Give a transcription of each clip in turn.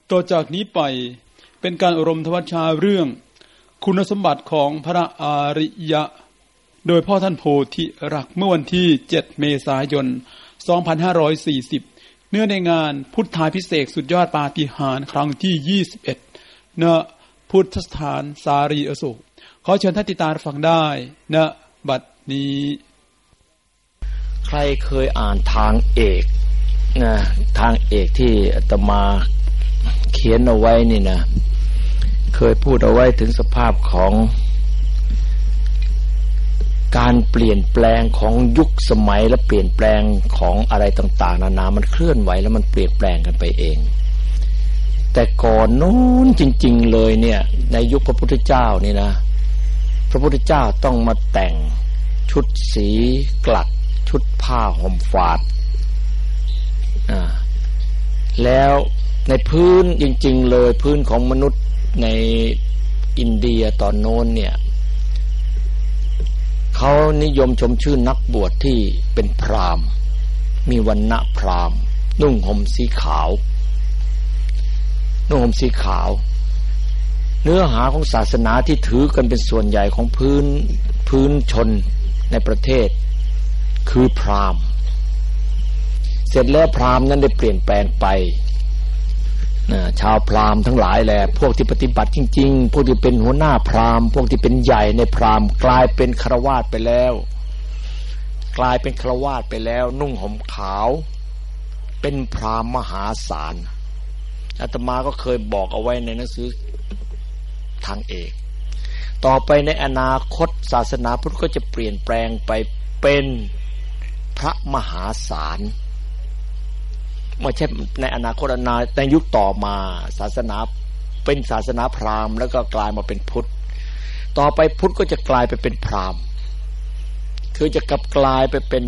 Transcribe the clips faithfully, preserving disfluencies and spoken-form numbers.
ต่อจากนี้ไปเป็นการอบรมธรรมชาเรื่องคุณสมบัติของพระอริยะโดยพ่อท่านโพธิรักษ์เมื่อวันที่เจ็ดเมษายนสองพันห้าร้อยสี่สิบเนื่องในงานพุทธาภิเษกสุดยอดปาฏิหาริย์ครั้งที่ยี่สิบเอ็ดณพุทธสถานสารีอโศกขอเชิญท่านติดตามฟังได้ณบัดนี้ใครเคยอ่านทางเอกนะทางเอกที่อาตมาเขียนเอาไว้นี่นะเคยพูดเอาไว้ถึงสภาพของการเปลี่ยนแปลงของยุคสมัยและเปลี่ยนแปลงของอะไรต่างๆนานามันเคลื่อนไหวแล้วมันเปลี่ยนแปลงกันไปเองแต่ก่อนนู้นจริงๆเลยเนี่ยในยุคพระพุทธเจ้านี่นะพระพุทธเจ้าต้องมาแต่งชุดสีกลัดชุดผ้าห่มฝาดอ่าแล้วในพื้นจริงๆเลยพื้นของมนุษย์ในอินเดียตอนโน้นเนี่ยเขานิยมชมชื่อนักบวชที่เป็นพราหมณ์มีวรรณะพราหมณ์นุ่งห่มสีขาวนุ่งห่มสีขาวเนื้อหาของศาสนาที่ถือกันเป็นส่วนใหญ่ของพื้นพื้นชนในประเทศคือพราหมณ์เสร็จแล้วพราหมณ์นั้นได้เปลี่ยนแปลงไปนะชาวพราหมณ์ทั้งหลายแหละพวกที่ปฏิบัติจริงๆพวกที่เป็นหัวหน้าพราหมณ์พวกที่เป็นใหญ่ในพราหมณ์กลายเป็นฆราวาสไปแล้วกลายเป็นฆราวาสไปแล้วนุ่งห่มขาวเป็นพราหมณ์มหาศาลอาตมาก็เคยบอกเอาไว้ในหนังสือทางเอกต่อไปในอนาคตศาสนาพุทธก็จะเปลี่ยนแปลงไปเป็นพระมหาศาลไม่ใช่ในอนาคตในยุคต่อมาศาสนาเป็นศาสนาพราหมณ์แล้วก็กลายมาเป็นพุทธต่อไปพุทธก็จะกลายไปเป็นพราหมณ์คือจะกลับกลายไปเป็น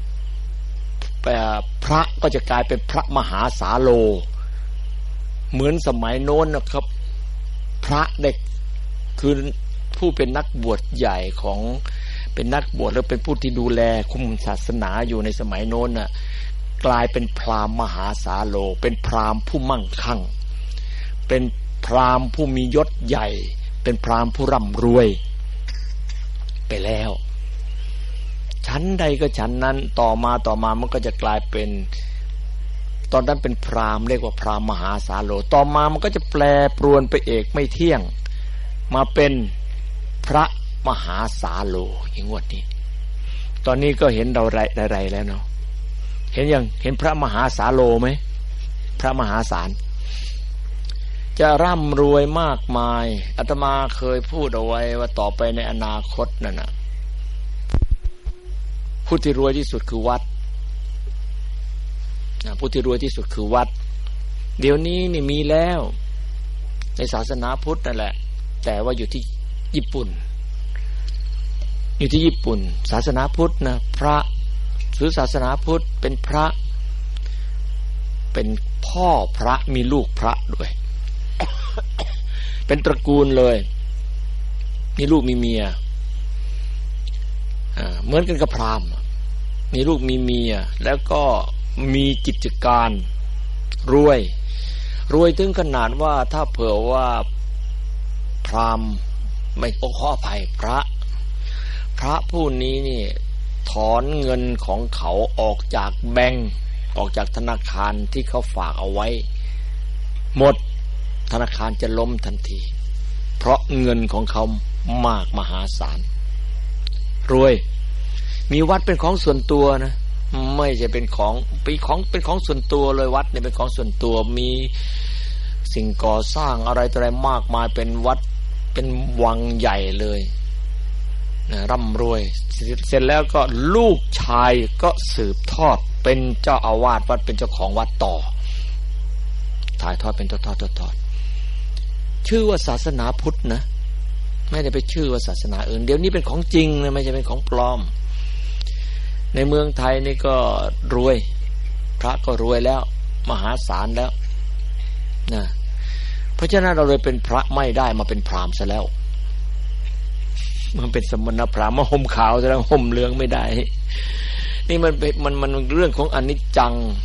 พระก็จะกลายเป็นพระมหาศาโลเหมือนสมัยโน้นนะครับพระเด็กคือผู้เป็นนักบวชใหญ่ของเป็นนักบวชแล้วเป็นผู้ที่ดูแลคุมศาสนาอยู่ในสมัยโน้นน่ะกลายเป็นพราหมณ์มหาศาโลเป็นพราหมณ์ผู้มั่งคั่งเป็นพราหมณ์ผู้มียศใหญ่เป็นพราหมณ์ผู้ร่ำรวยไปแล้วชั้นใดก็ชั้นนั้นต่อมาต่อมามันก็จะกลายเป็นตอนนั้นเป็นพราหมณ์เรียกว่าพราหมณ์มหาศาโลต่อมามันก็จะแปรปรวนไปเอกไม่เที่ยงมาเป็นพระมหาศาโลอย่างงวดนี้ตอนนี้ก็เห็นเราไรๆแล้วเนาะเห็นยังเห็นพระมหาศาโลไหมพระมหาศาลจะร่ำรวยมากมายอาตมาเคยพูดเอาไว้ว่าต่อไปในอนาคตนั่นน่ะผู้ที่รวยที่สุดคือวัดผู้ที่รวยที่สุดคือวัดเดี๋ยวนี้นี่มีแล้วในศาสนาพุทธนั่นแหละแต่ว่าอยู่ที่ญี่ปุ่นอยู่ที่ญี่ปุ่นศาสนาพุทธนะพระหรือศาสนาพุทธเป็นพระเป็นพ่อพระมีลูกพระด้วย เป็นตระกูลเลยมีลูกมีเมียเหมือนกันกับพราหมณ์มีลูกมีเมียแล้วก็มีกิจการรวยรวยถึงขนาดว่าถ้าเผื่อว่าพราหมณ์ไม่ขออภัยพระพระผู้นี้นี่ถอนเงินของเขาออกจากแบงก์ออกจากธนาคารที่เขาฝากเอาไว้หมดธนาคารจะล้มทันทีเพราะเงินของเขามากมหาศาลรวยมีวัดเป็นของส่วนตัวนะไม่ใช่เป็นของเป็นของเป็นของส่วนตัวเลยวัดเนี่ยเป็นของส่วนตัวมีสิ่งก่อสร้างอะไรต่ออะไรมากมายเป็นวัดเป็นวังใหญ่เลยนะร่ำรวยเสร็จแล้วก็ลูกชายก็สืบทอดเป็นเจ้าอาวาสวัดเป็นเจ้าของวัดต่อถ่ายทอดเป็นทอดๆทอดชื่อว่าศาสนาพุทธนะไม่ได้ไปชื่อว่าศาสนาอื่นเดี๋ยวนี้เป็นของจริงนะไม่ใช่เป็นของปลอมในเมืองไทยนี่ก็รวยพระก็รวยแล้วมหาศาลแล้วนะเพราะฉะนั้นเราเลยเป็นพระไม่ได้มาเป็นพราหมณ์ซะแล้วมันเป็นสมณพราหมณ์มาห่มขาวซะแล้วห่มเหลืองไม่ได้นี่มันเป็นมันมันเรื่องของอนิจจัง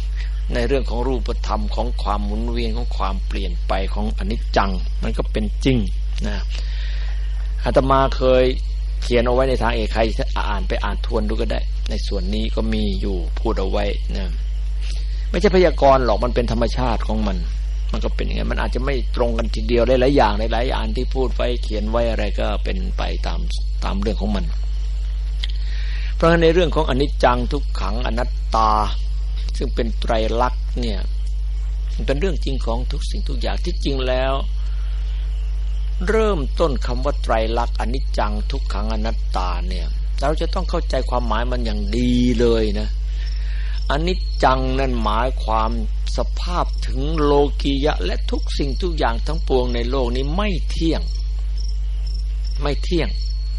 ในเรื่องของรูปธรรมของความหมุนเวียนของความเปลี่ยนไปของอนิจจังมันก็เป็นจริงนะอาตมาเคยเขียนเอาไว้ในทางเอกใครอ่านไปอ่านทวนดูก็ได้ในส่วนนี้ก็มีอยู่พูดเอาไว้นะไม่ใช่พยากรณ์หรอกมันเป็นธรรมชาติของมันมันก็เป็นอย่างนั้นมันอาจจะไม่ตรงกันทีเดียวหลายๆอย่างหลายๆอย่างที่พูดไว้เขียนไว้อะไรก็เป็นไปตามตามเรื่องของมันเพราะฉะนั้นในเรื่องของอนิจจังทุกขังอนัตตาซึ่งเป็นไตรลักษณ์เนี่ยมันเป็นเรื่องจริงของทุกสิ่งทุกอย่างที่จริงแล้วเริ่มต้นคำว่าไตรลักษณ์อนิจจังทุกขังอนัตตาเนี่ยเราจะต้องเข้าใจความหมายมันอย่างดีเลยนะอนิจจังนั่นหมายความสภาพถึงโลกียะและทุกสิ่งทุกอย่างทั้งปวงในโลกนี้ไม่เที่ยงไม่เที่ยง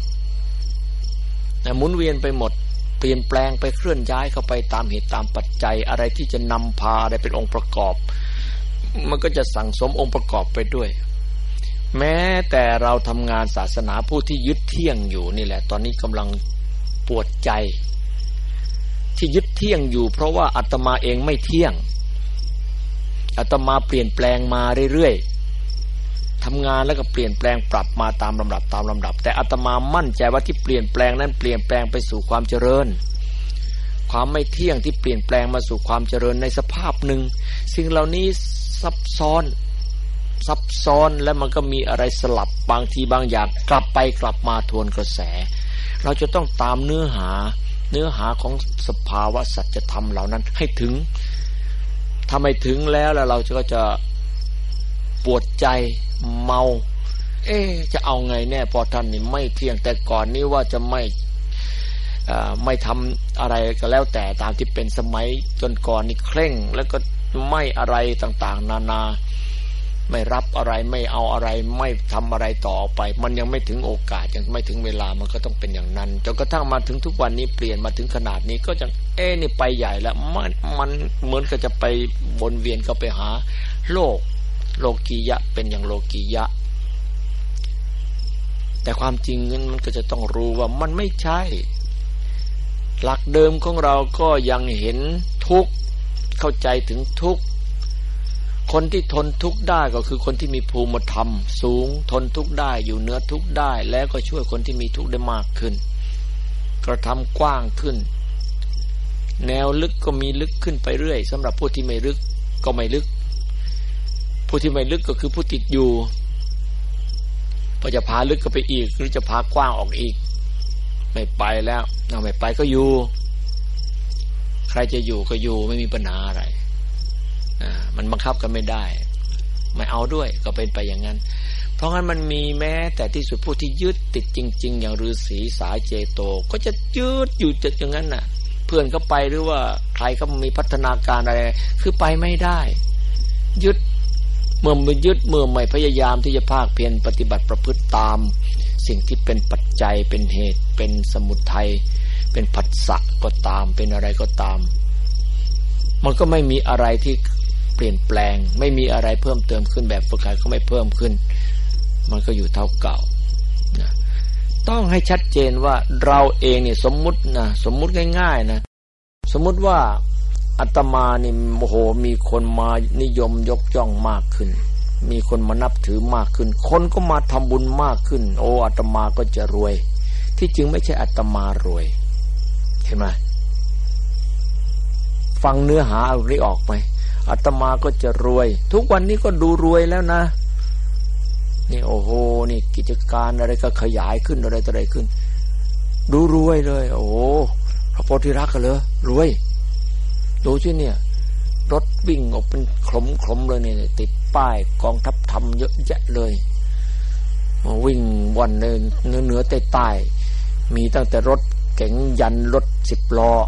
นะหมุนเวียนไปหมดเปลี่ยนแปลงไปเคลื่อนย้ายเข้าไปตามเหตุตามปัจจัยอะไรที่จะนำพาอะไรเป็นองค์ประกอบมันก็จะสั่งสมองค์ประกอบไปด้วยแม้แต่เราทำงานศาสนาผู้ที่ยึดเที่ยงอยู่นี่แหละตอนนี้กำลังปวดใจที่ยึดเที่ยงอยู่เพราะว่าอาตมาเองไม่เที่ยงอาตมาเปลี่ยนแปลงมาเรื่อยๆทำงานแล้วก็เปลี่ยนแปลงปรับมาตามลำดับตามลำดับแต่อาตมามั่นใจว่าที่เปลี่ยนแปลงนั้นเปลี่ยนแปลงไปสู่ความเจริญความไม่เที่ยงที่เปลี่ยนแปลงมาสู่ความเจริญในสภาพหนึ่งสิ่งเหล่านี้ซับซ้อนซับซ้อนและมันก็มีอะไรสลับบางทีบางอย่างกลับไปกลับมาทวนกระแสเราจะต้องตามเนื้อหาเนื้อหาของสภาวะสัจธรรมเหล่านั้นให้ถึงถ้าไม่ถึงแล้วแล้วเราก็จะปวดใจเมาเอ๊ะจะเอาไงแน่พอท่านนี่ไม่เที่ยงแต่ก่อนนี้ว่าจะไม่อ่าไม่ทำอะไรก็แล้วแต่ตามที่เป็นสมัยจนก่อนนี่เคร่งแล้วก็ไม่อะไรต่างๆนานาไม่รับอะไรไม่เอาอะไรไม่ทำอะไรต่อไปมันยังไม่ถึงโอกาสยังไม่ถึงเวลามันก็ต้องเป็นอย่างนั้นจนกระทั่งมาถึงทุกวันนี้เปลี่ยนมาถึงขนาดนี้ก็จะเอ๊ะนี่ไปใหญ่แล้วมันมันเหมือนกับจะไปวนเวียนก็ไปหาโลกโลกียะเป็นอย่างโลกียะแต่ความจริงนั้นมันก็จะต้องรู้ว่ามันไม่ใช่หลักเดิมของเราก็ยังเห็นทุกข์เข้าใจถึงทุกข์คนที่ทนทุกข์ได้ก็คือคนที่มีภูมิธรรมสูงทนทุกข์ได้อยู่เหนือทุกข์ได้แล้วก็ช่วยคนที่มีทุกข์ได้มากขึ้นกระทำกว้างขึ้นแนวลึกก็มีลึกขึ้นไปเรื่อยสำหรับผู้ที่ไม่ลึกก็ไม่ลึกผู้ที่ไม่ลึกก็คือผู้ติดอยู่พอจะพาลึกก็ไปอีกหรือจะพากว้างออกอีกไม่ไปแล้วเอาไม่ไปก็อยู่ใครจะอยู่ก็อยู่ไม่มีปัญหาอะไรมันบังคับกันไม่ได้ไม่เอาด้วยก็เป็นไปอย่างนั้นเพราะงั้นมันมีแม้แต่ที่สุดผู้ที่ยึดติดจริงๆอย่างฤาษีสายเจโตก็จะยึดอยู่จุดอย่างนั้นน่ะเพื่อนก็ไปหรือว่าใครก็มีพัฒนาการอะไรคือไปไม่ได้ยึดเมื่อมันยึดเมื่อไม่พยายามที่จะภาคเพียรปฏิบัติประพฤติตามสิ่งที่เป็นปัจจัยเป็นเหตุเป็นสมุทัยเป็นผัสสะก็ตามเป็นอะไรก็ตามมันก็ไม่มีอะไรที่เปลี่ยนแปลงไม่มีอะไรเพิ่มเติมขึ้นแบบฝึกหัดก็ไม่เพิ่มขึ้นมันก็อยู่เท่าเก่านะต้องให้ชัดเจนว่าเราเองเนี่ยสมมุตินะสมมุติง่ายๆนะสมมุติว่าอาตมานี่โอ้โหมีคนมานิยมยกย่องมากขึ้นมีคนมานับถือมากขึ้นคนก็มาทำบุญมากขึ้นโอ้อาตมาก็จะรวยที่จริงไม่ใช่อาตมารวยเห็นไหมฟังเนื้อหาเอาได้ออกไหมอาตมาก็จะรวยทุกวันนี้ก็ดูรวยแล้วนะนี่โอ้โหนี่กิจการอะไรก็ขยายขึ้นอะไรต่ออะไรขึ้นดูรวยเลยโอ้โหพระโพธิรักษ์เหรอรวยดูสิเนี่ยรถวิ่งออกเป็นขลมขลมเลยเนี่ยติดป้ายกองทัพธรรมเยอะแยะเลยวิ่งวันเนื้อเหนือใต้ใต้มีตั้งแต่รถเก๋งยันรถสิบล้อ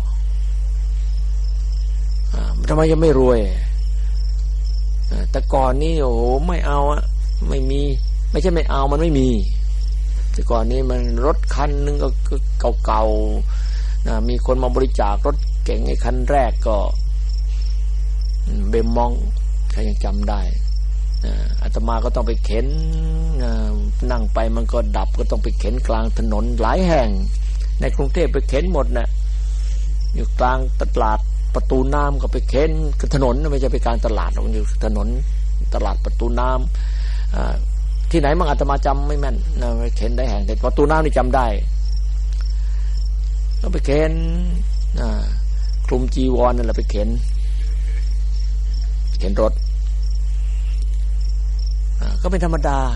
ทำไมยังไม่รวยแต่ก่อนนี้โอ้โหไม่เอาอะไม่มีไม่ใช่ไม่เอามันไม่มีแต่ก่อนนี้มันรถคันนึงก็เก่าๆนะมีคนมาบริจาครถเก๋งไอ้คันแรกก็เบมมองใครยังจำได้อาตมาก็ต้องไปเข็นนั่งไปมันก็ดับก็ต้องไปเข็นกลางถนนหลายแห่งในกรุงเทพไปเข็นหมดนะอยู่กลางตลาดประตูน้ำก็ไปเข็นถนนไม่ใช่ไปกลางตลาดมันอยู่ถนนตลาดประตูน้ำที่ไหนมั่งอาตมาจำไม่แม่นนะไปเข็นได้แห่งแต่ประตูน้ำนี่จำได้ก็ไปเข็นคลุมจีวรนั่นแหละไปเข็นเข็นรถก็เป็นธรรมดา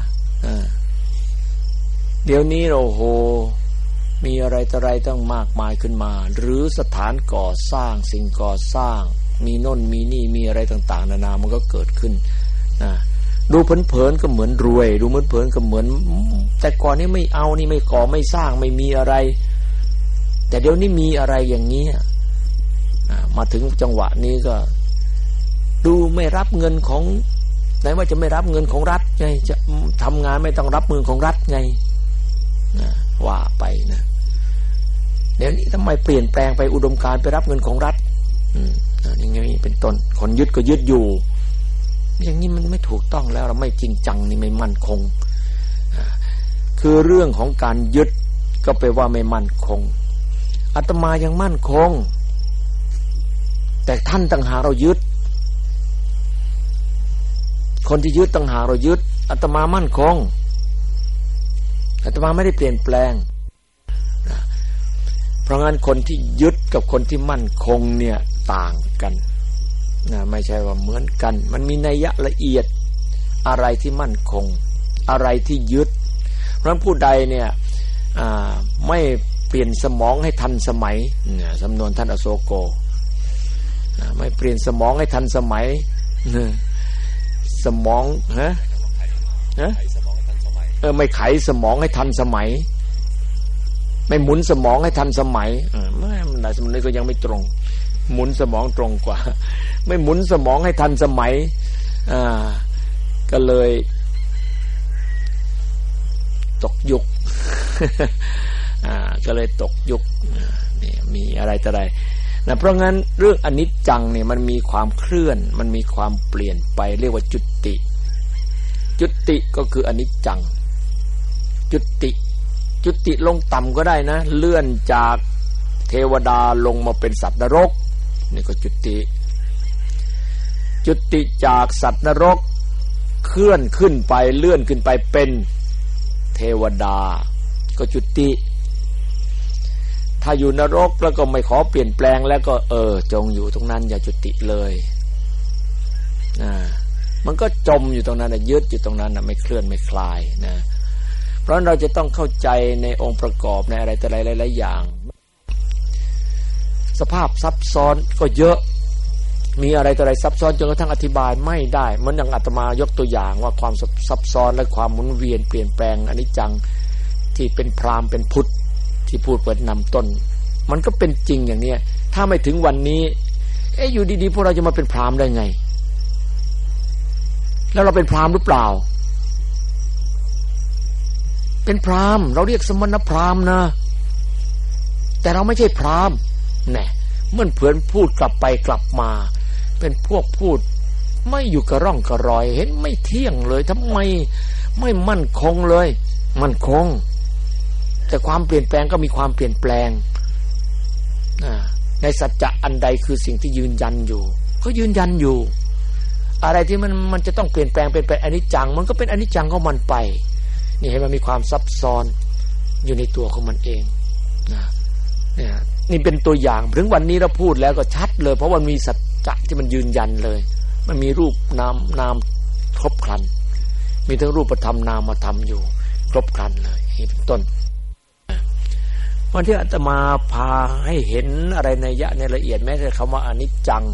เดี๋ยวนี้เราโหมีอะไรต่ออะไรต้องมากมายขึ้นมาหรือสถานก่อสร้างสิ่งก่อสร้างมีโน่นมีนี่มีอะไรต่างๆนานามันก็เกิดขึ้นนะดูเผินๆก็เหมือนรวยดูเผินๆก็เหมือนแต่ก่อนนี้ไม่เอานี่ไม่ก่อไม่สร้างไม่มีอะไรแต่เดี๋ยวนี้มีอะไรอย่างนี้มาถึงจังหวะนี้ก็ดูไม่รับเงินของไหนว่าจะไม่รับเงินของรัฐไงจะทำงานไม่ต้องรับเงินของรัฐไงนะว่าไปนะเดี๋ยวนี้ทำไมเปลี่ยนแปลงไปอุดมการณ์ไปรับเงินของรัฐอืมอย่างนี้เป็นต้นคนยึดก็ยึดอยู่อย่างนี้มันไม่ถูกต้องแล้วเราไม่จริงจังนี่ไม่มั่นคงคือเรื่องของการยึดก็แปลว่าไม่มั่นคงอาตมายังมั่นคงแต่ท่านต่างหากเรายึดคนที่ยึดต่างหากเรายึดอาตมามั่นคงอาตมาไม่ได้เปลี่ยนแปลงนะเพราะงั้นคนที่ยึดกับคนที่มั่นคงเนี่ยต่างกันนะไม่ใช่ว่าเหมือนกันมันมีนัยยะละเอียดอะไรที่มั่นคงอะไรที่ยึดเพราะฉะนั้นผู้ใดเนี่ยไม่เปลี่ยนสมองให้ทันสมัยเนี่ยสำนวนท่านอโศโกนะไม่เปลี่ยนสมองให้ทันสมัยสมองฮะฮะเออไม่ไขสมองให้ทันสมัยไม่หมุนสมองให้ทันสมัยเออไม่มันได้สมองก็ยังไม่ตรงหมุนสมองตรงกว่าไม่หมุนสมองให้ทันสมัยอ่าก็เลยตกยุคอ่าก็เลยตกยุคนี่มีอะไรต่ออะไรนะเพราะงั้นเรื่องอนิจจังเนี่ยมันมีความเคลื่อนมันมีความเปลี่ยนไปเรียกว่าจุติจุติก็คืออนิจจังจุติจุติลงต่ำก็ได้นะเลื่อนจากเทวดาลงมาเป็นสัตว์นรกนี่ก็จุติจุติจากสัตว์นรกเคลื่อนขึ้นไปเลื่อนขึ้นไปเป็นเทวดาก็จุติถ้าอยู่นรกแล้วก็ไม่ขอเปลี่ยนแปลงแล้วก็เออจงอยู่ตรงนั้นอย่าจุติเลยนะมันก็จมอยู่ตรงนั้นนะยึดอยู่ตรงนั้นนะไม่เคลื่อนไม่คลายนะเพราะเราจะต้องเข้าใจในองค์ประกอบในอะไรแต่หลายๆอย่างสภาพซับซ้อนก็เยอะมีอะไรต่ออะไรซับซ้อนจนกระทั่งอธิบายไม่ได้เหมือนอย่างอาตมายกตัวอย่างว่าความซับซ้อนและความหมุนเวียนเปลี่ยนแปลงอนิจจังที่เป็นพราหมณ์เป็นพุทธที่พูดเปิดนำต้นมันก็เป็นจริงอย่างนี้ถ้าไม่ถึงวันนี้เอ๊ะอยู่ดีๆพวกเราจะมาเป็นพราหมณ์ได้ไงแล้วเราเป็นพราหมณ์หรือเปล่าเป็นพราหมณ์เราเรียกสมณพราหมณ์นะแต่เราไม่ใช่พราหมณ์แน่เหมือนเพื่อนพูดกลับไปกลับมาเป็นพวกพูดไม่อยู่กระร่องกระรอยเห็นไม่เที่ยงเลยทำไมไม่มั่นคงเลยมั่นคงแต่ความเปลี่ยนแปลงก็มีความเปลี่ยนแปลงในสัจจะอันใดคือสิ่งที่ยืนยันอยู่ก็ยืนยันอยู่อะไรที่มันมันจะต้องเปลี่ยนแปลงเป็นไปอนิจจังมันก็เป็นอนิจจังของมันไปนี่ให้มันมีความซับซ้อนอยู่ในตัวของมันเองนะเนี่ยนี่เป็นตัวอย่างถึงวันนี้เราพูดแล้วก็ชัดเลยเพราะมันมีสัจจะที่มันยืนยันเลยมันมีรูปนามนามครบครันมีทั้งรูปธรรมนามธรรมอยู่ครบครันเลยนี่เป็นต้นวันที่อาตมาพาให้เห็นอะไรในยะในละเอียดแม้แต่คำว่าอนิจจัง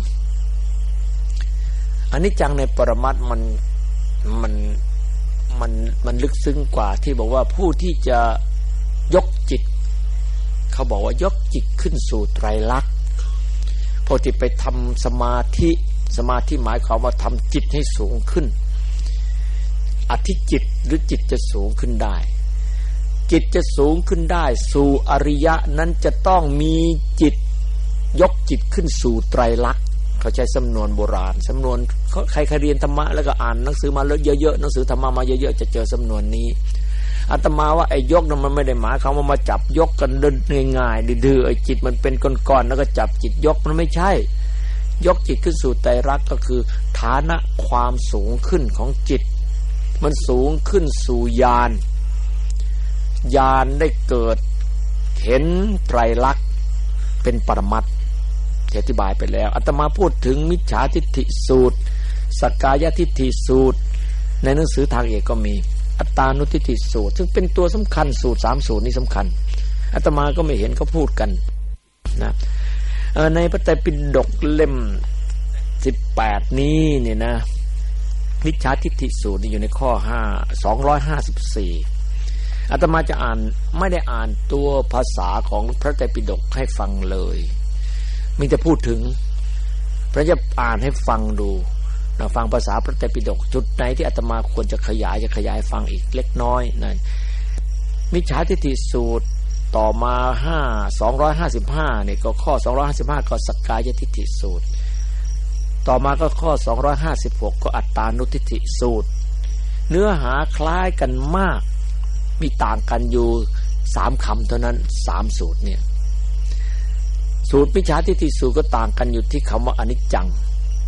อนิจจังในปรมัตถ์มันมันมันมันลึกซึ้งกว่าที่บอกว่าผู้ที่จะยกจิตเขาบอกว่ายกจิตขึ้นสู่ไตรลักษณ์พอที่ไปทำสมาธิสมาธิหมายความว่าทำจิตให้สูงขึ้นอธิจิตหรือจิตจะสูงขึ้นได้จิตจะสูงขึ้นได้สู่อริยะนั้นจะต้องมีจิตยกจิตขึ้นสู่ไตรลักษณ์เขาใช้สำนวนโบราณสำนวนใครๆเรียนธรรมะแล้วก็อ่านหนังสือมาเยอะๆหนังสือธรรมะมาเยอะๆจะเจอสำนวนนี้อาตมาว่าไอ้ยกนั้นมันไม่ได้หมายความว่ามาจับยกกันเดินง่ายๆดื้อๆไอ้จิตมันเป็นก้อนๆแล้วก็จับจิตยกมันไม่ใช่ยกจิตขึ้นสู่ไตรลักษณ์ก็คือฐานะความสูงขึ้นของจิตมันสูงขึ้นสู่ญาณญาณได้เกิดเห็นไตรลักษณ์เป็นปรมัตถ์อธิบายไปแล้วอาตมาพูดถึงมิจฉาทิฏฐิสูตรสักกายทิฏฐิสูตรในหนังสือทางเอกก็มีอัตตานุทิฏฐิสูตรซึ่งเป็นตัวสำคัญสูตรสามสูตรนี้สำคัญอาตมาก็ไม่เห็นเขาพูดกันนะในพระไตรปิฎกเล่มสิบแปดนี้เนี่ยนะมิจฉาทิฏฐิสูตรนี่อยู่ในข้อห้า สองร้อยห้าสิบสี่อาตมาจะอ่านไม่ได้อ่านตัวภาษาของพระไตรปิฎกให้ฟังเลยมีแต่พูดถึงพระจะอ่านให้ฟังดูนะฟังภาษาพระไตรปิฎกจุดไหนที่อาตมาควรจะขยายจะขยายฟังอีกเล็กน้อยนั่นมิจฉาทิฏฐิสูตรต่อมาห้า สองร้อยห้าสิบห้านี่ก็ข้อสองร้อยห้าสิบห้าก็สักกายทิฏฐิสูตรต่อมาก็ข้อสองร้อยห้าสิบหกก็อัตตานุทิฏฐิสูตรเนื้อหาคล้ายกันมากมีต่างกันอยู่สามคำเท่านั้นสามสูตรเนี่ยสูตรมิจฉาทิฏฐิสูตรก็ต่างกันอยู่ที่คำว่าอนิจจัง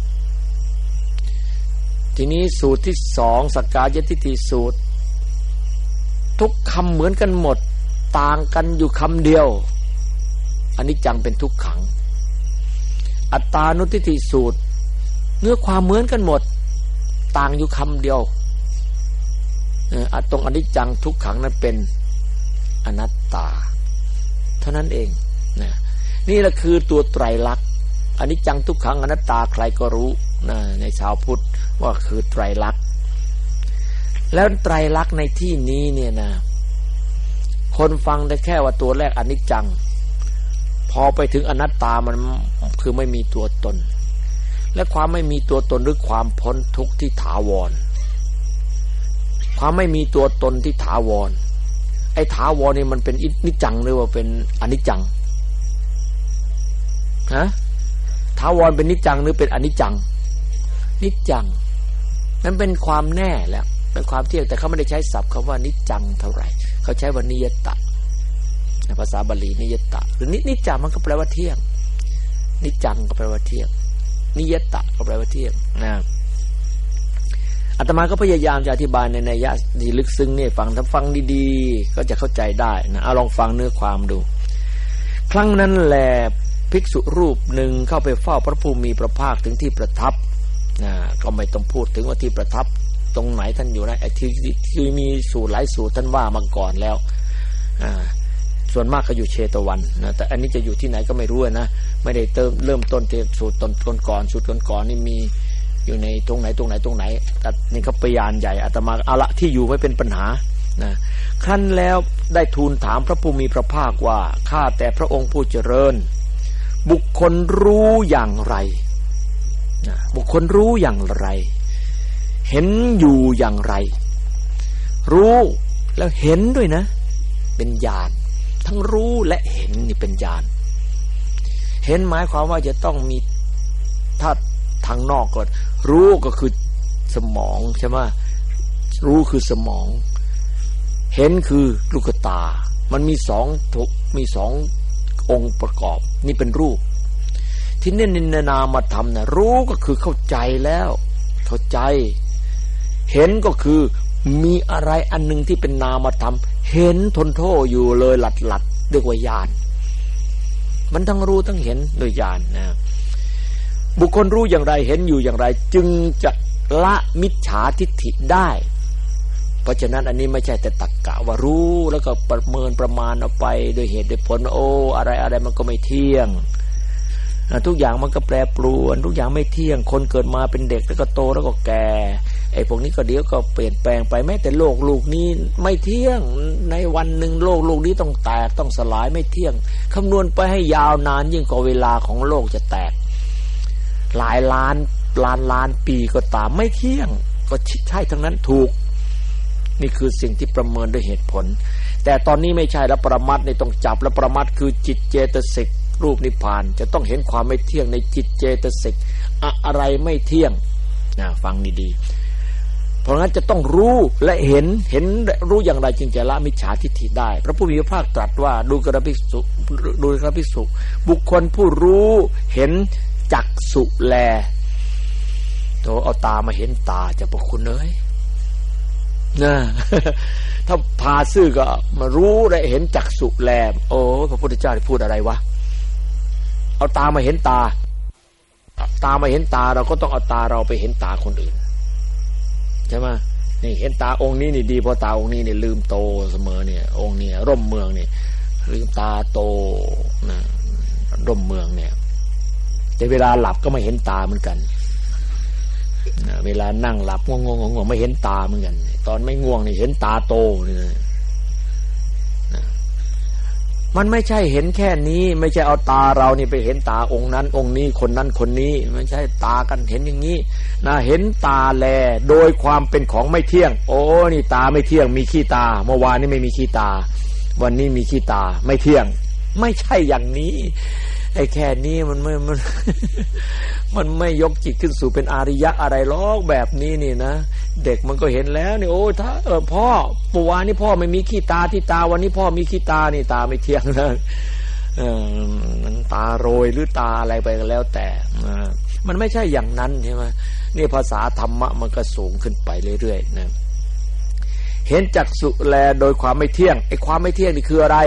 ทีนี้สูตรที่สองสักกายทิฏฐิสูตรทุกคำเหมือนกันหมดต่างกันอยู่คำเดียวอนิจจังเป็นทุกขังอัตตานุทิฏฐิสูตรเนื้อความเหมือนกันหมดต่างอยู่คำเดียวเออตรงอนิจจังทุกขังนั้นเป็นอนัตตาเท่านั้นเองนะนี่แหละคือตัวไตรลักษณ์อนิจจังทุกขังอนัตตาใครก็รู้นะในชาวพุทธว่าคือไตรลักษณ์แล้วไตรลักษณ์ในที่นี้เนี่ยนะคนฟังได้แค่ว่าตัวแรกอนิจจังพอไปถึงอนัตตามันคือไม่มีตัวตนและความไม่มีตัวตนหรือความพ้นทุกข์ที่ถาวรความไม่มีตัวตนที่ถาวรไอ้ถาวรนี่มันเป็นนิจจังหรือว่าเป็นอนิจจังฮะถาวรเป็นนิจจังหรือเป็นอนิจจังนิจจังนั้นเป็นความแน่แล้วเป็นความเที่ยงแต่เขาไม่ได้ใช้ศัพท์คำว่านิจจังเท่าไหร่เขาใช้ว่านิยตะภาษาบาลีนิยตะหรือนินิจจังมันก็แปลว่าเที่ยงนิจจังก็แปลว่าเที่ยงนิยตะก็แปลว่าเที่ยงนะอาตมาก็พยายามจะอธิบายในนัยยะที่ลึกซึ้งนี่ฟังถ้าฟังดีๆก็จะเข้าใจได้นะเอาลองฟังเนื้อความดูครั้งนั้นแลภิกษุรูปหนึ่งเข้าไปเฝ้าพระผู้มีพระภาคถึงที่ประทับนะก็ไม่ต้องพูดถึงว่าที่ประทับตรงไหนท่านอยู่นะไอ้ที่ที่มีสูตรหลายสูตรท่านว่ามาก่อนแล้วอ่าส่วนมากก็อยู่เชตวันนะแต่อันนี้จะอยู่ที่ไหนก็ไม่รู้นะไม่ได้เติมเริ่มต้นที่สูตรต้นก่อนสูตรก่อนนี่มีอยู่ในตรงไหนตรงไหนตรงไหนแต่นี่เขาพยานใหญ่อาตมาเอาละที่อยู่ไม่เป็นปัญหานะครั้นแล้วได้ทูลถามพระผู้มีพระภาคว่าข้าแต่พระองค์ผู้เจริญบุคคลรู้อย่างไรนะบุคคลรู้อย่างไรเห็นอยู่อย่างไรรู้แล้วเห็นด้วยนะเป็นญาณทั้งรู้และเห็นนี่เป็นญาณเห็นหมายความว่าจะต้องมีถ้าทางนอกก็รู้ก็คือสมองใช่ไหมรู้คือสมองเห็นคือลูกตามันมีสองมีสององค์ประกอบนี่เป็นรูปที่เน้นในนามธรรมนะรู้ก็คือเข้าใจแล้วเข้าใจเห็นก็คือมีอะไรอันหนึ่งที่เป็นนามธรรมเห็นทนโทษอยู่เลยหลัดหลัดด้วยวิญญาณมันทั้งรู้ทั้งเห็นโดยญาณนะบุคคลรู้อย่างไรเห็นอยู่อย่างไรจึงจะละมิจฉาทิฏฐิได้เพราะฉะนั้นอันนี้ไม่ใช่แต่ตรรกะว่ารู้แล้วก็ประเมินประมาณเอาไปโดยเหตุโดยผลโอ้อะไรอะไรมันก็ไม่เที่ยงทุกอย่างมันก็แปรปรวนทุกอย่างไม่เที่ยงคนเกิดมาเป็นเด็กแล้วก็โตแล้วก็แก่ไอ้พวกนี้ก็เดี๋ยวก็เปลี่ยนแปลงไปแม้แต่โลกลูกนี้ไม่เที่ยงในวันหนึ่งโลกลูกนี้ต้องแตกต้องสลายไม่เที่ยงคำนวณไปให้ยาวนานยิ่งกว่าเวลาของโลกจะแตกหลายล้านล้านล้านปีก็ตามไม่เที่ยงก็ใช่ทั้งนั้นถูกนี่คือสิ่งที่ประเมินด้วยเหตุผลแต่ตอนนี้ไม่ใช่แล้วปรมัตถ์นี่ต้องจับแล้วปรมัตถ์คือจิตเจตสิกรูปนิพพานจะต้องเห็นความไม่เที่ยงในจิตเจตสิกอะไรไม่เที่ยงนะฟังดีๆเพราะงั้นจะต้องรู้และเห็นเห็นรู้อย่างไรจึงจะละมิจฉาทิฏฐิได้พระผู้มีพระภาคตรัสว่าดูกระภิกษุดูกระภิกษุบุคคลผู้รู้เห็นจักษุแลโตเอาตามาเห็นตาจะพระคุณเอ้ยนะถ้าพาซื่อก็มารู้ได้เห็นจักษุแลโอ้พระพุทธเจ้าได้พูดอะไรวะเอาตามาเห็นตาตามาเห็นตาเราก็ต้องเอาตาเราไปเห็นตาคนอื่นใช่ไหมนี่เห็นตาองค์นี้นี่ดีเพราะตาองค์นี้เนี่ยลืมโตเสมอเนี่ยองค์นี้ร่มเมืองนี่ลืมตาโตนะร่มเมืองเนี่ยแต่เวลาหลับก็ไม่เห็นตาเหมือนกันเวลานั่งหลับง่วงง่วงง่วงไม่เห็นตาเหมือนกันตอนไม่ง่วงนี่เห็นตาโตนี่มันไม่ใช่เห็นแค่นี้ไม่ใช่เอาตาเรานี่ไปเห็นตาองค์นั้นองค์นี้คนนั้นคนนี้ไม่ใช่ตากันเห็นอย่างนี้นะเห็นตาแลโดยความเป็นของไม่เที่ยงโอ้นี่ตาไม่เที่ยงมีขี้ตาเมื่อวานนี้ไม่มีขี้ตาวันนี้มีขี้ตาไม่เที่ยงไม่ใช่อย่างนี้ไอ้แค่นี้มันไม่มัน มันไม่ยกจิตขึ้นสู่เป็นอาริยะอะไรหรอกแบบนี้นี่นะเด็กมันก็เห็นแล้วนี่โอ้ถ้าเออพ่อเมื่อวานนี้พ่อไม่มีขี้ตาที่ตาวันนี้พ่อมีขี้ตานี่ตาไม่เที่ยงนะเออมันตาโรยหรือตาอะไรไปก็แล้วแต่มันไม่ใช่อย่างนั้นใช่ไหมนี่ภาษาธรรมะมันก็สูงขึ้นไปเรื่อยๆนะเห็นจักษุแลโดยความไม่เที่ยงไอ้ความไม่เที่ยงนี่คืออะไร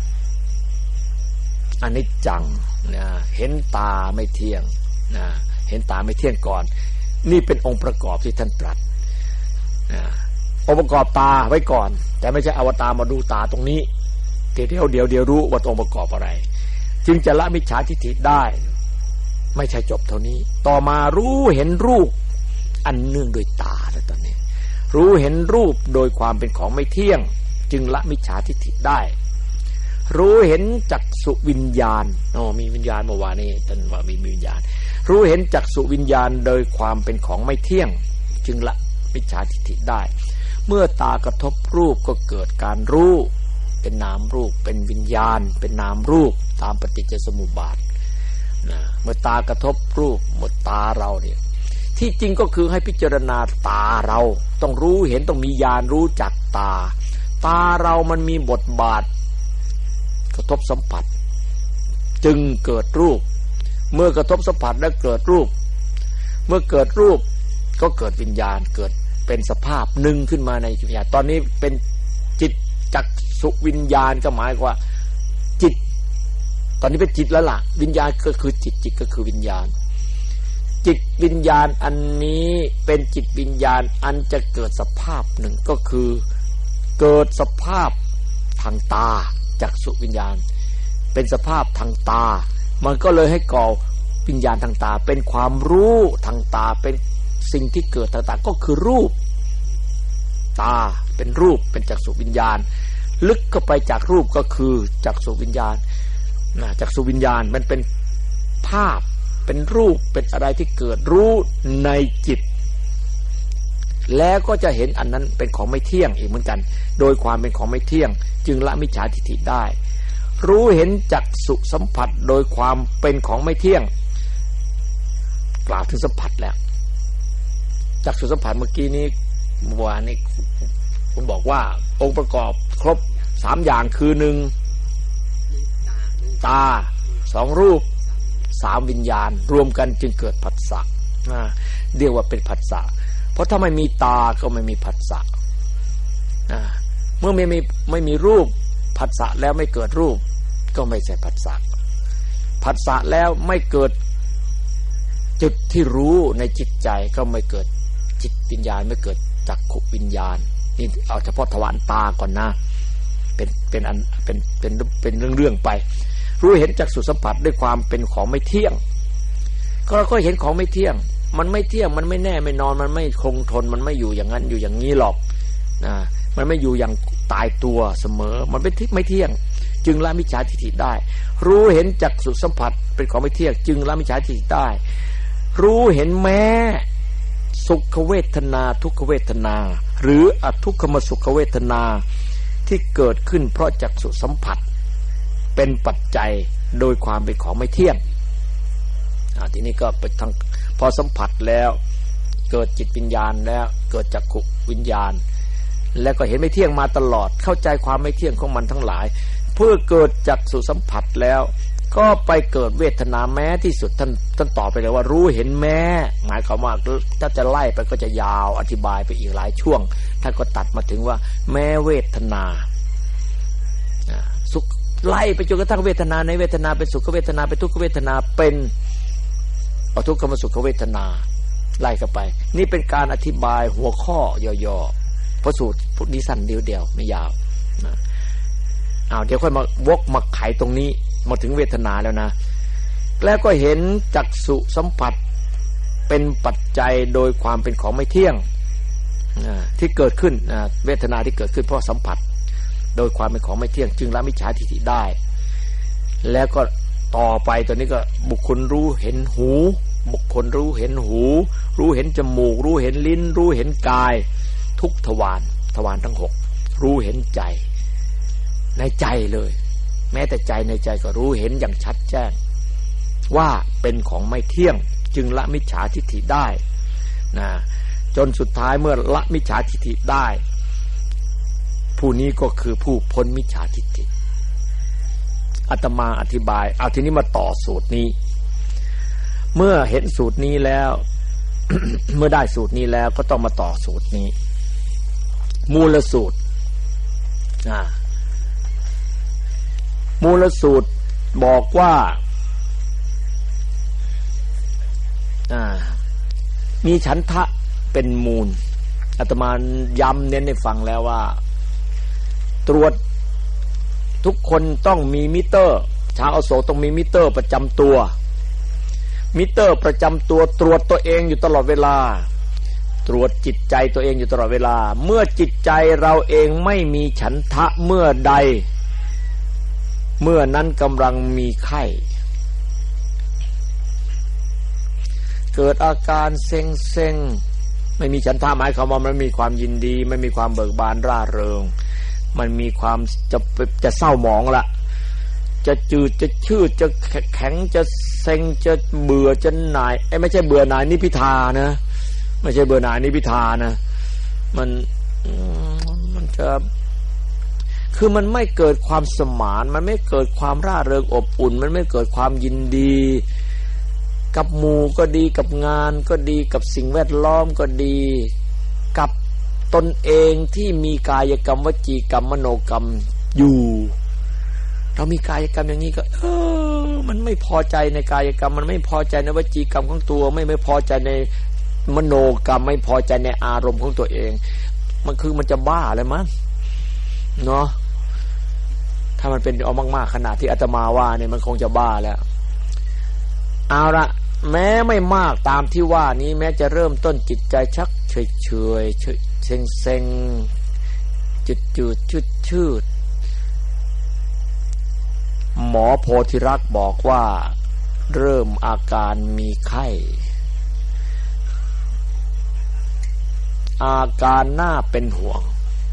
อนิจจังนะเห็นตาไม่เที่ยงนะเห็นตาไม่เที่ยงก่อนนี่เป็นองค์ประกอบที่ท่านตรัสนะองค์ประกอบตาไว้ก่อนแต่ไม่ใช่อวตารมาดูตาตรงนี้เดี๋ยวเดี๋ยวเดี๋ยวรู้ว่าองค์ประกอบอะไรจึงจะละมิจฉาทิฏฐิได้ไม่ใช่จบเท่านี้ต่อมารู้เห็นรูปอันเนื่องโดยตาแล้วตอนนี้รู้เห็นรูปโดยความเป็นของไม่เที่ยงจึงละมิจฉาทิฏฐิได้รู้เห็นจักษุวิญญาณอ๋อมีวิญญาณเมื่อวานนี้ท่านว่ามีวิญญาณรู้เห็นจักษุวิญญาณโดยความเป็นของไม่เที่ยงจึงละมิจฉาทิฏฐิได้เมื่อตากระทบรูปก็เกิดการรู้เป็นนามรูปเป็นวิญญาณเป็นนามรูปตามปฏิจจสมุปบาทนะเมื่อตากระทบรูปหมดตาเราเนี่ยที่จริงก็คือให้พิจารณาตาเราต้องรู้เห็นต้องมีญาณรู้จักตาตาเรามันมีบทบาทกระทบสัมผัสจึงเกิดรูปเมื่อกระทบสัมผัสแล้วเกิดรูปเมื่อเกิดรูปก็เกิดวิญญาณเกิดเป็นสภาพหนึ่งขึ้นมาในวิญญาณตอนนี้เป็นจิตจักษุวิญญาณก็หมายว่าจิตตอนนี้เป็นจิตแล้วล่ะวิญญาณก็คือจิตจิตก็คือวิญญาณจิตวิญญาณอันนี้เป็นจิตวิญญาณอันจะเกิดสภาพหนึ่งก็คือเกิดสภาพทางตาจักษุวิญญาณเป็นสภาพทางตามันก็เลยให้ก่อวิญญาณทางตาเป็นความรู้ทางตาเป็นสิ่งที่เกิดทางตาก็คือรูปตาเป็นรูปเป็นจักษุวิญญาณลึกเข้าไปจากรูปก็คือจักษุวิญญาณนะจักษุวิญญาณมันเป็นภาพเป็นรูปเป็นอะไรที่เกิดรู้ในจิตแล้วก็จะเห็นอันนั้นเป็นของไม่เที่ยงอีกเหมือนกันโดยความเป็นของไม่เที่ยงจึงละมิจฉาทิฏฐิได้รู้เห็นจักษุสัมผัสโดยความเป็นของไม่เที่ยงกล่าวถึงสัมผัสแล้วจักษุสัมผัสเมื่อกี้นี้เมื่อวานนี้คุณบอกว่าองค์ประกอบครบสามอย่างคือหนึ่งตาสองรูปสามวิญญาณรวมกันจึงเกิดผัสสะเรียกว่าเป็นผัสสะเพราะถ้าไม่มีตาก็ไม่มีผัสสะเมื่อไม่มีไม่มีรูปผัสสะแล้วไม่เกิดรูปก็ไม่ใช่ผัสสะผัสสะแล้วไม่เกิดจุดที่รู้ในจิตใจก็ไม่เกิดจิตวิญญาณไม่เกิดจักขุวิญญาณนี่เอาเฉพาะทวารตาก่อนนะเป็นเป็นอันเป็นเป็นเป็นเรื่องๆไปรู้เห็นจักษุสัมผัสด้วยความเป็นของไม่เที่ยงก็เราก็เห็นของไม่เที่ยงมันไม่เที่ยงมันไม่แน่ไม่นอนมันไม่คงทนมันไม่อยู่อย่างนั้นอยู่อย่างนี้หรอกนะมันไม่อยู่อย่างตายตัวเสมอมันเป็นไม่เที่ยงจึงละมิจฉาทิฏฐิได้รู้เห็นจักษุสัมผัสเป็นของไม่เที่ยงจึงละมิจฉาทิฏฐิได้รู้เห็นแม้สุขเวทนาทุกขเวทนาหรืออทุกขมสุขเวทนาที่เกิดขึ้นเพราะจักษุสัมผัสเป็นปัจจัยโดยความเป็นของไม่เที่ยงทีนี้ก็ไปทางพอสัมผัสแล้วเกิดจิตวิญญาณแล้วเกิดจักขุวิญญาณแล้วก็เห็นไม่เที่ยงมาตลอดเข้าใจความไม่เที่ยงของมันทั้งหลายเพื่อเกิดจักษุสัมผัสแล้วก็ไปเกิดเวทนาแม้ที่สุดท่านท่านตอบไปเลยว่ารู้เห็นแม้หมายความว่าถ้าจะไล่ไปก็จะยาวอธิบายไปอีกหลายช่วงท่านก็ตัดมาถึงว่าแม้เวทนาสุขไล่ไปจนกระทั่งเวทนาในเวทนาเป็นสุขเวทนาเป็นทุกขเวทนาเป็นอทุกขมสุขเวทนาไล่กันไปนี่เป็นการอธิบายหัวข้อย่อๆเพราะสูตรพุทธิสั้นเดียวๆไม่ยาวนะอ้าวเดี๋ยวค่อยมาวกมาไขตรงนี้มาถึงเวทนาแล้วนะแล้วก็เห็นจักษุสัมผัสเป็นปัจจัยโดยความเป็นของไม่เที่ยงที่เกิดขึ้นเวทนาที่เกิดขึ้นเพราะสัมผัสโดยความเป็นของไม่เที่ยงจึงละมิจฉาทิฏฐิได้แล้วก็ต่อไปตัวนี้ก็บุคคลรู้เห็นหูบุคคลรู้เห็นหูรู้เห็นจมูกรู้เห็นลิ้นรู้เห็นกายทุกทวารทวารทั้งหกรู้เห็นใจในใจเลยแม้แต่ใจในใจก็รู้เห็นอย่างชัดแจ้งว่าเป็นของไม่เที่ยงจึงละมิจฉาทิฏฐิได้นะจนสุดท้ายเมื่อละมิจฉาทิฏฐิได้ผู้นี้ก็คือผู้พ้นมิจฉาทิฏฐิอาตมาอธิบายเอาทีนี้มาต่อสูตรนี้เมื่อเห็นสูตรนี้แล้ว เมื่อได้สูตรนี้แล้วก็ต้องมาต่อสูตรนี้มูลสูตรอ่ามูลสูตรบอกว่าอ่ามีฉันทะเป็นมูลอาตมาย้ำเน้นให้ฟังแล้วว่าตรวจทุกคนต้องมีมิเตอร์ชาวอโศกต้องมีมิเตอร์ประจำตัวมิเตอร์ประจำตัวตรวจตัวเองอยู่ตลอดเวลาตรวจจิตใจตัวเองอยู่ตลอดเวลาเมื่อจิตใจเราเองไม่มีฉันทะเมื่อใดเมื่อนั้นกำลังมีไข้เกิดอาการเซ็งเซ็งไม่มีฉันทะหมายความว่ามันมีความยินดีไม่มีความเบิกบานร่าเริงมันมีความจะจะเศร้าหมองละจะจืดจะชืดจะแข็งจะเซ็งจะเบื่อจะหน่ายไอ้ไม่ใช่เบื่อหน่ายนิพพิทานะไม่ใช่เบื่อหน่ายนิพพิทานะมันมันจะคือมันไม่เกิดความสมานมันไม่เกิดความร่าเริงอบอุ่นมันไม่เกิดความยินดีกับหมู่ก็ดีกับงานก็ดีกับสิ่งแวดล้อมก็ดีกับตนเองที่มีกายกรรมวจีกรรมมโนกรรมอยู่เรามีกายกรรมอย่างนี้ก็เออมันไม่พอใจในกายกรรมมันไม่พอใจในวจีกรรมของตัวไม่ไม่พอใจในมโนกรรมไม่พอใจในอารมณ์ของตัวเองมันคือมันจะบ้าเลยมั้งเนาะถ้ามันเป็นเอามากๆขนาดที่อาตมาว่าเนี่ยมันคงจะบ้าแล้วเอาละแม้ไม่มากตามที่ว่านี้แม้จะเริ่มต้นจิตใจชักเฉยเฉยเซ็งเซ็งจืดจืดชืดชืดหมอโพธิรักษ์บอกว่าเริ่มอาการมีไข้อาการน่าเป็นห่วง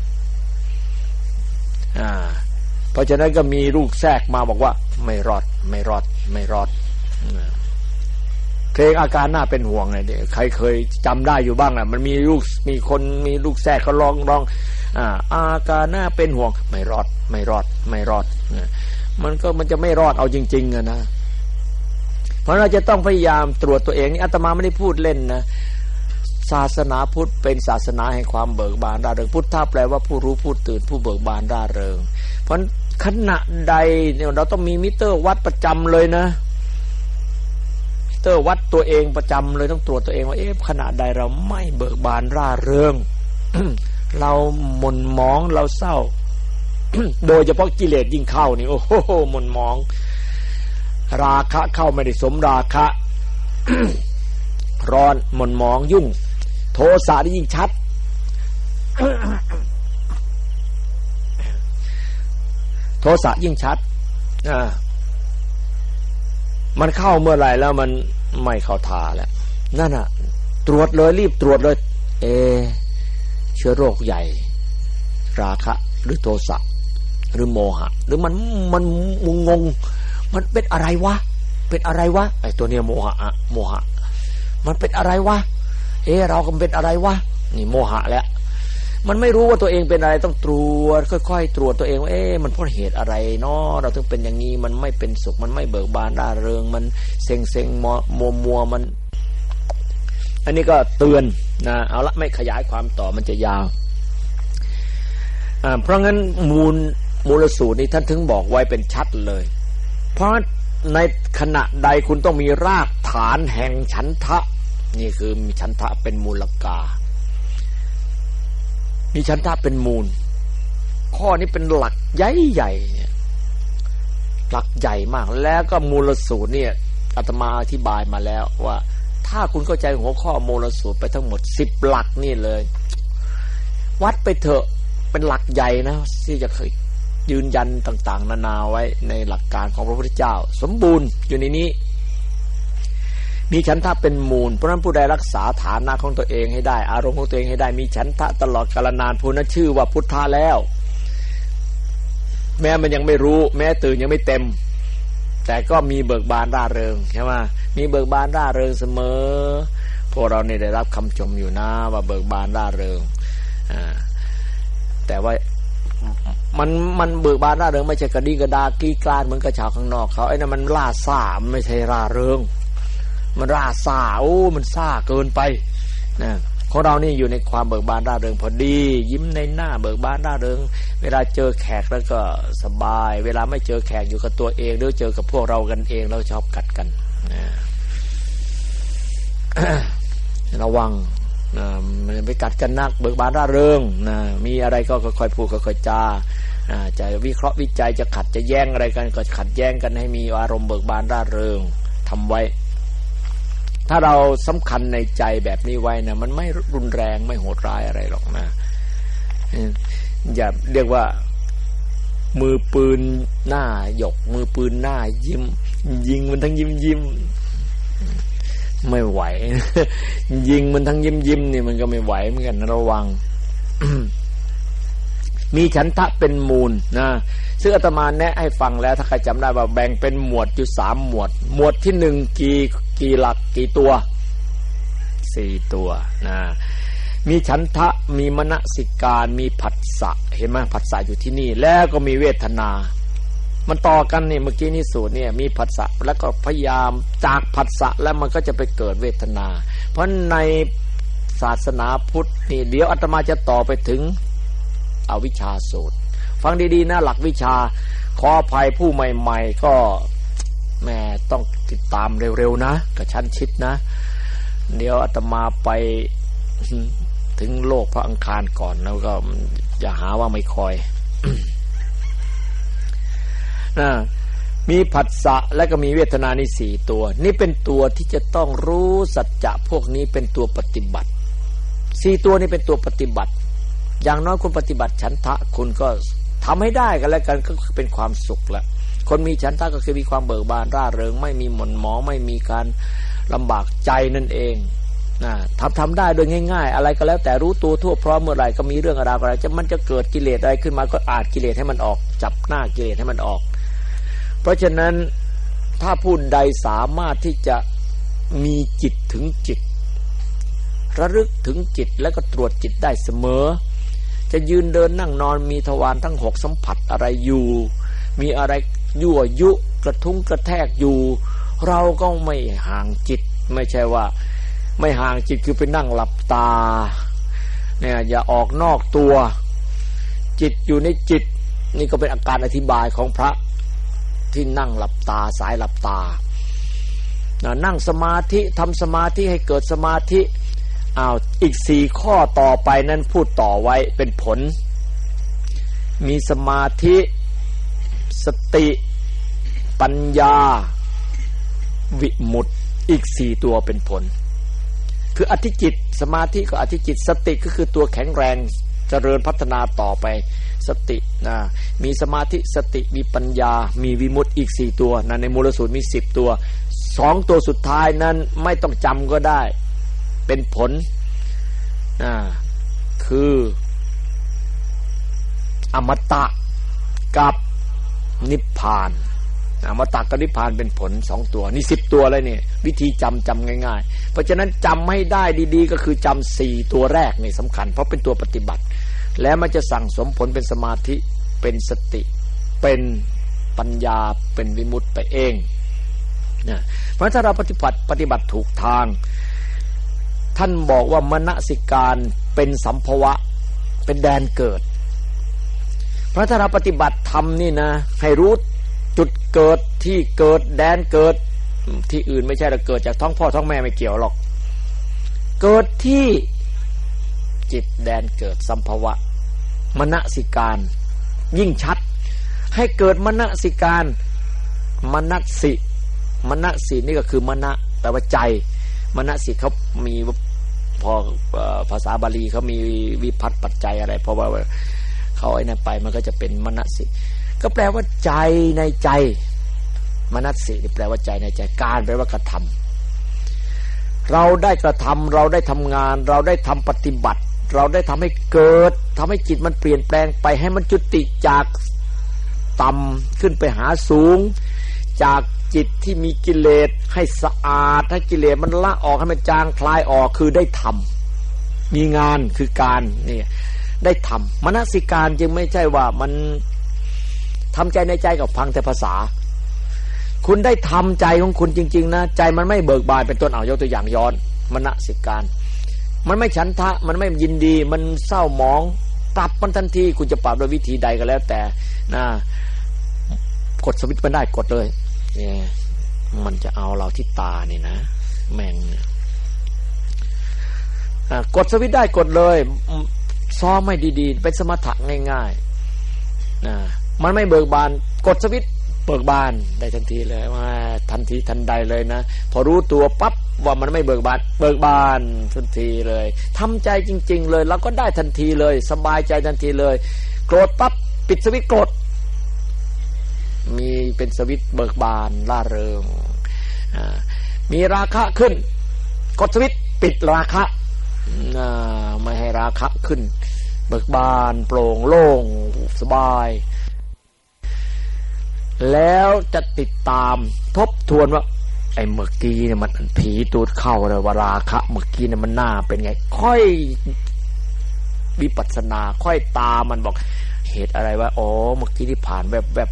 อ่าเพราะฉะนั้นก็มีลูกแทรกมาบอกว่าไม่รอดไม่รอดไม่รอดเพลงอาการน่าเป็นห่วงเนี่ยใครเคยจำได้อยู่บ้างอ่ะมันมีลูกมีคนมีลูกแทรกเขาร้องร้องอ่าอาการน่าเป็นห่วงไม่รอดไม่รอดไม่รอดมันก็มันจะไม่รอดเอาจริงๆอ่ะนะเพราะเราจะต้องพยายามตรวจตัวเองนี่อาตมาไม่ได้พูดเล่นนะศาสนาพุทธเป็นศาสนาแห่งความเบิกบานร่าเริงพุทธะแปลว่าผู้รู้ผู้ตื่นผู้เบิกบานร่าเริงเพราะขณะใดเนี่ยเราต้องมีมิเตอร์วัดประจำเลยนะมิเตอร์วัดตัวเองประจำเลยต้องตรวจตัวเองว่าเอ๊ะขณะใดเราไม่เบิกบานร่าเริง เราหม่นหมองเราเศร้า โดยเฉพาะกิเลสยิ่งเข้านี่โอ้โหหม่นหมองราคะเข้าไม่ได้สมราคะ ร้อนหม่นหมองยุ่งโทสะนี่ยิ่งชัด โทสะยิ่งชัดอ่ามันเข้าเมื่อไหร่แล้วมันไม่เข้าท่าแล้วนั่นน่ะตรวจเลยรีบตรวจเลยเอเชื้อโรคใหญ่ราคะหรือโทสะหรือโมหะหรือมันมันงงมันเป็นอะไรวะเป็นอะไรวะไอ้ตัวเนี้ยโมหะอะโมหะมันเป็นอะไรวะเอเราก็เป็นอะไรวะนี่โมหะแล้วมันไม่รู้ว่าตัวเองเป็นอะไรต้องตรวจค่อยๆตรวจตัวเองว่าเอ๊ะมันเพราะเหตุอะไรเนาะเราถึงเป็นอย่างนี้มันไม่เป็นสุขมันไม่เบิกบานร่าเริงมันเซ็งๆมัวมัวมันอันนี้ก็เตือนนะเอาละไม่ขยายความต่อมันจะยาวอ่าเพราะงั้นมูลมูลสูตรนี้ท่านถึงบอกไว้เป็นชัดเลยเพราะในขณะใดคุณต้องมีรากฐานแห่งฉันทะนี่คือมีฉันทะเป็นมูลกามีฉันทะเป็นมูลข้อนี้เป็นหลักใหญ่ๆเนี่ยหลักใหญ่มากแล้วก็มูลสูตรเนี่ยอาตมาอธิบายมาแล้วว่าถ้าคุณเข้าใจหัวข้อมูลสูตรไปทั้งหมดสิบหลักนี่เลยวัดไปเถอะเป็นหลักใหญ่นะที่จะเคยยืนยันต่างๆนานาไว้ในหลักการของพระพุทธเจ้าสมบูรณ์อยู่ในนี้มีฉันทะเป็นมูลเพราะนั้นผู้ใดรักษาฐานะของตัวเองให้ได้อารมณ์ของตัวเองให้ได้มีฉันทะตลอดกาลนานผู้นั้นชื่อว่าพุทธะแล้วแม้มันยังไม่รู้แม้ตื่นยังไม่เต็มแต่ก็มีเบิกบานร่าเริงใช่ไหมมีเบิกบานร่าเริงเสมอพวกเราเนี่ยได้รับคำชมอยู่นะว่าเบิกบานร่าเริงอ่าแต่ว่ามันมันเบิกบานร่าเริงไม่ใช่กระดีกระดากี้กลานเหมือนกับชาวข้างนอกเขาไอ้นั่นมันล่าซ่าไม่ใช่ร่าเริงมันร่าซ่าโอ้มันซ่าเกินไปนะของเรานี่อยู่ในความเบิกบานร่าเริงพอดียิ้มในหน้าเบิกบานร่าเริงเวลาเจอแขกแล้วก็สบายเวลาไม่เจอแขกอยู่กับตัวเองหรือเจอกับพวกเรากันเองเราชอบกัดกันนะระวังนะมันไปกัดกันนักเบิกบานร่าเริงนะมีอะไรก็ค่อยๆพูดค่อยๆจาจะวิเคราะห์วิจัยจะขัดจะแย้งอะไรกันก็ขัดแย้งกันให้มีอารมณ์เบิกบานร่าเริงทำไว้ถ้าเราสำคัญในใจแบบนี้ไว้นะมันไม่รุนแรงไม่โหดร้ายอะไรหรอกนะอย่าเรียกว่ามือปืนหน้าหยกมือปืนหน้ายิ้มยิงมันทั้งยิ้มยิ้มไม่ไหว ยิงมันทั้งยิ้มยิ้มนี่มันก็ไม่ไหวเหมือนกันระวัง มีฉันทะเป็นมูลนะซึ่งอาตมาแนะให้ฟังแล้วถ้าใครจำได้ว่าแบ่งเป็นหมวดอยู่สามหมวดหมวดที่หนึ่งกี่กี่หลักกี่ตัวสี่ตัวนะมีฉันทะมีมนสิการมีผัสสะเห็นไหมผัสสะอยู่ที่นี่แล้วก็มีเวทนามันต่อกันนี่เมื่อกี้นี่สูตรเนี่ยมีผัสสะแล้วก็พยายามจากผัสสะแล้วมันก็จะไปเกิดเวทนาเพราะในศาสนาพุทธนี่เดี๋ยวอาตมาจะต่อไปถึงอวิชชาสูตรฟังดีๆนะหลักวิชาขออภัยผู้ใหม่ๆก็แม่ต้องติดตามเร็วๆนะกระชั้นชิดนะเดี๋ยวอาตมาไปถึงโลกพระอังคารก่อนแล้วก็อย่าหาว่าไม่คอย นะมีผัสสะและก็มีเวทนานี่สี่ตัวนี่เป็นตัวที่จะต้องรู้สัจจะพวกนี้เป็นตัวปฏิบัติสี่ตัวนี้เป็นตัวปฏิบัติอย่างน้อยคุณปฏิบัติฉันทะคุณก็ทำให้ได้กันแล้วกันก็เป็นความสุขละคนมีฉันทะก็คือมีความเบิกบานร่าเริงไม่มีหม่นหมองไม่มีการลำบากใจนั่นเองนะทำทำได้โดยง่ายๆอะไรก็แล้วแต่รู้ตัวทั่วพร้อมเมื่อไหร่ก็มีเรื่องอะไรอะไรจะมันจะเกิดกิเลสอะไรขึ้นมาก็อาจกิเลสให้มันออกจับหน้ากิเลสให้มันออกเพราะฉะนั้นถ้าผู้ใดสามารถที่จะมีจิตถึงจิตระลึกถึงจิตแล้วก็ตรวจจิตได้เสมอจะยืนเดินนั่งนอนมีทวารทั้งหกสัมผัสอะไรอยู่มีอะไรยั่วยุกระทุ้งกระแทกอยู่เราก็ไม่ห่างจิตไม่ใช่ว่าไม่ห่างจิตคือไปนั่งหลับตาเนี่ยอย่าออกนอกตัวจิตอยู่ในจิตนี่ก็เป็นอาการอธิบายของพระที่นั่งหลับตาสายหลับตานั่งสมาธิทำสมาธิให้เกิดสมาธิอ้าวอีกสี่ข้อต่อไปนั้นพูดต่อไว้เป็นผลมีสมาธิสติปัญญาวิมุตติอีกสี่ตัวเป็นผลคืออธิจิตสมาธิก็อธิจิตสติก็คือตัวแข็งแรงเจริญพัฒนาต่อไปสตินะมีสมาธิสติมีปัญญามีวิมุตติอีกสี่ตัวนะในมูลสูตรมีสิบตัวสองตัวสุดท้ายนั้นไม่ต้องจำก็ได้เป็นผลนะคืออมตะกับนิพพานอมตะกับนิพพานเป็นผลสองตัวนี่สิบตัวเลยเนี่ยวิธีจำจำง่ายๆเพราะฉะนั้นจำให้ได้ดีๆก็คือจำสี่ตัวแรกนี่สำคัญเพราะเป็นตัวปฏิบัติแล้วมันจะสั่งสมผลเป็นสมาธิเป็นสติเป็นปัญญาเป็นวิมุตติไปเองนะเพราะถ้าเราปฏิบัติปฏิบัติถูกทางท่านบอกว่ามนสิการเป็นสัมภวะเป็นแดนเกิดเพราะถ้าเราปฏิบัติธรรมนี่นะให้รู้จุดเกิดที่เกิดแดนเกิดที่อื่นไม่ใช่เราเกิดจากท้องพ่อท้องแม่ไม่เกี่ยวหรอกเกิดที่จิตแดนเกิดสัมภวะมนสิการยิ่งชัดให้เกิดมนสิการมนสิมนสินี่ก็คือมนะแปลว่าใจมนสิเขามีพอภาษาบาลีเขามีวิภัตปัจจัยอะไรเพราะว่าเขาไอ้นั่นไปมันก็จะเป็นมนสิก็แปลว่าใจในใจมนสิแปลว่าใจในใจการแปลว่ากระทำเราได้กระทำเราได้ทำงานเราได้ทำปฏิบัติเราได้ทำให้เกิดทำให้จิตมันเปลี่ยนแปลงไปให้มันจุติจากต่ำขึ้นไปหาสูงจากจิตที่มีกิเลสให้สะอาดให้กิเลสมันละออกให้มันจางคลายออกคือได้ทำมีงานคือการนี่ได้ทำมนสิการจึงไม่ใช่ว่ามันทำใจในใจกับฟังแต่ภาษาคุณได้ทำใจของคุณจริงๆนะใจมันไม่เบิกบานเป็นต้นเอายกตัวอย่างย้อนมนสิการมันไม่ฉันทะมันไม่ยินดีมันเศร้าหมองปรับมันทันทีคุณจะปรับโดยวิธีใดก็แล้วแต่นะกดสวิตช์มันได้กดเลยเนี่ยมันจะเอาเราที่ตานี่นะแม่งกดสวิตช์ได้กดเลยซ้อมให้ดีๆเป็นสมถะง่ายๆนะมันไม่เบิกบานกดสวิตช์เบิกบานได้ทันทีเลยว่าทันทีทันใดเลยนะพอรู้ตัวปั๊บว่ามันไม่เบิกบานเบิกบานทันทีเลยทำใจจริงๆเลยแล้วก็ได้ทันทีเลยสบายใจทันทีเลยโกรธปั๊บปิดสวิตช์โกรธมีเป็นสวิตช์เบิกบานร่าเริงมีราคะขึ้นกดสวิตช์ปิดราคะไม่ให้ราคะขึ้นเบิกบานโปร่งโล่งสบายแล้วจะติดตามทบทวนว่าไอ้เมื่อกี้เนี่ยมันผีตูดเข้าเลยว่าราคะเมื่อกี้เนี่ยมันหน้าเป็นไงค่อยวิปัสสนาค่อยตามมันบอกเหตุอะไรวะอ๋อเมื่อกี้ที่ผ่านแบบแบบ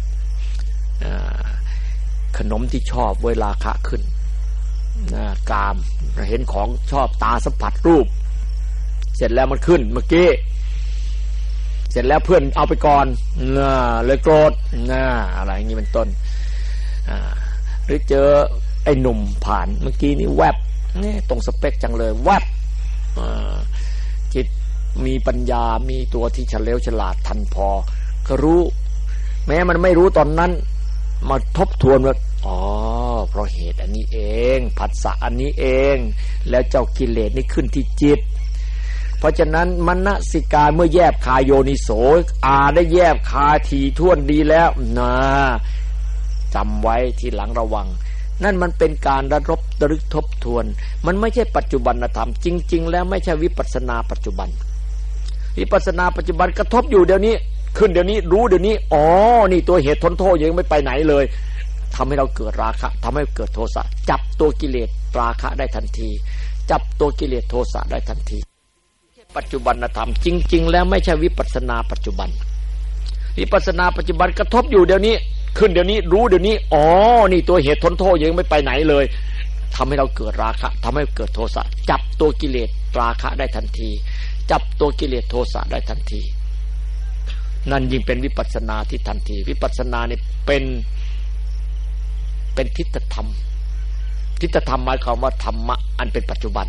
ขนมที่ชอบเวลาคะขึ้นกามเห็นของชอบตาสัมผัสรูปเสร็จแล้วมันขึ้นเมื่อกี้เสร็จแล้วเพื่อนเอาไปก่อนเลยโกรธอะไรอย่างนี้เป็นต้นหรือเจอไอ้หนุ่มผ่านเมื่อกี้นี่แวบนี่ตรงสเปคจังเลยแวบจิตมีปัญญามีตัวที่เฉลียวฉลาดทันพอก็รู้แม้มันไม่รู้ตอนนั้นมาทบทวนว่าอ๋อเพราะเหตุอันนี้เองผัสสะอันนี้เองแล้วเจ้ากิเลสนี่ขึ้นที่จิตเพราะฉะนั้นมนสิการเมื่อแยบคายโยนิโสอาได้แยบคาทีท่วนดีแล้วนะจำไว้ทีหลังระวังนั่นมันเป็นการระลบระลึกทบทวนมันไม่ใช่ปัจจุบันธรรมจริงๆแล้วไม่ใช่วิปัสสนาปัจจุบันวิปัสสนาปัจจุบันกระทบอยู่เดี๋ยวนี้ขึ้นเดี๋ยวนี้รู้เดี๋ยวนี้อ๋อนี่ตัวเหตุทนโทษยังไม่ไปไหนเลยทำให้เราเกิดราคะทำให้เกิดโทสะจับตัวกิเลสราคะได้ทันทีจับตัวกิเลสโทสะได้ทันทีปัจจุบันธรรมจริงๆแล้วไม่ใช่วิปัสสนาปัจจุบันวิปัสสนาปัจจุบันกระทบอยู่เดี๋ยวนี้ขึ้นเดี๋ยวนี้รู้เดี๋ยวนี้อ๋อนี่ตัวเหตุทนโทษยังไม่ไปไหนเลยทำให้เราเกิดราคะทำให้เกิดโทสะจับตัวกิเลสราคะได้ทันทีจับตัวกิเลสโทสะได้ทันทีนั่นยิ่งเป็นวิปัสสนาที่ทันทีวิปัสสนานี่เป็นเป็นทิฏฐธรรมทิฏฐธรรมหมายความว่าธรรมะอันเป็นปัจจุบัน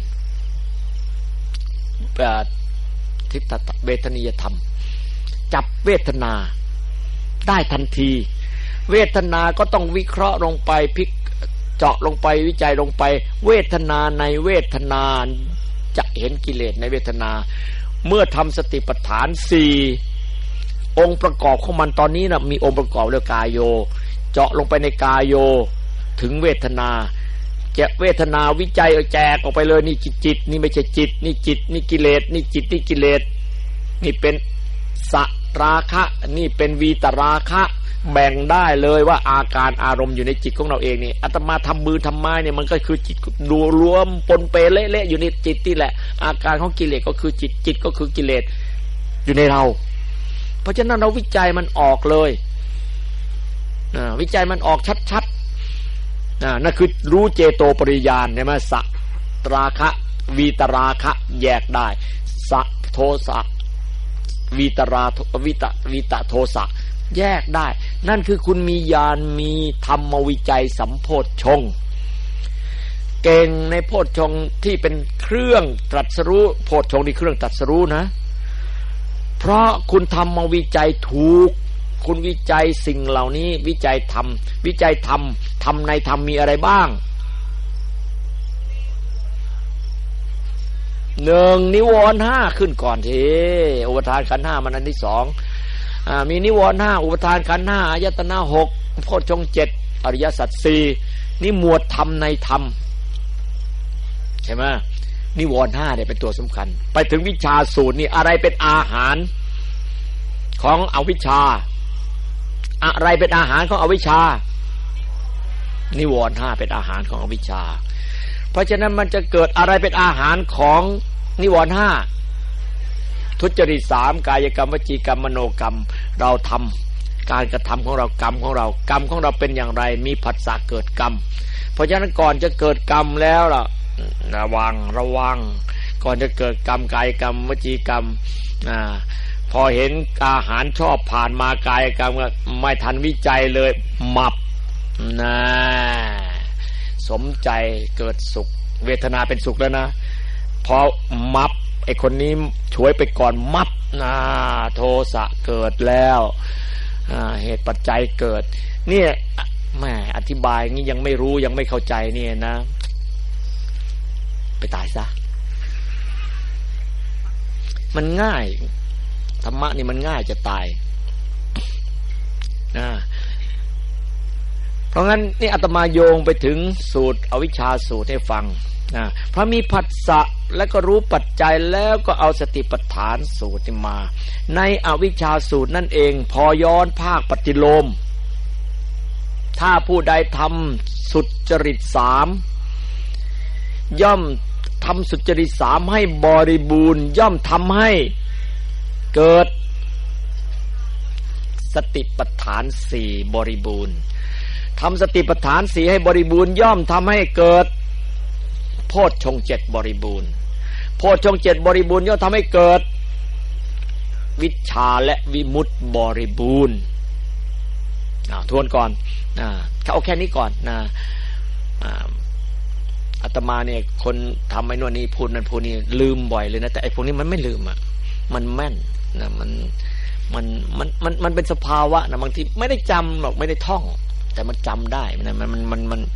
ทิฏฐเวทนียธรรมจับเวทนาได้ทันทีเวทนาก็ต้องวิเคราะห์ลงไปพิกเจาะลงไปวิจัยลงไปเวทนาในเวทนาจะเห็นกิเลสในเวทนาเมื่อทำสติปัฏฐานสี่องค์ประกอบของมันตอนนี้นะมีองค์ประกอบเรียกกายโยเจาะลงไปในกายโยถึงเวทนาจะเวทนาวิจัยแจกออกไปเลยนี่จิตจิตนี่ไม่ใช่จิตนี่จิตนี่กิเลสนี่จิตนี่กิเลสนี่เป็นสราคะนี่เป็นวีตราคะแบ่งได้เลยว่าอาการอารมณ์อยู่ในจิตของเราเองนี่อาตมาทำมือทำไม้เนี่ยมันก็คือจิตดูรวมปนเปเละๆอยู่ในจิตนี่แหละอาการของกิเลสก็คือจิตจิตก็คือกิเลสอยู่ในเราเพราะฉะนั้นเราวิจัยมันออกเลยวิจัยมันออกชัดๆนั่นคือรู้เจโตปริญาณใช่ไหมสัตราคะวีตราคะแยกได้สัโทสะวีตราวิตวิตโทสะแยกได้นั่นคือคุณมีญาณมีธรรมวิจัยสัมโพชฌงค์เก่งในโพชฌงค์ที่เป็นเครื่องตรัสรู้โพชฌงค์นี่เครื่องตรัสรู้นะเพราะคุณทำมาวิจัยถูกคุณวิจัยสิ่งเหล่านี้วิจัยธรรมวิจัยธรรมธรรมในธรรมมีอะไรบ้างหนึ่งนิวรณ์ห้าขึ้นก่อนทีอุปทานขันธ์ห้ามันอันที่สองอ่ามีนิวรณ์ห้าอุปทานขันธ์ห้าอายตนะหกโพชฌงค์เจ็ดอริยสัจสี่นี่หมวดธรรมในธรรมใช่ไหมนิวรณ์ห้าเนี่ยเป็นตัวสำคัญไปถึงวิชาสูตรนี่อะไรเป็นอาหารของอวิชชาอะไรเป็นอาหารของอวิชชานิวรณ์ห้าเป็นอาหารของอวิชชาเพราะฉะนั้นมันจะเกิดอะไรเป็นอาหารของนิวรณ์ห้าทุจริตสามกายกรรมวจีกรรมมโนกรรมเราทำการกระทำของเรากรรมของเรากรรมของเราเป็นอย่างไรมีผัสสะเกิดกรรมเพราะฉะนั้นก่อนจะเกิดกรรมแล้วล่ะระวังระวังก่อนจะเกิดกรรมกายกรรมวจีกรรมอ่าพอเห็นอาหารชอบผ่านมากายกรรมก็ไม่ทันวิจัยเลยหมับนะสมใจเกิดสุขเวทนาเป็นสุขแล้วนะพอมับไอ้คนนี้ช่วยไปก่อนมับนะโทสะเกิดแล้วเหตุปัจจัยเกิดนี่แม่อธิบายงี้ยังไม่รู้ยังไม่เข้าใจนี่นะไปตายซะมันง่ายธรรมะนี่มันง่ายจะตายนะเพราะงั้นนี่อาตมาโยงไปถึงสูตรอวิชชาสูตรให้ฟังนะเพราะมีผัสสะแล้วก็รู้ปัจจัยแล้วก็เอาสติปัฏฐานสูตรมาในอวิชชาสูตรนั่นเองพอย้อนภาคปฏิโลมถ้าผู้ใดทำสุจริตสามย่อมทำสุจริตสามให้บริบูรณ์ย่อมทำให้เกิดสติปัฏฐานสี่บริบูรณ์ทำสติปัฏฐานสี่ให้บริบูรณ์ย่อมทำให้เกิดโพชฌงค์เจ็ดบริบูรณ์โพชฌงค์เจ็ดบริบูรณ์ย่อมทำให้เกิดวิชชาและวิมุตติบริบูรณ์ทวนก่อนเอาแค่นี้ก่อนนะอาตมาเนี่ยคนทำไอ้นวดนี้พูดนั่นพูดนี่ลืมบ่อยเลยนะแต่ไอ้พวกนี้มันไม่ลืมอ่ะมันแม่นนะมันมันมันมันมันเป็นสภาวะนะบางทีไม่ได้จำหรอกไม่ได้ท่องแต่มันจำได้มันมันมันมันมัน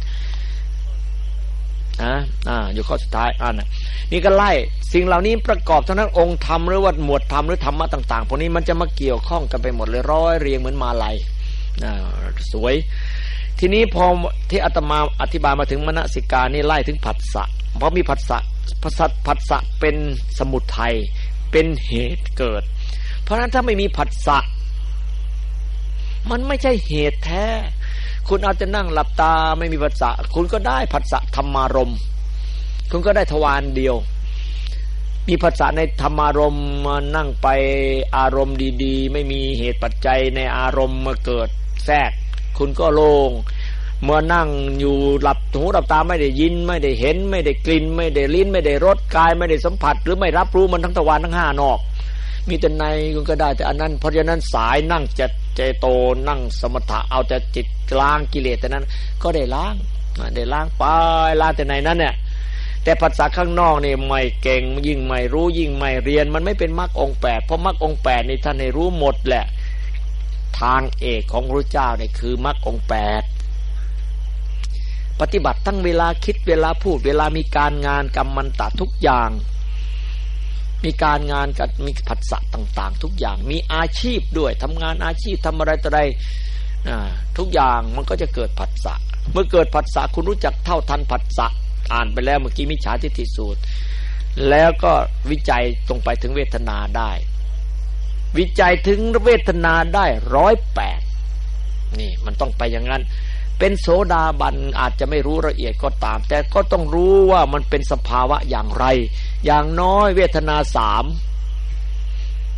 อ่าอ่าอยู่ข้อสุดท้ายอ่านะนี่ก็ไล่สิ่งเหล่านี้ประกอบทั้งนั้นองค์ธรรมหรือว่าหมวดธรรมหรือธรรมะต่างๆพวกนี้มันจะมาเกี่ยวข้องกันไปหมดเลยร้อยเรียงเหมือนมาลัยอ่าสวยทีนี้พอที่อาตมาอธิบายมาถึงมนสิการนี่ไล่ถึงผัสสะเพราะมีผัสสะผัสสะผัสสะเป็นสมุทัยเป็นเหตุเกิดเพราะฉะนั้นถ้าไม่มีผัสสะมันไม่ใช่เหตุแท้คุณอาจจะนั่งหลับตาไม่มีผัสสะคุณก็ได้ผัสสะธรรมารมณ์คุณก็ได้ทวารเดียวมีผัสสะในธรรมารมณ์มานั่งไปอารมณ์ดีๆไม่มีเหตุปัจจัยในอารมณ์มาเกิดแทรกคุณก็โล่งเมื่อนั่งอยู่หลับหูหลับตาไม่ได้ยินไม่ได้เห็นไม่ได้กลิ่นไม่ได้ลิ้นไม่ได้รสกายไม่ได้สัมผัสหรือไม่รับรู้มันทั้งทวารทั้งห้านอกมีแต่ในคุณก็ได้แต่อันนั้นเพราะฉะนั้นสายนั่งจะเจโตนั่งสมถะเอาแต่จิตล้างกิเลสแต่นั้นก็ได้ล้างได้ล้างไปล้างแต่ในนั้นเนี่ยแต่ภาษาข้างนอกนี่ไม่เก่งยิ่งไม่รู้ยิ่งไม่เรียนมันไม่เป็นมรรคองค์แปดเพราะมรรคองค์แปดนี่ท่านให้รู้หมดแหละทางเอกของพระเจ้าเนี่ยคือมรรคองค์แปดปฏิบัติทั้งเวลาคิดเวลาพูดเวลามีการงานกรรมันตะทุกอย่างมีการงานกับมีผัสสะต่างๆทุกอย่างมีอาชีพด้วยทำงานอาชีพทำอะไรต่ออะไรทุกอย่างมันก็จะเกิดผัสสะเมื่อเกิดผัสสะคุณรู้จักเท่าทันผัสสะอ่านไปแล้วเมื่อกี้มิจฉาทิฏฐิสูตรแล้วก็วิจัยตรงไปถึงเวทนาได้วิจัยถึงเวทนาได้ร้อยแปดนี่มันต้องไปอย่างนั้นเป็นโสดาบันอาจจะไม่รู้ละเอียดก็ตามแต่ก็ต้องรู้ว่ามันเป็นสภาวะอย่างไรอย่างน้อยเวทนาสาม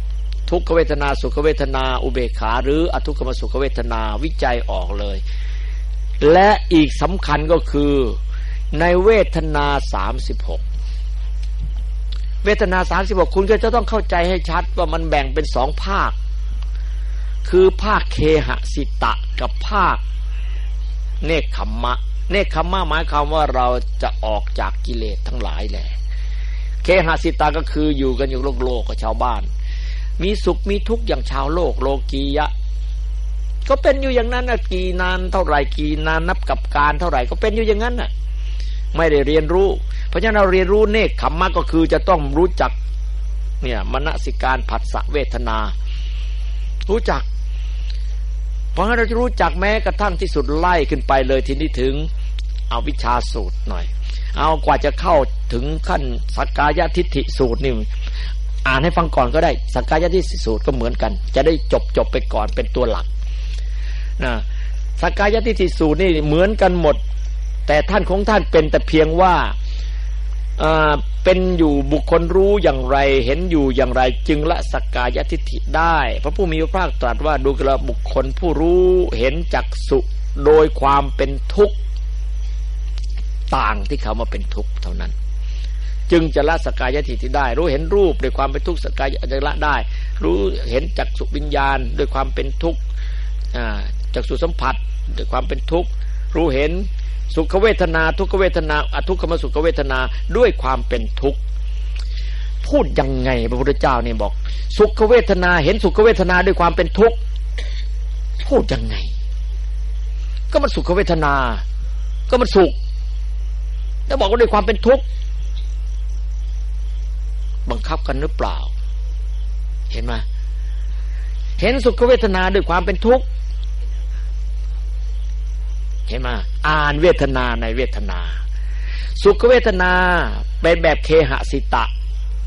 ทุกขเวทนาสุขเวทนาอุเบกขาหรืออทุกขมสุขเวทนาวิจัยออกเลยและอีกสำคัญก็คือในเวทนาสามสิบหกเวทนาสามสิบหกคุณก็จะต้องเข้าใจให้ชัดว่ามันแบ่งเป็นสองภาคคือภาคเคหสิตะกับภาคเนกขัมมะเนกขัมมะหมายความว่าเราจะออกจากกิเลสทั้งหลายแหละเคหสิตะก็คืออยู่กันอยู่โลกโลกกับชาวบ้านมีสุขมีทุกข์อย่างชาวโลกโลกียะก็เป็นอยู่อย่างนั้นน่ะกี่นานเท่าไหร่กี่นานนับกับการเท่าไหร่ก็เป็นอยู่อย่างนั้นน่ะไม่ได้เรียนรู้เพราะฉะนั้นเราเรียนรู้เนกขัมมะก็คือจะต้องรู้จักเนี่ยมนสิการผัสสะเวทนารู้จักเพราะงั้นเราจะรู้จักแม้กระทั่งที่สุดไล่ขึ้นไปเลยทีนี้ถึงเอาวิชาสูตรหน่อยเอากว่าจะเข้าถึงขั้นสักกายทิฏฐิสูตรนี่อ่านให้ฟังก่อนก็ได้สักกายทิฏฐิสูตรก็เหมือนกันจะได้จบจบไปก่อนเป็นตัวหลักนะสักกายทิฏฐิสูตรนี่เหมือนกันหมดแต่ท่านของท่านเป็นแต่เพียงว่าอ่าเป็นอยู่บุคคลรู้อย่างไรเห็นอยู่อย่างไรจึงละสักกายทิฏฐิได้พระผู้มีพระภาคตรัสว่าดูกระบุคคลผู้รู้เห็นจักษุโดยความเป็นทุกข์ต่างที่เขามาเป็นทุกข์เท่านั้นจึงจะละสักกายทิฏฐิได้รู้เห็นรูปด้วยความเป็นทุกข์สักกายจะละได้รู้เห็นจักษุวิญญาณด้วยความเป็นทุกข์อ่าจักษุสัมผัสด้วยความเป็นทุกข์รู้เห็นสุขเวทนาทุกขเวทนาอทุกขมสุขเวทนาด้วยความเป็นทุกข์พูดยังไงพระพุทธเจ้านี่บอกสุขเวทนาเห็นสุขเวทนาด้วยความเป็นทุกข์พูดยังไงก็มันสุขเวทนาก็มันสุขแล้วบอกว่าด้วยความเป็นทุกข์บังคับกันหรือเปล่าเห็นไหมเห็นสุขเวทนาด้วยความเป็นทุกข์เห็นไหมอ่านเวทนาในเวทนาสุขเวทนาเป็นแบบเคหสิตะ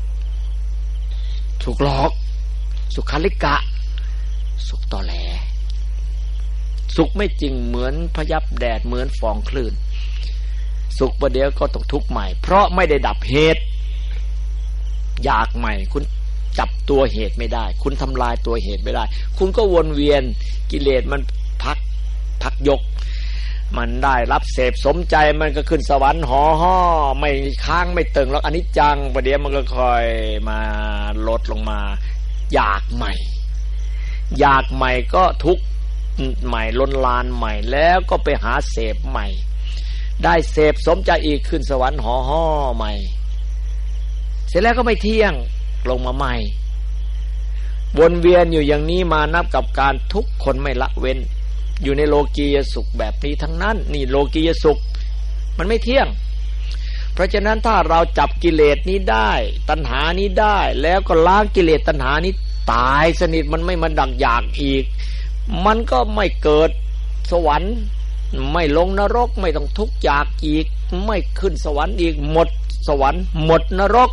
ถูกหลอกสุขาริกะสุขตอแหลสุขไม่จริงเหมือนพยับแดดเหมือนฟองคลื่นสุขประเดี๋ยวก็ต้องทุกข์ใหม่เพราะไม่ได้ดับเหตุอยากใหม่คุณจับตัวเหตุไม่ได้คุณทำลายตัวเหตุไม่ได้คุณก็วนเวียนกิเลสมันพักพักยกมันได้รับเสพสมใจมันก็ขึ้นสวรรค์ห่อห่อไม่ค้างไม่ตึงแล้วอนิจจังประเดี๋ยวมันก็ค่อยมาลดลงมาอยากใหม่อยากใหม่ก็ทุกข์ใหม่ล้นลานใหม่แล้วก็ไปหาเสพใหม่ได้เสพสมใจอีกขึ้นสวรรค์ห่อห่อใหม่เสร็จแล้วก็ไม่เที่ยงลงมาใหม่วนเวียนอยู่อย่างนี้มานับกับการทุกคนไม่ละเว้นอยู่ในโลกียสุขแบบนี้ทั้งนั้นนี่โลกียสุขมันไม่เที่ยงเพราะฉะนั้นถ้าเราจับกิเลสนี้ได้ตัณหานี้ได้แล้วก็ล้างกิเลสตัณหานี้ตายสนิทมันไม่มาดักอยากอีกมันก็ไม่เกิดสวรรค์ไม่ลงนรกไม่ต้องทุกข์อยากอีกไม่ขึ้นสวรรค์อีกหมดสวรรค์หมดนรก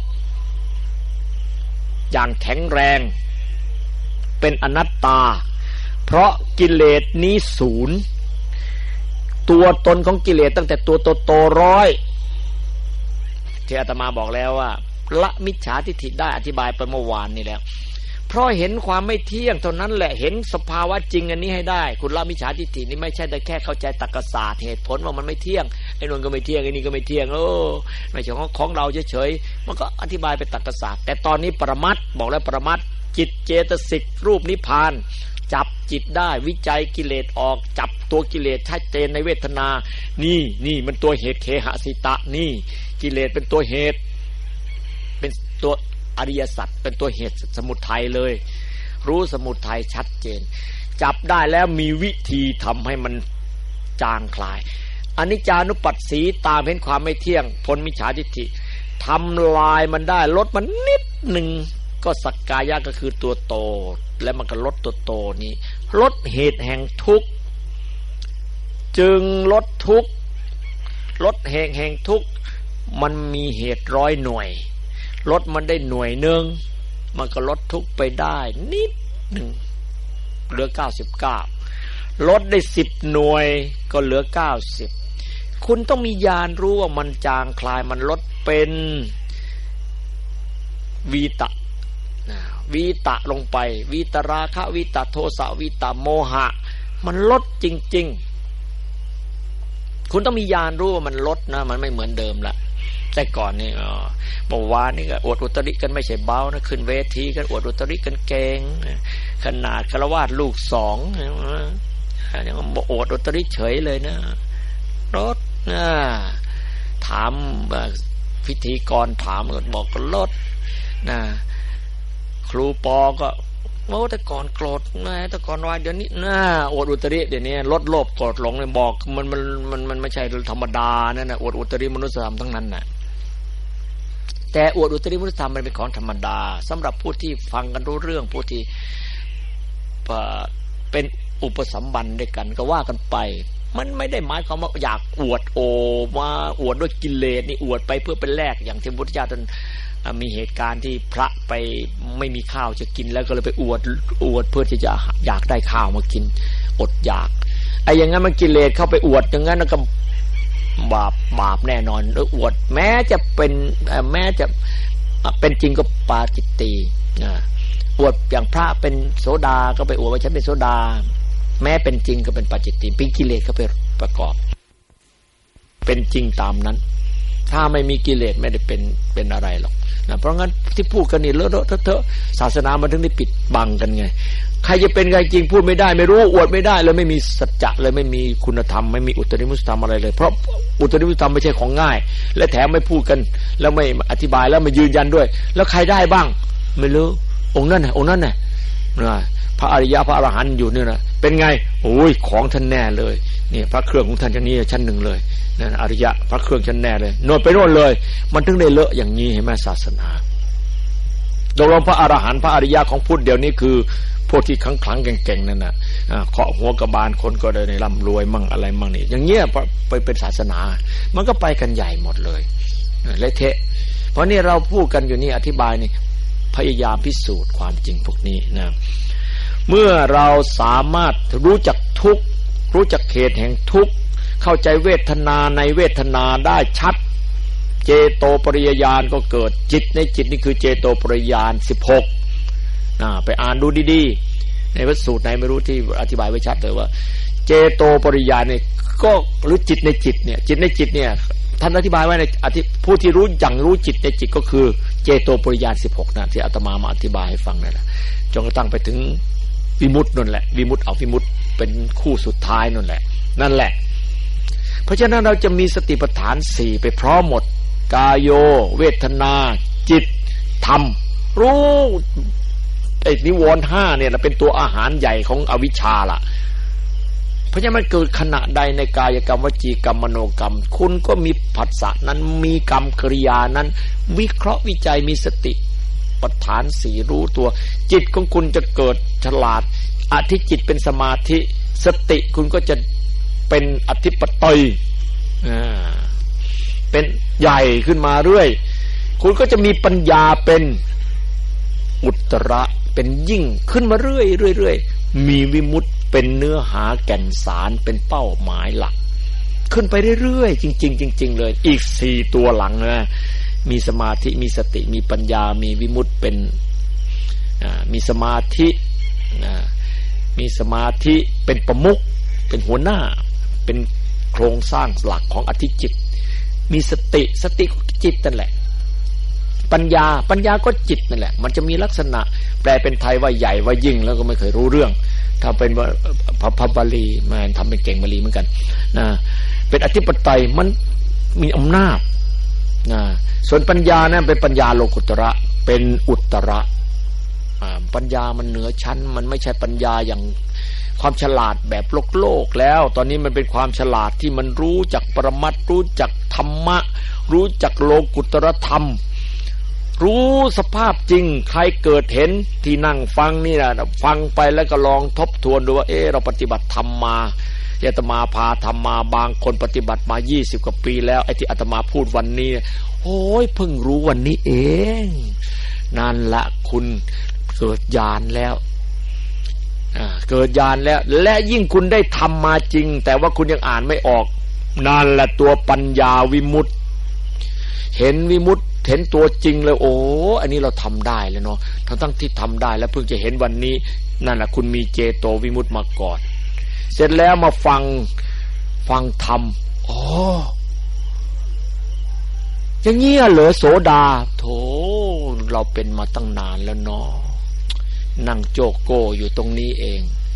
อย่างแข็งแรงเป็นอนัตตาเพราะกิเลสนี้ศูนย์ตัวตนของกิเลสตั้งแต่ตัวโตๆร้อยที่อาตมาบอกแล้วว่าละมิจฉาทิฏฐิได้อธิบายไปเมื่อวานนี้แล้วเพราะเห็นความไม่เที่ยงเท่านั้นแหละเห็นสภาวะจริงอันนี้ให้ได้คุณละมิจฉาทิฏฐินี่ไม่ใช่แต่แค่เข้าใจตรรกศาสตร์เหตุผลว่ามันไม่เที่ยงไอ้นนก็ไม่เที่ยงไอ้นี่ก็ไม่เที่ยงเออไม่ใช่ของของเราเฉยๆมันก็อธิบายเป็นตรรกศาสตร์แต่ตอนนี้ปรมัตถ์บอกแล้วปรมัตถ์จิตเจตสิกรูปนิพพานจับจิตได้วิจัยกิเลสออกจับตัวกิเลสชัดเจนในเวทนานี่นี่มันตัวเหตุเคหสิตะนี่กิเลสเป็นตัวเหตุเป็นตัวอริยสัจเป็นตัวเหตุสมุทัยเลยรู้สมุทัยชัดเจนจับได้แล้วมีวิธีทำให้มันจางคลายอนิจจานุปัสสีตามเห็นความไม่เที่ยงพ้นมิจฉาทิฏฐิทำลายมันได้ลดมันนิดหนึ่งก็สักกายะก็คือตัวโตและมันก็ลดตัวโตนี้ลดเหตุแห่งทุกข์จึงลดทุกข์ลดเหตุแห่งทุกข์มันมีเหตุร้อยหน่วยลดมันได้หน่วยหนึ่งมันก็ลดทุกข์ไปได้นิดหนึ่งเหลือเก้าสิบเก้าลดได้สิบหน่วยก็เหลือเก้าสิบคุณต้องมีญาณรู้ว่ามันจางคลายมันลดเป็นวีตะวีตะลงไปวีตราคะวีตโทสะวีตโมหะมันลดจริงๆคุณต้องมีญาณรู้ว่ามันลดนะมันไม่เหมือนเดิมละแต่ก่อนนี่อ๋อเมื่อวานนี่ก็อวดอุตริกันไม่ใช่เบานะขึ้นเวทีกันอวดอุตริกันเก่งขนาดฆราวาสลูกสองยังอวดอุตริเฉยเลยนะลดนะถามพิธีกรถามก็บอกก็ลดนะครูปอก็โอ้แต่ก่อนโกรธนะแต่ก่อนวายเดี๋ยวนี้น่าอวดอุตริเดี๋ยวนี้ลดโลภโกรธหลงเลยบอกมันมันมันมันไม่ใช่ธรรมดานั่นน่ะอวดอุตริมนุษยธรรมทั้งนั้นน่ะแต่อวดอุตริมนุษยธรรมมันเป็นของธรรมดาสำหรับผู้ที่ฟังกันรู้เรื่องผู้ที่เป็นอุปสัมบันด้วยกันก็ว่ากันไปมันไม่ได้หมายความว่าอยากอวดโอมาอวดด้วยกิเลสนี่อวดไปเพื่อเป็นแลกอย่างที่พุทธเจ้าท่านมีเหตุการณ์ที่พระไปไม่มีข้าวจะกินแล้วก็เลยไปอวดอวดเพื่อที่จะอยากได้ข้าวมากินอดอยากไอ้อย่างนั้นมันกิเลสเข้าไปอวดอย่างนั้นก็บาปบาปแน่นอนอวดแม้จะเป็นแม้จะเป็นจริงก็ปาจิตตีอวดอย่างพระเป็นโสดาก็ไปอวดว่าฉันเป็นโสดาแม้เป็นจริงก็เป็นปาจิตติเป็นกิเลสก็ไปประกอบเป็นจริงตามนั้นถ้าไม่มีกิเลสไม่ได้เป็นเป็นอะไรหรอกนะเพราะงั้นที่พูดกันนี่เลอะเลอะเทอะศาสนามันถึงได้ปิดบังกันไงใครจะเป็นใครจริงพูดไม่ได้ไม่รู้อวดไม่ได้เลยไม่มีสัจจะเลยไม่มีคุณธรรมไม่มีอุตริมุสธรรมอะไรเลยเพราะอุตริมุสธรรมไม่ใช่ของง่ายและแถมไม่พูดกันแล้วไม่อธิบายแล้วไม่ยืนยันด้วยแล้วใครได้บ้างไม่รู้องค์นั้นน่ะองค์นั้นน่ะนะพระอริยะพระอรหันต์อยู่เนี่ยนะเป็นไงโอ้ยของท่านแน่เลยนี่พระเครื่องของท่านชั้นนี้ชั้นหนึ่งเลยนั่นอริยะพระเครื่องชั้นแน่เลยโน่นไปโน่นเลยมันถึงได้เลอะอย่างนี้เห็นไหมศาสนาโดยรวมพระอรหันต์พระอริยะของพุทธเดี๋ยวนี้คือพวกที่ขลังๆเก่งๆนั่นน่ะเคาะหัวกระบาลคนก็ได้ร่ำรวยมั่งอะไรมั่งนี่อย่างเงี้ยไปเป็นศาสนามันก็ไปกันใหญ่หมดเลยเละเทะเพราะนี่เราพูดกันอยู่นี่อธิบายนี่พยายามพิสูจน์ความจริงพวกนี้นะเมื่อเราสามารถรู้จักทุกข์รู้จักเหตุแห่งทุกข์เข้าใจเวทนาในเวทนาได้ชัดเจโตปริยญาณก็เกิดจิตในจิตนี่คือเจโตปริยญาณสิบหกนะไปอ่านดูดีๆในพระสูตรไหนไม่รู้ที่อธิบายไว้ชัดเลยว่าเจโตปริยญาณเนี่ยก็หรือจิตในจิตเนี่ยจิตในจิตเนี่ยท่านอธิบายไว้ในผู้ที่รู้อย่างรู้จิตในจิตก็คือเจโตปริยญาณสิบหกนะที่อาตมามาอธิบายให้ฟังนั่นแหละจนกระทั่งไปถึงวิมุตตินั่นแหละวิมุตติเอาวิมุตติเป็นคู่สุดท้ายนั่นแหละนั่นแหละเพราะฉะนั้นเราจะมีสติปัฏฐานสี่ไปพร้อมหมดกายโยเวทนาจิตธรรมรู้ไอ้นิวรณ์ห้าเนี่ยเป็นตัวอาหารใหญ่ของอวิชชาล่ะเพราะฉะนั้นมันเกิดขณะใดในกายกรรมวจีกรรมมโนกรรมคุณก็มีผัสสะนั้นมีกรรมกิริยานั้นวิเคราะห์วิจัยมีสติปัฏฐานสี่รู้ตัวจิตของคุณจะเกิดฉลาดอธิจิตเป็นสมาธิสติคุณก็จะเป็นอธิปไตยอ่าเป็นใหญ่ขึ้นมาเรื่อยคุณก็จะมีปัญญาเป็นอุตระเป็นยิ่งขึ้นมาเรื่อยเรื่อยๆมีวิมุตติเป็นเนื้อหาแก่นสารเป็นเป้าหมายหลักขึ้นไปเรื่อยๆจริงๆจริงๆเลยอีกสี่ตัวหลังนะมีสมาธิมีสติมีปัญญามีวิมุตติเป็นมีสมาธิมีสมาธิเป็นประมุขเป็นหัวหน้าเป็นโครงสร้างหลักของอธิจิตมีสติสติก็จิตนั่นแหละปัญญาปัญญาก็จิตนั่นแหละมันจะมีลักษณะแปลเป็นไทยว่าใหญ่ว่ายิ่งแล้วก็ไม่เคยรู้เรื่องถ้าเป็นพระพระบาลีมันทำเป็นเก่งบาลีเหมือนกันนะเป็นอธิปไตยมันมีอำนาจนะส่วนปัญญานั้นเป็นปัญญาโลกุตระเป็นอุตระปัญญามันเหนือชั้นมันไม่ใช่ปัญญาอย่างความฉลาดแบบโลกโลกแล้วตอนนี้มันเป็นความฉลาดที่มันรู้จักปรมัตถ์รู้จักธรรมะรู้จักโลกุตรธรรมรู้สภาพจริงใครเกิดเห็นที่นั่งฟังนี่นะฟังไปแล้วก็ลองทบทวนดูว่าเออเราปฏิบัติธรรมมาอาตมาพาธรรมมาบางคนปฏิบัติมายี่สิบกว่าปีแล้วไอ้ที่อาตมาพูดวันนี้โอ้ยเพิ่งรู้วันนี้เองนั่นละคุณเกิดญาณแล้วเกิดญาณแล้วและยิ่งคุณได้ทำมาจริงแต่ว่าคุณยังอ่านไม่ออกนั่นแหละตัวปัญญาวิมุตติเห็นวิมุตติเห็นตัวจริงเลยโอ้อันนี้เราทำได้เลยเนาะทั้งทั้งที่ทำได้แล้วเพิ่งจะเห็นวันนี้นั่นแหละคุณมีเจโตวิมุตติมาก่อนเสร็จแล้วมาฟังฟังธรรมอ๋ออย่างเงี้ยเหรอโสดาโถเราเป็นมาตั้งนานแล้วเนาะนั่งโจโกอยู่ตรงนี้เอง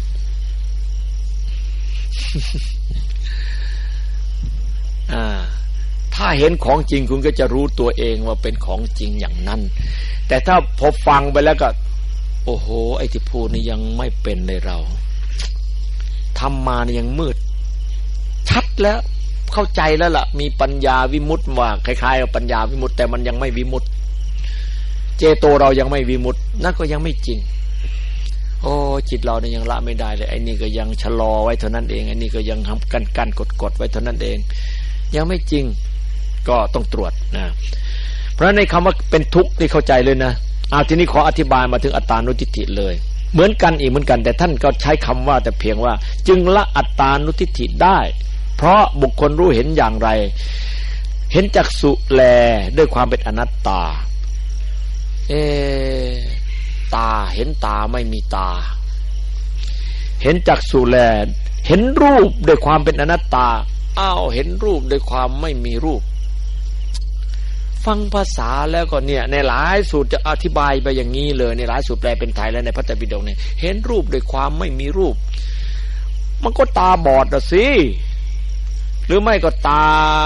อ่าถ้าเห็นของจริงคุณก็จะรู้ตัวเองว่าเป็นของจริงอย่างนั้นแต่ถ้าพอฟังไปแล้วก็โอ้โหไอ้ที่พูดนี่ยังไม่เป็นเลยเราทำมานี่ยังมืดชัดแล้วเข้าใจแล้วล่ะมีปัญญาวิมุตติว่าคล้ายๆกับปัญญาวิมุตติแต่มันยังไม่วิมุตติเจโตเรายังไม่วิมุตตินั่นก็ยังไม่จริงโอ้จิตเราเนี่ยยังละไม่ได้เลยไอ้นี่ก็ยังชะลอไว้เท่านั้นเองไอ้นี่ก็ยังทำกันกันกดๆไว้เท่านั้นเองยังไม่จริงก็ต้องตรวจนะเพราะในคำว่าเป็นทุกข์นี่เข้าใจเลยนะเอาทีนี้ขออธิบายมาถึงอัตตานุทิฏฐิเลยเหมือนกันอีกเหมือนกันแต่ท่านก็ใช้คำว่าแต่เพียงว่าจึงละอัตตานุทิฏฐิได้เพราะบุคคลรู้เห็นอย่างไรเห็นจักษุแลด้วยความเป็นอนัตตาเอตาเห็นตาไม่มีตาเห็นจักษุแลเห็นรูปด้วยความเป็นอนัตตาอ้าวเห็นรูปด้วยความไม่มีรูปฟังภาษาแล้วก็เนี่ยในหลายสูตรจะอธิบายไปอย่างนี้เลยในหลายสูตรแปลเป็นไทยแล้วในพระไตรปิฎกเนี่ยเห็นรูปด้วยความไม่มีรูปมันก็ตาบอดอะสิหรือไม่ก็ตา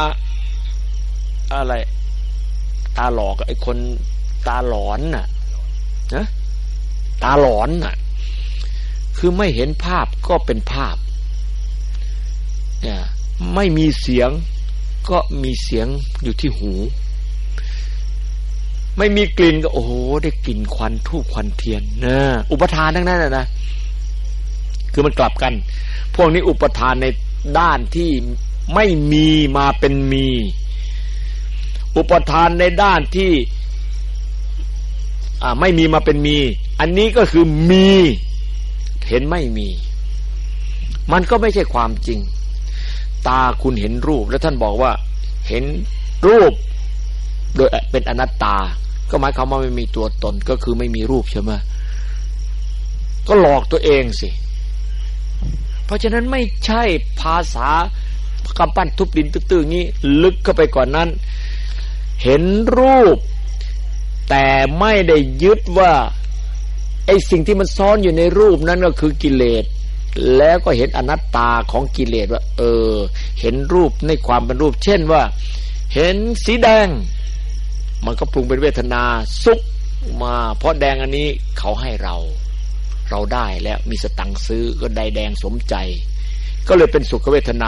อะไรตาหลอกไอ้คนตาหลอนน่ะนะตาหลอนน่ะคือไม่เห็นภาพก็เป็นภาพเนี่ยไม่มีเสียงก็มีเสียงอยู่ที่หูไม่มีกลิ่นก็โอ้โหได้กลิ่นควันธูปควันเทียนนะอุปทานทั้งนั้นน่ะนะคือมันกลับกันพวกนี้อุปทานในด้านที่ไม่มีมาเป็นมีอุปทานในด้านที่อ่าไม่มีมาเป็นมีอันนี้ก็คือมีเห็นไม่มีมันก็ไม่ใช่ความจริงตาคุณเห็นรูปแล้วท่านบอกว่าเห็นรูปโดยเป็นอนัตตาก็หมายความว่าไม่มีตัวตนก็คือไม่มีรูปใช่ไหมก็หลอกตัวเองสิเพราะฉะนั้นไม่ใช่ภาษากำปั้นทุบดินตื้อๆงี้ลึกเข้าไปกว่านั้นเห็นรูปแต่ไม่ได้ยึดว่าไอ้สิ่งที่มันซ้อนอยู่ในรูปนั้นก็คือกิเลสแล้วก็เห็นอนัตตาของกิเลสว่าเออเห็นรูปในความเป็นรูปเช่นว่าเห็นสีแดงมันก็ปรุงเป็นเวทนาสุขมาเพราะแดงอันนี้เขาให้เราเราได้แล้วมีสตังค์ซื้อก็ได้แดงสมใจก็เลยเป็นสุขเวทนา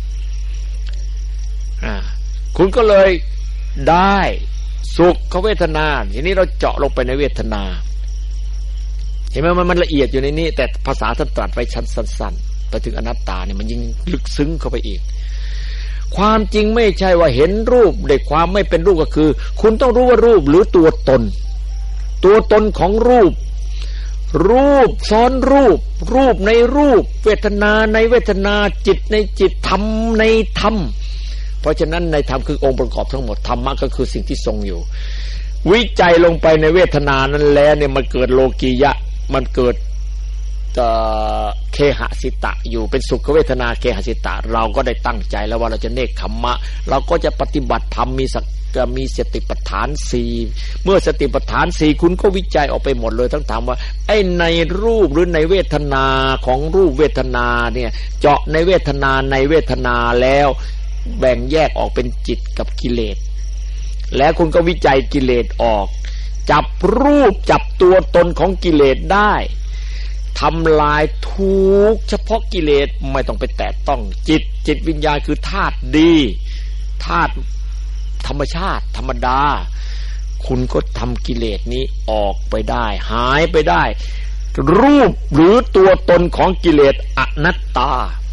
อ่าคุณก็เลยได้สุขเวทนาทีนี้เราเจาะลงไปในเวทนาเห็นไหมมันมันละเอียดอยู่ในนี้แต่ภาษาท่านตรัสไว้ชั้นสั้นๆไปถึงอนัตตาเนี่ยมันยิ่งลึกซึ้งเข้าไปอีกความจริงไม่ใช่ว่าเห็นรูปด้วยความไม่เป็นรูปก็คือคุณต้องรู้ว่ารูปหรือตัวตนตัวตนของรูปรูปซ้อนรูปรูปในรูปเวทนาในเวทนาจิตในจิตธรรมในธรรมเพราะฉะนั้นในธรรมคือองค์ประกอบทั้งหมดธรรมะก็คือสิ่งที่ทรงอยู่วิจัยลงไปในเวทนานั้นแล้วเนี่ยมันเกิดโลกียะมันเกิดเคหสิตะอยู่เป็นสุขเวทนาเคหสิตะเราก็ได้ตั้งใจแล้วว่าเราจะเนกขัมมะเราก็จะปฏิบัติธรรมมีสักมีสติปัฏฐานสี่เมื่อสติปัฏฐานสี่คุณก็วิจัยออกไปหมดเลยทั้งถามว่าไอ้ในรูปหรือในเวทนาของรูปเวทนาเนี่ยเจาะในเวทนาในเวทนาแล้วแบ่งแยกออกเป็นจิตกับกิเลสแล้วคุณก็วิจัยกิเลสออกจับรูปจับตัวตนของกิเลสได้ทำลายทุกเฉพาะกิเลสไม่ต้องไปแตะต้องจิตจิตวิญญาณคือธาตุดีธาตุธรรมชาติธรรมดาคุณก็ทำกิเลสนี้ออกไปได้หายไปได้รูปหรือตัวตนของกิเลสอนัตตา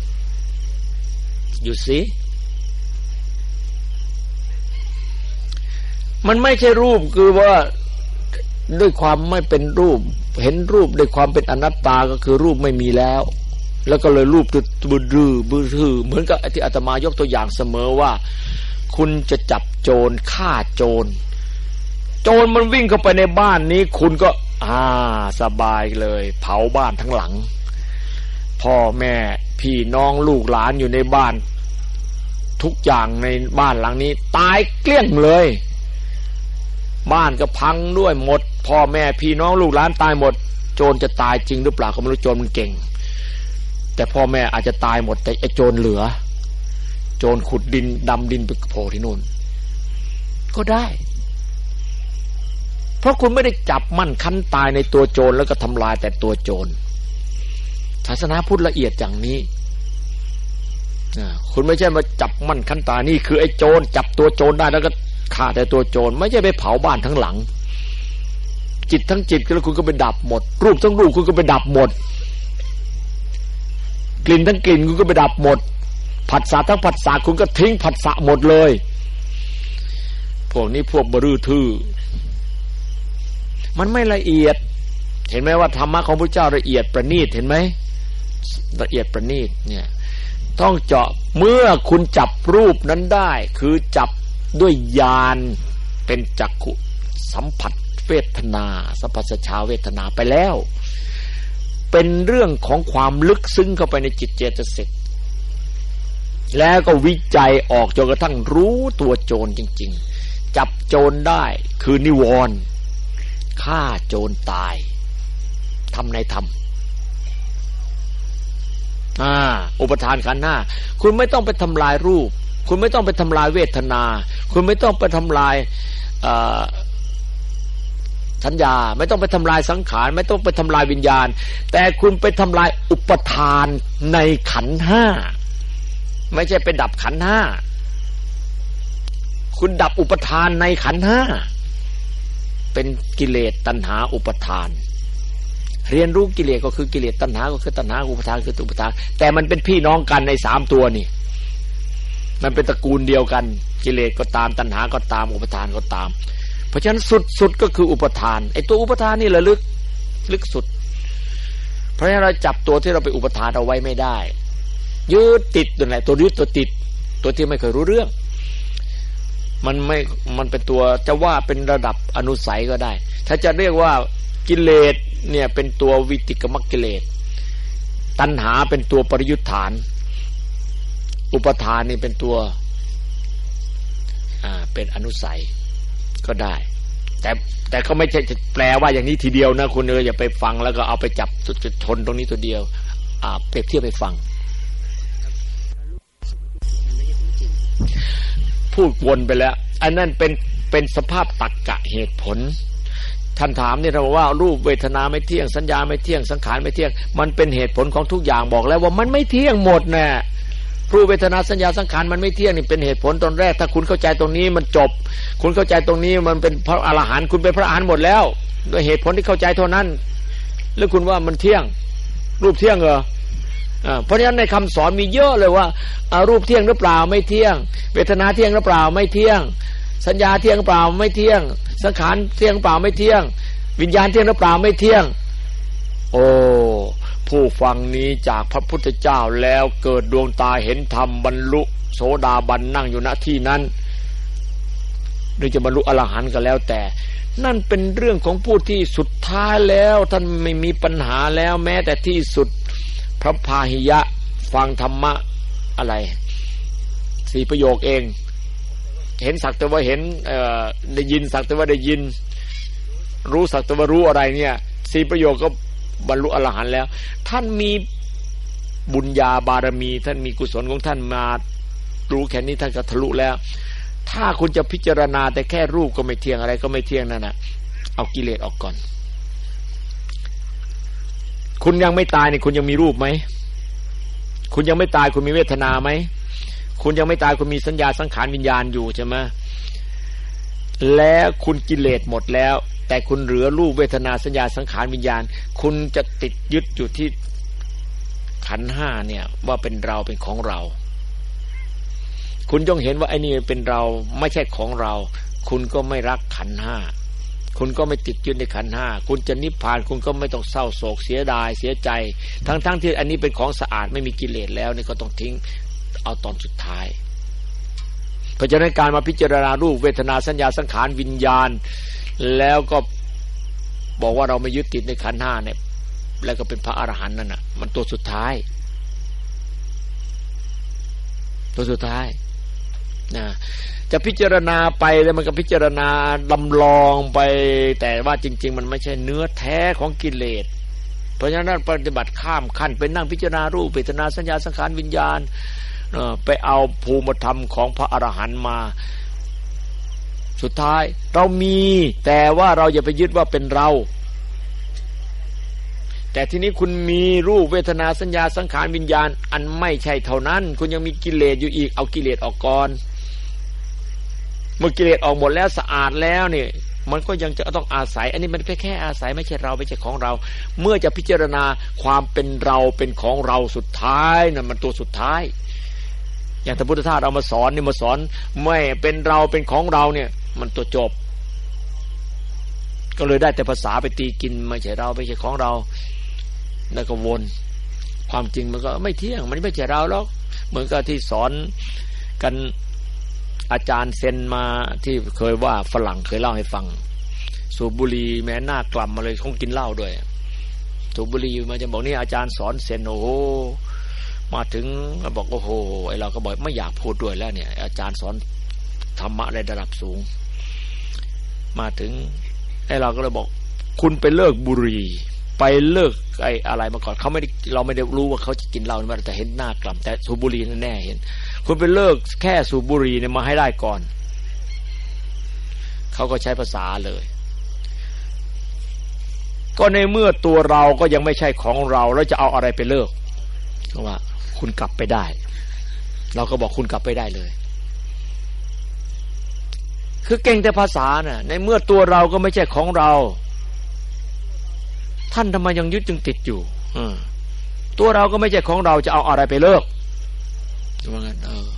อยู่สิมันไม่ใช่รูปคือว่าด้วยความไม่เป็นรูปเห็นรูปด้วยความเป็นอนัตตาก็คือรูปไม่มีแล้วแล้วก็เลยรูปดื้อดื้อบื้อถือเหมือนกับที่อาตมายกตัวอย่างเสมอว่าคุณจะจับโจรฆ่าโจรโจรมันวิ่งเข้าไปในบ้านนี้คุณก็อ่าสบายเลยเผาบ้านทั้งหลังพ่อแม่พี่น้องลูกหลานอยู่ในบ้านทุกอย่างในบ้านหลังนี้ตายเกลี้ยงเลยบ้านก็พังด้วยหมดพ่อแม่พี่น้องลูกหลานตายหมดโจรจะตายจริงหรือเปล่าก็ไม่รู้โจรมันเก่งแต่พ่อแม่อาจจะตายหมดแต่ไอ้โจรเหลือโจรขุดดินดำดินไปโผล่ที่นู่นก็ได้เพราะคุณไม่ได้จับมั่นคั้นตายในตัวโจรแล้วก็ทำลายแต่ตัวโจรศาสนาพุทธละเอียดอย่างนี้คุณไม่ใช่มาจับมั่นคั้นตายนี่คือไอ้โจรจับตัวโจรได้แล้วก็ฆ่าแต่ตัวโจรไม่ใช่ไปเผาบ้านทั้งหลังจิตทั้งจิตแล้วคุณก็ไปดับหมดรูปทั้งรูปคุณก็ไปดับหมดกลิ่นทั้งกลิ่นคุณก็ไปดับหมดผัสสะทั้งผัสสะคุณก็ทิ้งผัสสะหมดเลยพวกนี้พวกบรื้อทื่อมันไม่ละเอียดเห็นไหมว่าธรรมะของพระเจ้าละเอียดประณีตเห็นไหมละเอียดประณีตเนี่ยต้องเจาะเมื่อคุณจับรูปนั้นได้คือจับด้วยญาณเป็นจักขุสัมผัสเวทนาสัมผัสชาเวทนาไปแล้วเป็นเรื่องของความลึกซึ้งเข้าไปในจิตเจตสิกแล้วก็วิจัยออกจนกระทั่งรู้ตัวโจรจริงๆจับโจรได้คือนิวรณ์ฆ่าโจรตายทำในธรรมอ่าอุปทานขันธ์ห้าคุณไม่ต้องไปทำลายรูปคุณไม่ต้องไปทำลายเวทนาคุณไม่ต้องไปทำลายสัญญาไม่ต้องไปทำลายสังขารไม่ต้องไปทำลายวิญญาณแต่คุณไปทำลายอุปทานในขันธ์ห้าไม่ใช่ไปดับขันธ์ห้าคุณดับอุปทานในขันธ์ห้าเป็นกิเลสตัณหาอุปทานเรียนรู้กิเลสก็คือกิเลสตัณหาก็คือตัณหาอุปทานคืออุปทานแต่มันเป็นพี่น้องกันในสามตัวนี่มันเป็นตระกูลเดียวกันกิเลสก็ตามตัณหาก็ตามอุปทานก็ตามเพราะฉะนั้นสุดสุดก็คืออุปทานไอ้ตัวอุปทานนี่ระลึกลึกสุดเพราะฉะนั้นเราจับตัวที่เราไปอุปทานเอาไว้ไม่ได้ยึดติดตัวไหนตัวยึดตัวติดตัวที่ไม่เคยรู้เรื่องมันไม่มันเป็นตัวจะว่าเป็นระดับอนุสัยก็ได้ถ้าจะเรียกว่ากิเลสเนี่ยเป็นตัววิติกมกิเลสตัณหาเป็นตัวปริยุทธานอุปทานนี่เป็นตัวอ่าเป็นอนุสัยก็ได้แต่แต่ก็ไม่ใช่แปลว่าอย่างนี้ทีเดียวนะคุณเอออย่าไปฟังแล้วก็เอาไปจับจุดชนตรงนี้ตัวเดียวอ่าเปรียบเทียบไปฟังพูดวนไปแล้วอันนั้นเป็นเป็นสภาพตรรกะเหตุผลท่านถามนี่เราว่ารูปเวทนาไม่เที่ยงสัญญาไม่เที่ยงสังขารไม่เที่ยงมันเป็นเหตุผลของทุกอย่างบอกแล้วว่ามันไม่เที่ยงหมดแน่รูปเวทนาสัญญาสังขารมันไม่เที่ยงนี่เป็นเหตุผลตอนแรกถ้าคุณเข้าใจตรงนี้มันจบคุณเข้าใจตรงนี้มันเป็นพระอรหันต์คุณเป็นพระอรหันต์หมดแล้วด้วยเหตุผลที่เข้าใจเท่านั้นแล้วคุณว่ามันเที่ยงรูปเที่ยงเหรออ่าเพราะฉะนั้นในคำสอนมีเยอะเลยว่ารูปเที่ยงหรือเปล่าไม่เที่ยงเวทนาเที่ยงหรือเปล่าไม่เที่ยงสัญญาเที่ยงหรือเปล่าไม่เที่ยงสังขารเที่ยงหรือเปล่าไม่เที่ยงวิญญาณเที่ยงหรือเปล่าไม่เที่ยงโอ้ผู้ฟังนี้จากพระพุทธเจ้าแล้วเกิดดวงตาเห็นธรรมบรรลุโสดาบันนั่งอยู่ณที่นั้นหรือจะบรรลุอรหันต์ก็แล้วแต่นั่นเป็นเรื่องของผู้ที่สุดท้ายแล้วท่านไม่มีปัญหาแล้วแม้แต่ที่สุดพระพาหิยะฟังธรรมะอะไรสี่ประโยคเองเห็นสักแต่ว่าเห็นได้ยินสักแต่ว่าได้ยินรู้สักแต่ว่ารู้อะไรเนี่ยสี่ประโยคก็บรรลุอรหันต์แล้วท่านมีบุญญาบารมีท่านมีกุศลของท่านมารู้แค่นี้ท่านก็ทะลุแล้วถ้าคุณจะพิจารณาแต่แค่รูปก็ไม่เที่ยงอะไรก็ไม่เที่ยงนั่นน่ะเอากิเลสออกก่อนคุณยังไม่ตายนี่คุณยังมีรูปไหมคุณยังไม่ตายคุณมีเวทนาไหมคุณยังไม่ตายคุณมีสัญญาสังขารวิญญาณอยู่ใช่ไหมแล้วคุณกิเลสหมดแล้วแต่คุณเหลือรูปเวทนาสัญญาสังขารวิญญาณคุณจะติดยึดอยู่ที่ขันธ์ห้าเนี่ยว่าเป็นเราเป็นของเราคุณต้องเห็นว่าไอ้นี่เป็นเราไม่ใช่ของเราคุณก็ไม่รักขันธ์ห้าคุณก็ไม่ติดยึดในขันธ์ห้าคุณจะนิพพานคุณก็ไม่ต้องเศร้าโศกเสียดายเสียใจทั้งๆ ท, ที่อันนี้เป็นของสะอาดไม่มีกิเลสแล้วนี่ก็ต้องทิ้งเอาตอนสุดท้ายเพราะฉะนั้นการมาพิจารณารูปเวทนาสัญญาสังขารวิญญาณแล้วก็บอกว่าเราไม่ยึดติดในขันธ์ห้าเนี่ยแล้วก็เป็นพระอรหันต์นั่นน่ะมันตัวสุดท้ายตัวสุดท้ายนะจะพิจารณาไปแล้วมันก็พิจารณาลำลองไปแต่ว่าจริงๆมันไม่ใช่เนื้อแท้ของกิเลสเพราะฉะนั้นปฏิบัติข้ามขั้นไปนั่งพิจารณารูปเวทนาสัญญาสังขารวิญญาณไปเอาภูมิธรรมของพระอรหันต์มาสุดท้ายเรามีแต่ว่าเราอย่าไปยึดว่าเป็นเราแต่ทีนี้คุณมีรูปเวทนาสัญญาสังขารวิญญาณอันไม่ใช่เท่านั้นคุณยังมีกิเลสอยู่อีกเอากิเลสออกก่อนเมื่อกิเลสออกหมดแล้วสะอาดแล้วนี่มันก็ยังจะต้องอาศัยอันนี้มันแค่แค่อาศัยไม่ใช่เราไม่ใช่ของเราเมื่อจะพิจารณาความเป็นเราเป็นของเราสุดท้ายนั่นมันตัวสุดท้ายอย่างพระพุทธทาสเอามาสอนนี่มาสอนไม่เป็นเราเป็นของเราเนี่ยมันตัวจบก็เลยได้แต่ภาษาไปตีกินไม่ใช่เราไม่ใช่ของเราแล้วก็วนความจริงมันก็ไม่เที่ยงมันไม่ใช่เราหรอกเหมือนกับที่สอนกันอาจารย์เซนมาที่เคยว่าฝรั่งเคยเล่าให้ฟังสูบบุหรี่แม้หน้ากล่ำมาเลยคงกินเหล้าด้วยสูบบุหรี่มาจะบอกนี่อาจารย์สอนเซนโอ้โหมาถึงบอกโอ้โหไอเราก็บอกไม่อยากพูดด้วยแล้วเนี่ยอาจารย์สอนธรรมะในระดับสูงมาถึงไอเราก็เลยบอกคุณไปเลิกบุหรี่ไปเลิกไอ้อะไรมาก่อนเขาไม่ได้เราไม่ได้รู้ว่าเขาจะกินเหล้ามาแต่เห็นหน้ากล่ำแต่สูบบุหรี่แน่เห็นคุณไปเลิกแค่สูบบุหรี่เนี่ยมาให้ได้ก่อนเขาก็ใช้ภาษาเลยก็ในเมื่อตัวเราก็ยังไม่ใช่ของเราแล้วจะเอาอะไรไปเลิกเพราะว่าคุณกลับไปได้เราก็บอกคุณกลับไปได้เลยคือเก่งแต่ภาษาน่ะในเมื่อตัวเราก็ไม่ใช่ของเราท่านทำไมยังยึดจึงติดอยู่ตัวเราก็ไม่ใช่ของเราจะเอาอะไรไปเลิกว่างั้นเออ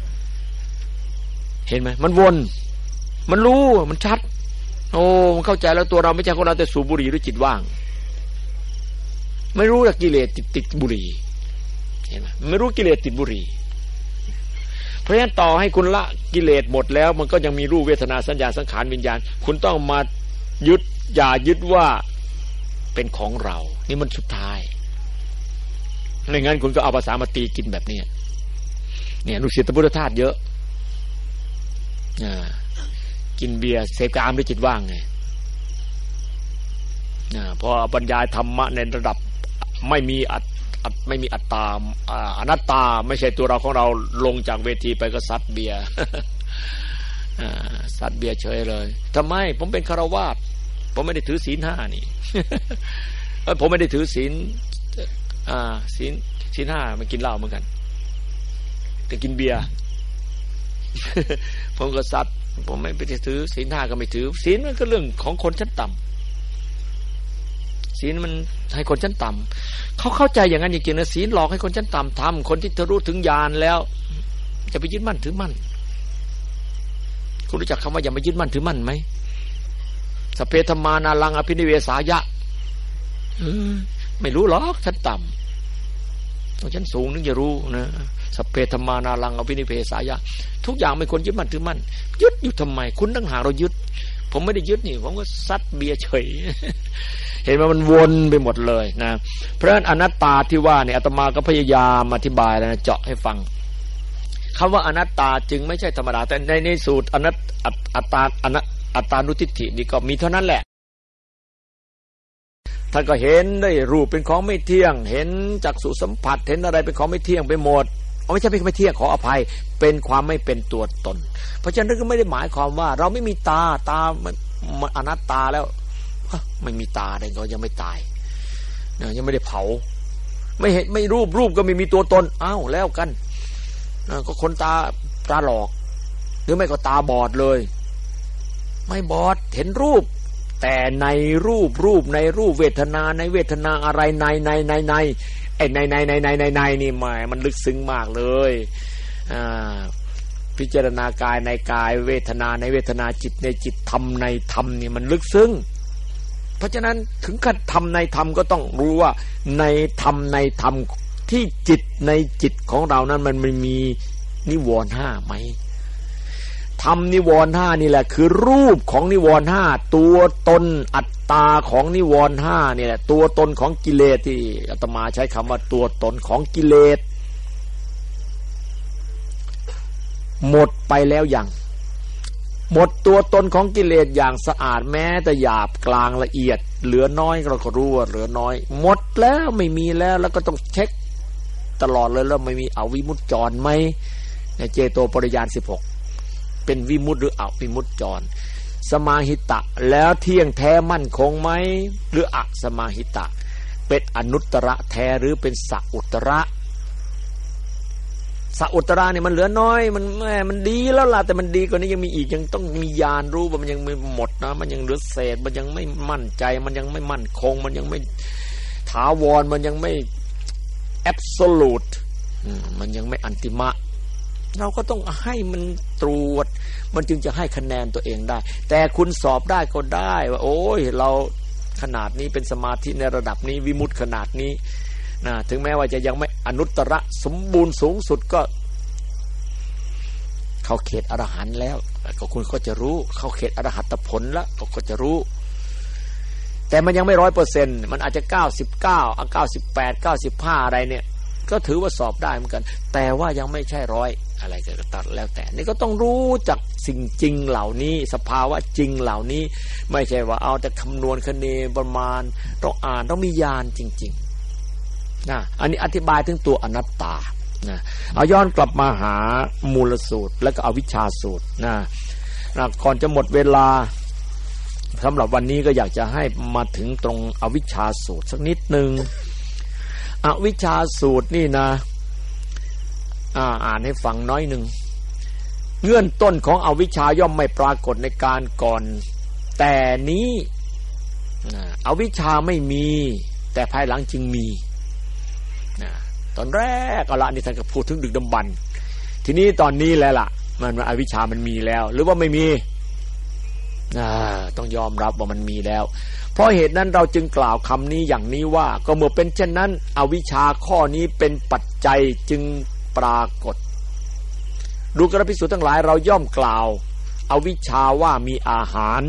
เห็นไหมมันวนมันรู้มันชัดโอ้มันเข้าใจแล้วตัวเราไม่ใช่ของเราแต่สูบบุหรี่ด้วยจิตว่างไม่รู้ว่ากิเลสติดติดบุหรี่เห็นไหมไม่รู้กิเลสติดบุหรี่เพราะฉะนั้นต่อให้คุณละกิเลสหมดแล้วมันก็ยังมีรูปเวทนาสัญญาสังขารวิญญาณคุณต้องมายึดอย่ายึดว่าเป็นของเรานี่มันสุดท้ายไม่งั้นคุณก็เอาภาษามาตีกินแบบนี้เนี่ยลูกศิษย์พุทธทาสเยอะอ่ากินเบียร์เสพกามด้วยจิตว่างไงอ่าพอบรรยายธรรมะในระดับไม่มีอัตไม่มีอัตตาอนัตตาไม่ใช่ตัวเราของเราลงจากเวทีไปก็ซัดเบียร์ซัดเบียร์เฉยเลยทำไมผมเป็นฆราวาสผมไม่ได้ถือศีลห้านี่ผมไม่ได้ถือศีลอ่าศีลศีลห้ามันกินเหล้าเหมือนกันแต่กินเบียร์ผมก็ซัดผมไม่ไปถือศีลห้าก็ไม่ถือศีลมันก็เรื่องของคนชั้นต่ำศีลมันให้คนชั้นต่ำเขาเข้าใจอย่างนั้นจริงๆนะศีลหลอกให้คนชั้นต่ำทำคนที่ทะลุถึงญาณแล้วจะไปยึดมั่นถือมั่นคุณรู้จักคำว่าอย่ามายึดมั่นถือมั่นไหมสเพธมานาลังอภินิเวสายะไม่รู้หรอกชั้นต่ำต้องชั้นสูงนึกจะรู้นะสเพธมานาลังอภินิเวสายะทุกอย่างไม่ควรยึดมั่นถือมั่นยึดอยู่ทำไมคุณตั้งหากเรายึดผมไม่ได้ยึดนี่ผมก็ซัดเบียร์เฉยเห็นไหมมันวนไปหมดเลยนะเพราะฉะนั้นอนัตตาที่ว่าเนี่ยอาตมาก็พยายามอธิบายแล้วนะเจาะให้ฟังคำว่าอนัตตาจึงไม่ใช่ธรรมดาแต่ในในสูตรอนัตอัตตาอนัตอัตตานุทิฏฐินี่ก็มีเท่านั้นแหละท่านก็เห็นได้รูปเป็นของไม่เที่ยงเห็นจักษุสัมผัสเห็นอะไรเป็นของไม่เที่ยงไปหมดไม่ใช่ไม่เที่ยงขออภัยเป็นความไม่เป็นตัวตนเพราะฉะนั้นก็ไม่ได้หมายความว่าเราไม่มีตาตามันอนัตตาแล้วไม่มีตาเลยก็ยังไม่ตายยังไม่ได้เผาไม่เห็นไม่รูปรูปก็ไม่มีตัวตนอ้าวแล้วกันก็คนตาตาหลอกหรือไม่ก็ตาบอดเลยไม่บอดเห็นรูปแต่ในรูปรูปในรูปเวทนาในเวทนาอะไรในในในในไอ้ในในในในในในนี่หมายมันลึกซึ้งมากเลยอ่าพิจารณากายในกายเวทนาในเวทนาจิตในจิตธรรมในธรรมนี่มันลึกซึ้งเพราะฉะนั้นถึงขั้นธรรมในธรรมก็ต้องรู้ว่าในธรรมในธรรมที่จิตในจิตของเรานั้นมันมันมีนิวรณ์ห้าไหมทำนิวรณ์ห้านี่แหละคือรูปของนิวรณ์ห้าตัวตนอัตตาของนิวรณ์ห้านี่แหละตัวตนของกิเลสที่อาตมาใช้คำว่าตัวตนของกิเลสหมดไปแล้วยังหมดตัวตนของกิเลสอย่างสะอาดแม้แต่หยาบกลางละเอียดเหลือน้อยเราก็รู้ว่าเหลือน้อยหมดแล้วไม่มีแล้วแล้วก็ต้องเช็คตลอดเลยแล้วไม่มีอวิมุตติจรไหมในเจโตปริญาณสิบหกเป็นวิมุตติหรืออวิมุตติจรสมาหิตะแล้วเที่ยงแท้มั่นคงไหมหรืออสมาหิตะเป็นอนุตตระแท้หรือเป็นสัอุตตระสัอุตตระเนี่ยมันเหลือน้อยมันแม่มันดีแล้วล่ะแต่มันดีกว่านี้ยังมีอีกยังต้องมีญาณรู้ว่ามันยังไม่หมดนะมันยังเหลือเศษมันยังไม่มั่นใจมันยังไม่มั่นคงมันยังไม่ถาวรมันยังไม่แอบโซลูทมันยังไม่อันติมะเราก็ต้องให้มันตรวจมันจึงจะให้คะแนนตัวเองได้แต่คุณสอบได้ก็ได้ว่าโอ้ยเราขนาดนี้เป็นสมาธิในระดับนี้วิมุตติขนาดนี้นะถึงแม้ว่าจะยังไม่อนุตตรสมบูรณ์สูงสุดก็เข้าเขตอรหันต์แล้วก็คุณก็จะรู้เข้าเขตอรหัตผลแล้วก็จะรู้แต่มันยังไม่ ร้อยเปอร์เซ็นต์ มันอาจจะเก้าสิบเก้าอ่ะเก้าสิบแปด เก้าสิบห้าอะไรเนี่ยก็ถือว่าสอบได้เหมือนกันแต่ว่ายังไม่ใช่ร้อยอะไรก็ตัดแล้วแต่นี่ก็ต้องรู้จักสิ่งจริงเหล่านี้สภาวะจริงเหล่านี้ไม่ใช่ว่าเอาแต่คำนวณคะเนประมาณต้องอ่านต้องมีญาณจริงๆนะอันนี้อธิบายถึงตัวอนัตตานะเอาย้อนกลับมาหามูลสูตรแล้วก็อวิชชาสูตรนะนะก่อนจะหมดเวลาสำหรับวันนี้ก็อยากจะให้มาถึงตรงอวิชชาสูตรสักนิดนึงอวิชชาสูตรนี่นะอ่าอ่านให้ฟังน้อยหนึ่งเงื่อนต้นของอวิชชาย่อมไม่ปรากฏในการก่อนแต่นี้อวิชชาไม่มีแต่ภายหลังจึงมีนะตอนแรกเอาละนี่ท่านก็พูดถึงดึกดำบรรพ์ทีนี้ตอนนี้แล้วล่ะมันอวิชชามันมีแล้วหรือว่าไม่มีต้องยอมรับว่ามันมีแล้วเพราะเหตุนั้นเราจึงกล่าวคำนี้อย่างนี้ว่าก็เมื่อเป็นเช่นนั้นอวิชชาข้อนี้เป็นปัจจัยจึงปรากฏดูกระภิกษุทั้งหลายเราย่อมกล่าวอวิชชาว่ามีอาหาร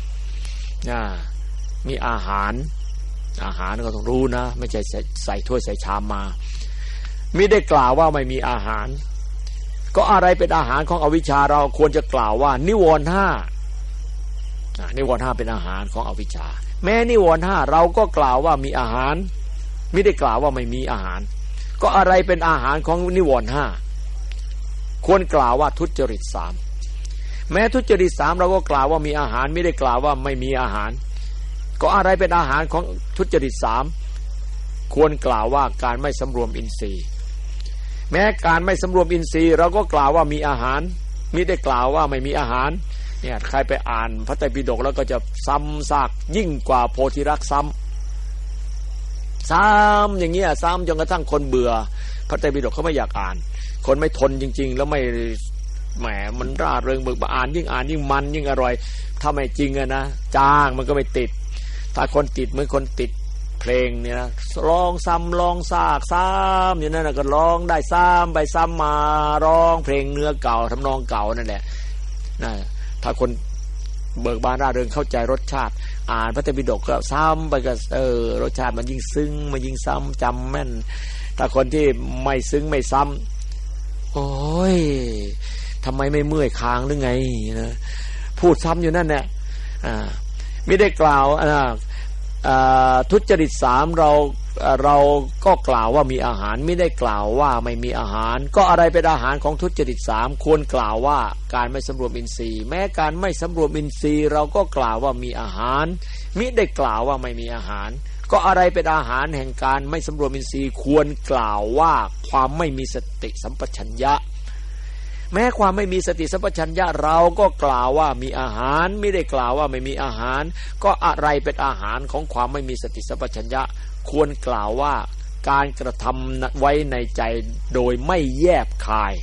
มีอาหารอาหารก็ต้องรู้นะไม่ใช่ใส่ถ้วยใส่ชามมาไม่ได้กล่าวว่าไม่มีอาหารก็อะไรเป็นอาหารของอวิชชาเราควรจะกล่าวว่านิวรณ์ห้านิวรณ์ห้าเป็นอาหารของอวิชชาแม้นิวรณ์ห้าเราก็กล่าวว่ามีอาหารไม่ได้กล่าวว่าไม่มีอาหารก็อะไรเป็นอาหารของนิวรณ์ห้าควรกล่าวว่าทุจริตสามแม้ทุจริตสามเราก็กล่าวว่ามีอาหารไม่ได้กล่าวว่าไม่มีอาหารก็อะไรเป็นอาหารของทุจริตสามควรกล่าวว่าการไม่สำรวมอินทรีย์แม้การไม่สำรวมอินทรีย์เราก็กล่าวว่ามีอาหารไม่ได้กล่าวว่าไม่มีอาหารเนี่ยใครไปอ่านพระไตรปิฎกแล้วก็จะซ้ำซากยิ่งกว่าโพธิรักษ์ซ้ำซ้ำอย่างเงี้ยซ้ำจนกระทั่งคนเบื่อพระไตรปิฎกเขาไม่อยากอ่านคนไม่ทนจริงๆแล้วไม่แหมมันร่าเริงเบิกบานอ่านยิ่งอ่านยิ่งมันยิ่งอร่อยถ้าไม่จริงอะนะจ้างมันก็ไม่ติดถ้าคนติดเหมือนคนติดเพลงเนี่ยนะร้องซ้ำร้องซากซ้ำอย่างนั้นก็ร้องได้ซ้ำไปซ้ำมาร้องเพลงเนื้อเก่าทำนองเก่านั่นแหละนะถ้าคนเบิกบานร่าเริงเข้าใจรสชาติอ่านพระไตรปิฎกก็ซ้ำไปก็เออรสชาติมันยิ่งซึ้งมันยิ่งซ้ำจำแม่นถ้าคนที่ไม่ซึ้งไม่ซ้ำโอ้ยทำไมไม่เมื่อยคางหรือไงนะพูดซ้ำอยู่นั่นเนี่ยอ่าไม่ได้กล่าวอ่าทุจริตสามเราเราก็กล่าวว่ามีอาหารไม่ได้กล่าวว่าไม่มีอาหารก็อะไรเป็นอาหารของทุจริตสามควรกล่าวว่าการไม่สำรวมอินทรีย์แม้การไม่สำรวมอินทรีย์เราก็กล่าวว่ามีอาหารมิได้กล่าวว่าไม่มีอาหารก็อะไรเป็นอาหารแห่งการไม่สำรวมอินทรีย์ควรกล่าวว่าความไม่มีสติสัมปชัญญะแม้ความไม่มีสติสัมปชัญญะเราก็กล่าวว่ามีอาหารไม่ได้กล่าวว่าไม่มีอาหารก็อะไรเป็นอาหารของความไม่มีสติสัมปชัญญะควรกล่าวว่าการกระทำไว้ในใจโดยไม่แยบคาย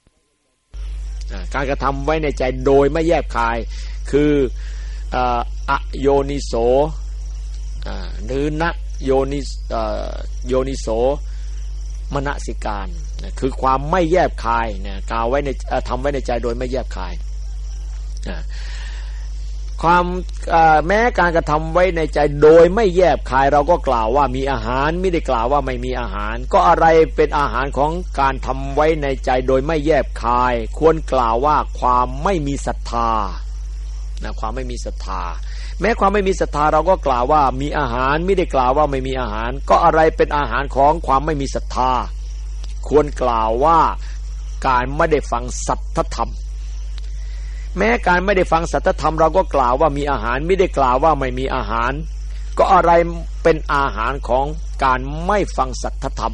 การกระทำไว้ในใจโดยไม่แยบคายคืออโยนิโสหรือนะโยนิโยนิโสมนสิการคือความไม่แยบคายเนี่ยกล่าวไว้ในทำไว้ในใจโดยไม่แยบคายความแม้การกระทำไว้ในใจโดยไม่แยบคายเราก็กล่าวว่ามีอาหารไม่ได้กล่าวว่าไม่มีอาหารก็อะไรเป็นอาหารของการทำไว้ในใจโดยไม่แยบคายควรกล่าวว่าความไม่มีศรัทธานะความไม่มีศรัทธาแม้ความไม่มีศรัทธาเราก็กล่าวว่ามีอาหารไม่ได้กล่าวว่าไม่มีอาหารก็อะไรเป็นอาหารของความไม่มีศรัทธาควรกล่าวว่าการไม่ได้ฟังสัทธธรรมแม้การไม่ได้ฟังสัทธธรรมเราก็กล่าวว่ามีอาหารไม่ได้กล่าวว่าไม่มีอาหารก็อะไรเป็นอาหารของการไม่ฟังสัทธธรรม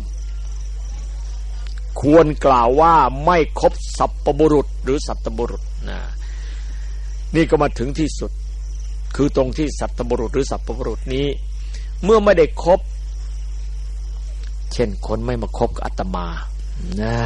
ควรกล่าวว่าไม่ครบสัพพบุรุษหรือสัตตบุรุษนะนี่ก็มาถึงที่สุดคือตรงที่สัตตบุรุษหรือสัพพบุรุษนี้เมื่อไม่ได้ครบเช่นคนไม่มาคบกับอาตมานะ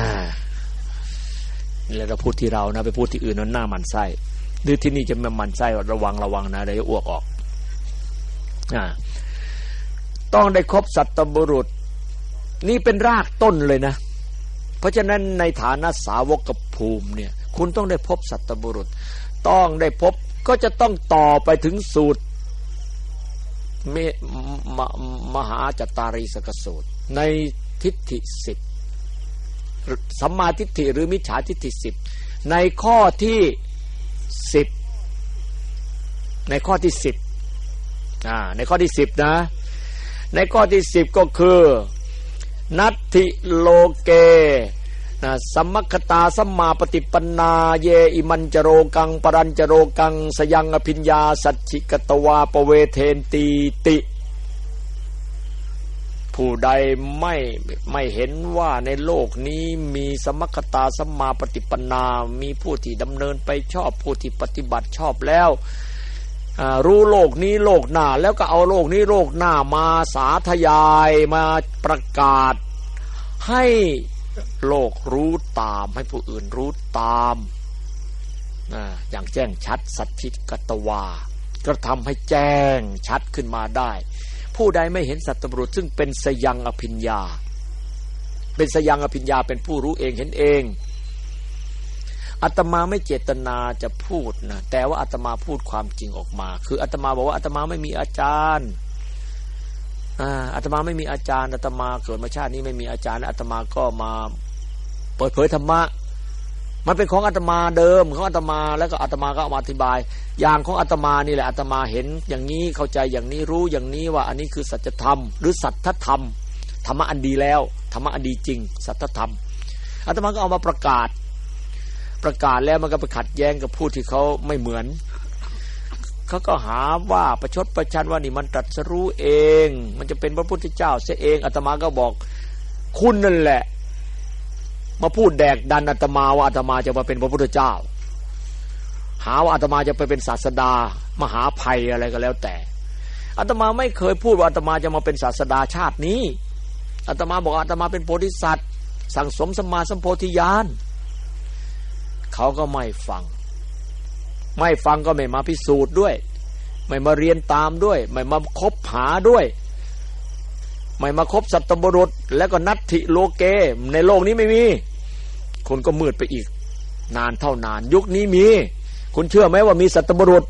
แล้วเราพูดที่เรานะไปพูดที่อื่นนั้นหน้ามันไส้หรือที่นี่จะไม่มันไส้ระวังระวังนะเดี๋ยวจะอ้วกออกอ่าต้องได้ครบสัตตบุรุษนี่เป็นรากต้นเลยนะเพราะฉะนั้นในฐานะสาวกภูมิเนี่ยคุณต้องได้พบสัตตบุรุษต้องได้พบก็จะต้องต่อไปถึงสูตรเมมมหาจัตตารีสกสูตรในทิฏฐิสิบสัมมาทิฏฐิหรือมิจฉาทิฏฐิสิบในข้อที่สิบในข้อที่สิบอ่าในข้อที่สิบนะในข้อที่สิบก็คือนัตถิโลเกนะสัมมัคคตาสัมมาปฏิปันนาเยอิมันจโรกังปรัญจโรกังสยังอภิญญาสัจฉิกตวาปเวเทนตีติผู้ใดไม่ไม่เห็นว่าในโลกนี้มีสมัคคตาสัมมาปฏิปันนามีผู้ที่ดำเนินไปชอบผู้ที่ปฏิบัติชอบแล้วรู้โลกนี้โลกหน้าแล้วก็เอาโลกนี้โลกหน้ามาสาธยายมาประกาศให้โลกรู้ตามให้ผู้อื่นรู้ตามอย่างแจ้งชัดสัจฉิกตวาก็ทำให้แจ้งชัดขึ้นมาได้ผู้ใดไม่เห็นสัตตบุรุษซึ่งเป็นสยังอภิญญาเป็นสยังอภิญญาเป็นผู้รู้เองเห็นเองอาตมาไม่เจตนาจะพูดนะแต่ว่าอาตมาพูดความจริงออกมาคืออาตมาบอกว่าอาตมาไม่มีอาจารย์อ่าอาตมาไม่มีอาจารย์อาตมาเกิดมาชาตินี้ไม่มีอาจารย์และอาตมาก็มาเปิดเผยธรรมะมันเป็นของอาตมาเดิมของอาตมาแล้วก็อาตมาก็เอามาอธิบายอย่างของอาตมานี่แหละอาตมาเห็นอย่างนี้เข้าใจอย่างนี้รู้อย่างนี้ว่าอันนี้คือสัจธรรมหรือสัทธธรรมธรรมะอันดีแล้วธรรมะอันดีจริงสัทธธรรมอาตมาก็เอามาประกาศประกาศแล้วมันก็ไปขัดแย้งกับผู้ที่เขาไม่เหมือนเขาก็หาว่าประชดประชันว่านี่มันตรัสรู้เองมันจะเป็นพระพุทธเจ้าเสียเองอาตมาก็บอกคุณนั่นแหละมาพูดแดกดันอาตมาว่าอาตมาจะมาเป็นพระพุทธเจ้าหาว่าอาตมาจะไปเป็นศาสดามหาภัยอะไรก็แล้วแต่อาตมาไม่เคยพูดว่าอาตมาจะมาเป็นศาสดาชาตินี้อาตมาบอกอาตมาเป็นโพธิสัตว์สั่งสมสัมมาสัมโพธิญาณเขาก็ไม่ฟังไม่ฟังก็ไม่มาพิสูจน์ด้วยไม่มาเรียนตามด้วยไม่มาคบหาด้วยไม่มาคบสัตตบุรุษแล้วก็นัตถิโลเกในโลกนี้ไม่มีคุณก็มืดไปอีกนานเท่านานยุคนี้มีคุณเชื่อไหมว่ามีสัตตบุรุษ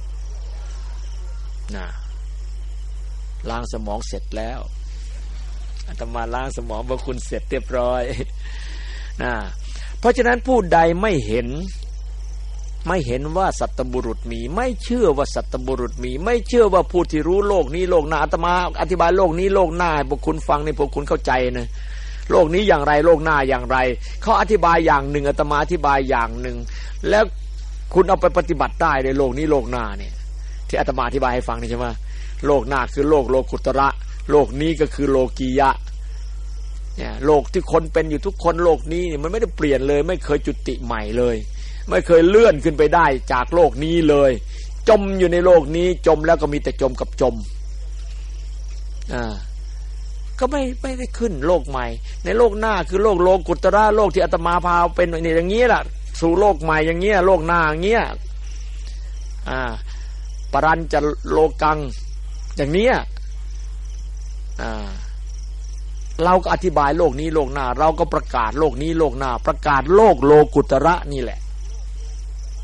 นะล้างสมองเสร็จแล้วอาตมาล้างสมองว่าคุณเสร็จเรียบร้อยนะเพราะฉะนั้นผู้ใดไม่เห็นไม่เห็นว่าสัตตบุรุษมีไม่เชื่อว่าสัตตบุรุษมีไม่เชื่อว่าผู้ที่รู้โลกนี้โลกหน้าอาตมาอธิบายโลกนี้โลกหน้าให้พวกคุณฟังนี่พวกคุณเข้าใจนะโลกนี้อย่างไรโลกหน้าอย่างไรเขาอธิบายอย่างหนึ่งอาตมาอธิบายอย่างหนึ่งแล้วคุณเอาไปปฏิบัติได้ในโลกนี้โลกหน้าเนี่ยที่อาตมาอธิบายให้ฟังนี่ใช่ไหมโลกหน้าคือโลกโลกุตระโลกนี้ก็คือโลกียะเนี่ยโลกที่คนเป็นอยู่ทุกคนโลกนี้มันไม่ได้เปลี่ยนเลยไม่เคยจุติใหม่เลยไม่เคยเลื่อนขึ้นไปได้จากโลกนี้เลยจมอยู่ในโลกนี้จมแล้วก็มีแต่จมกับจมอ่าก็ไม่ไม่ได้ขึ้นโลกใหม่ในโลกหน้าคือโลกโลกุตระโลกที่อาตมาพาเป็นนี่อย่างนี้แหละสู่โลกใหม่อย่างเงี้ยโลกหน้าอย่างเงี้ยอ่าปรัญจะโลกังอย่างเนี้ยอ่าเราก็อธิบายโลกนี้โลกหน้าเราก็ประกาศโลกนี้โลกหน้าประกาศโลกโลกุตระนี่แหละ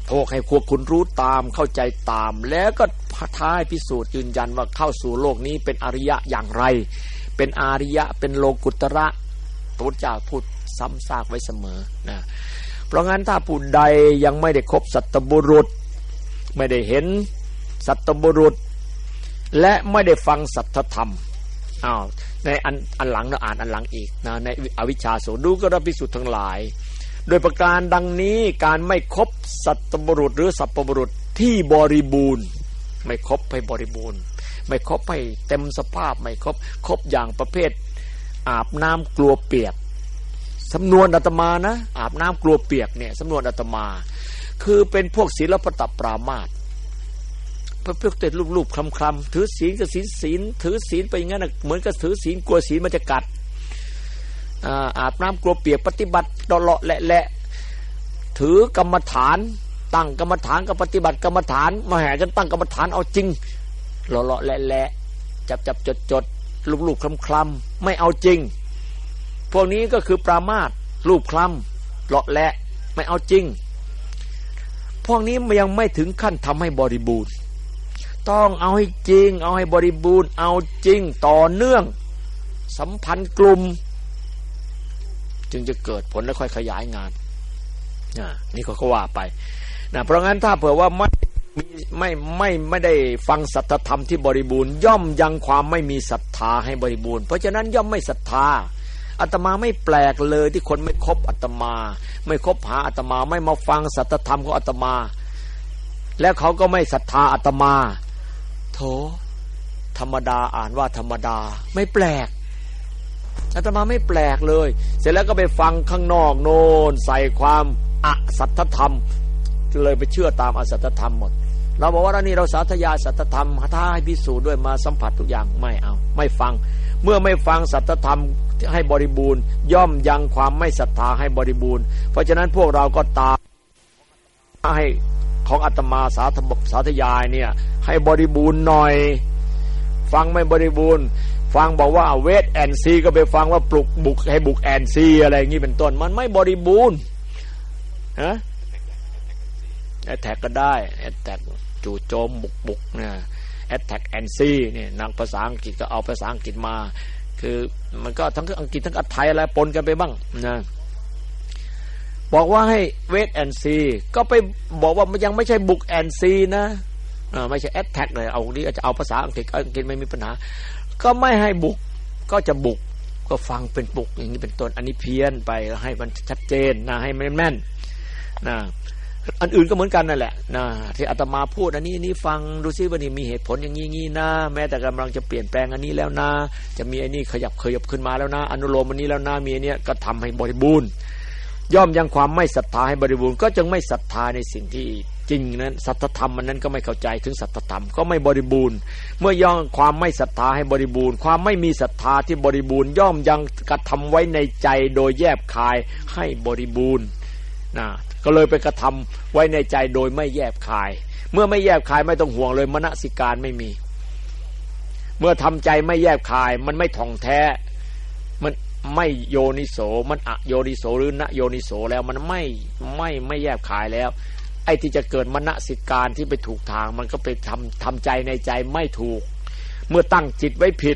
โทษให้พวกคุณรู้ตามเข้าใจตามแล้วก็ท้ายพิสูจน์ยืนยันว่าเข้าสู่โลกนี้เป็นอริยะอย่างไรเป็นอาริยะเป็นโลกุตระพระพุทธเจ้าพูดซ้ำซากไว้เสมอนะเพราะงั้นถ้าผู้ใดยังไม่ได้คบสัตบุรุษไม่ได้เห็นสัตบุรุษและไม่ได้ฟังสัทธธรรมอ้าวในอันอันหลังเราอ่านอันหลังอีกนะในอวิชชาโสดูก็รับภิกษุทั้งหลายโดยประการดังนี้การไม่คบสัตบุรุษหรือสัพพบุรุษที่บริบูรณ์ไม่คบให้บริบูรณ์ไม่คบให้เต็มสภาพไม่คบคบอย่างประเภทอาบน้ำกลัวเปียกสำนวนอาตมานะอาบน้ำกลัวเปียกเนี่ยสำนวนอาตมาคือเป็นพวกศีลปตปรามาสพวกเต็ดรูปๆคลำๆถือศีลกับศีลศีลถือศีลไปอย่างนั้นเหมือนกับถือศีลกลัวศีลมันจะกัดอาบน้ำกลัวเปียกปฏิบัติดอเลาะแหละถือกรรมฐานตั้งกรรมฐานกับปฏิบัติกรรมฐานมาแห่กันตั้งกรรมฐานเอาจริงเลาะๆแหละจับจับจดจดรูปๆคลำๆไม่เอาจริงพวกนี้ก็คือปรามาสรูปคลำเลาะแหละไม่เอาจริงพวกนี้มันยังไม่ถึงขั้นทำให้บริบูรณ์ต้องเอาให้จริงเอาให้บริบูรณ์เอาจริงต่อเนื่องสัมพันธ์กลุ่มจึงจะเกิดผลและค่อยขยายงานนี่เขาก็ว่าไปนะเพราะงั้นถ้าเผื่อว่าไม่ไม่ไม่ไม่ได้ฟังสัทธธรรมที่บริบูรณ์ย่อมยังความไม่มีศรัทธาให้บริบูรณ์เพราะฉะนั้นย่อมไม่ศรัทธาอาตมาไม่แปลกเลยที่คนไม่คบอาตมาไม่คบหาอาตมาไม่มาฟังสัทธธรรมของอาตมาแล้วเขาก็ไม่ศรัทธาอาตมาโธ่ธรรมดาอ่านว่าธรรมดาไม่แปลกอาตมาไม่แปลกเลยเสร็จแล้วก็ไปฟังข้างนอกโน่นใส่ความอสัทธธรรมเลยไปเชื่อตามอสัทธธรรมหมดเราบอกว่าเรานี่เราสาธยายสัทธธรรมท้าให้พิสูจน์ด้วยมาสัมผัสทุกอย่างไม่เอาไม่ฟังเมื่อไม่ฟังสัทธธรรมให้บริบูรณ์ย่อมยังความไม่ศรัทธาให้บริบูรณ์เพราะฉะนั้นพวกเราก็ตามให้ของอาตมาสาธสาธยายเนี่ยให้บริบูรณ์หน่อยฟังไม่บริบูรณ์ฟังบอกว่าเวทแอนซีก็ไปฟังว่าปลุกบุกให้บุกแอนซีอะไรอย่างนี้เป็นต้นมันไม่บริบูรณ์ฮะแอทแทกก็ได้แอทแทกจู่โจมบุกบุกเนี่ยแอทแทกแอนซีเนี่ยนักภาษาอังกฤษก็เอาภาษาอังกฤษมาคือมันก็ทั้งอังกฤษทั้งไทยอะไรปนกันไปบ้างนะบอกว่าให้เวทแอนซีก็ไปบอกว่ามันยังไม่ใช่บุกแอนซีนะอ่าไม่ใช่แอทแทกเลยเอาดิจะเอาภาษาอังกฤษอังกฤษไม่มีปัญหาก็ไม่ให้บุกก็จะบุกก็ฟังเป็นบุกอย่างนี้เป็นต้นอันนี้เพี้ยนไปให้มันชัดเจนนะให้มันแม่นนะอันอื่นก็เหมือนกันนั่นแหละนะที่อาตมาพูดอันนี้นี่ฟังดูซิว่านี่มีเหตุผลอย่างงี้งี้นะแม้แต่กำลังจะเปลี่ยนแปลงอันนี้แล้วนะจะมีไอ้นี่ขยับขยับขึ้นมาแล้วนะอนุโลมอันนี้แล้วนะมีอันเนี้ยก็ทำให้บริบูรณ์ย่อมยังความไม่ศรัทธาให้บริบูรณ์ก็จึงไม่ศรัทธาในสิ่งที่จริงนั้นสัทธธรรมมันนั้นก็ไม่เข้าใจถึงสัทธธรรมก็ไม่บริบูรณ์เมื่อย่อมความไม่ศรัทธาให้บริบูรณ์ความไม่มีศรัทธาที่บริบูรณ์ย่อมยังกระทำไว้ในใจโดยแยบคายให้บริบูรณ์นะก็เลยไปกระทำไว้ในใจโดยไม่แยบคายเมื่อไม่แยบคายไม่ต้องห่วงเลยมนสิการไม่มีเมื่อทำใจไม่แยบคายมันไม่ท่องแท้มันไม่โยนิโสมันอโยนิโสหรือณโยนิโสแล้วมันไม่ไม่ไม่แยบคายแล้วไอ้ที่จะเกิดมนสิการที่ไปถูกทางมันก็ไปทำทำใจในใจไม่ถูกเมื่อตั้งจิตไว้ผิด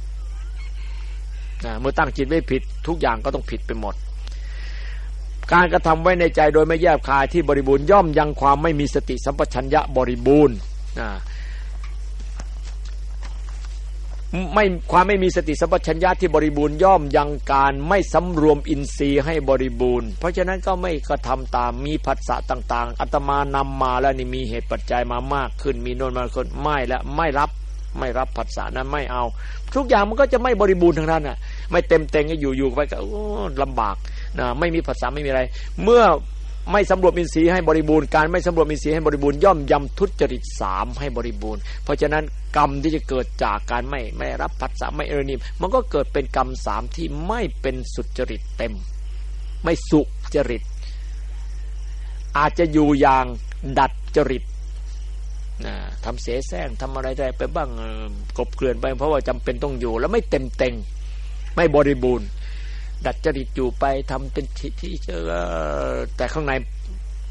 นะเมื่อตั้งจิตไว้ผิดทุกอย่างก็ต้องผิดไปหมดการกระทำไว้ในใจโดยไม่แยบคายที่บริบูรณ์ย่อมยังความไม่มีสติสัมปชัญญะบริบูรณ์ไม่ความไม่มีสติสัมปชัญญะที่บริบูรณ์ย่อมยังการไม่สำรวมอินทรีย์ให้บริบูรณ์เพราะฉะนั้นก็ไม่กระทำตามมีผัสสะต่างๆอาตมานำมาแล้วนี่มีเหตุปัจจัยมามากขึ้นมีโน่นมาคนไม่และไม่รับไม่รับผัสสะนั้นไม่เอาทุกอย่างมันก็จะไม่บริบูรณ์ทั้งนั้นน่ะไม่เต็มเต็งก็อยู่ๆไปก็ลำบากนะไม่มีผัสสะไม่มีอะไรเมื่อไม่สำรวมอินทรีย์ให้บริบูรณ์การไม่สำรวมอินทรีย์ให้บริบูรณ์ย่อมยำทุจริตสามให้บริบูรณ์เพราะฉะนั้นกรรมที่จะเกิดจากการไม่ไม่รับผัสสะไม่เอรินิมมันก็เกิดเป็นกรรมสามที่ไม่เป็นสุจริตเต็มไม่สุจริตอาจจะอยู่อย่างดัดจริตนะทำเสแสร้งทำอะไรได้ไปบ้างกบเกลื่อนไปเพราะว่าจำเป็นต้องอยู่แล้วไม่เต็มเต็งไม่บริบูรณ์ดัดจริตอยู่ไปทำเป็นที่เจอแต่ข้างใน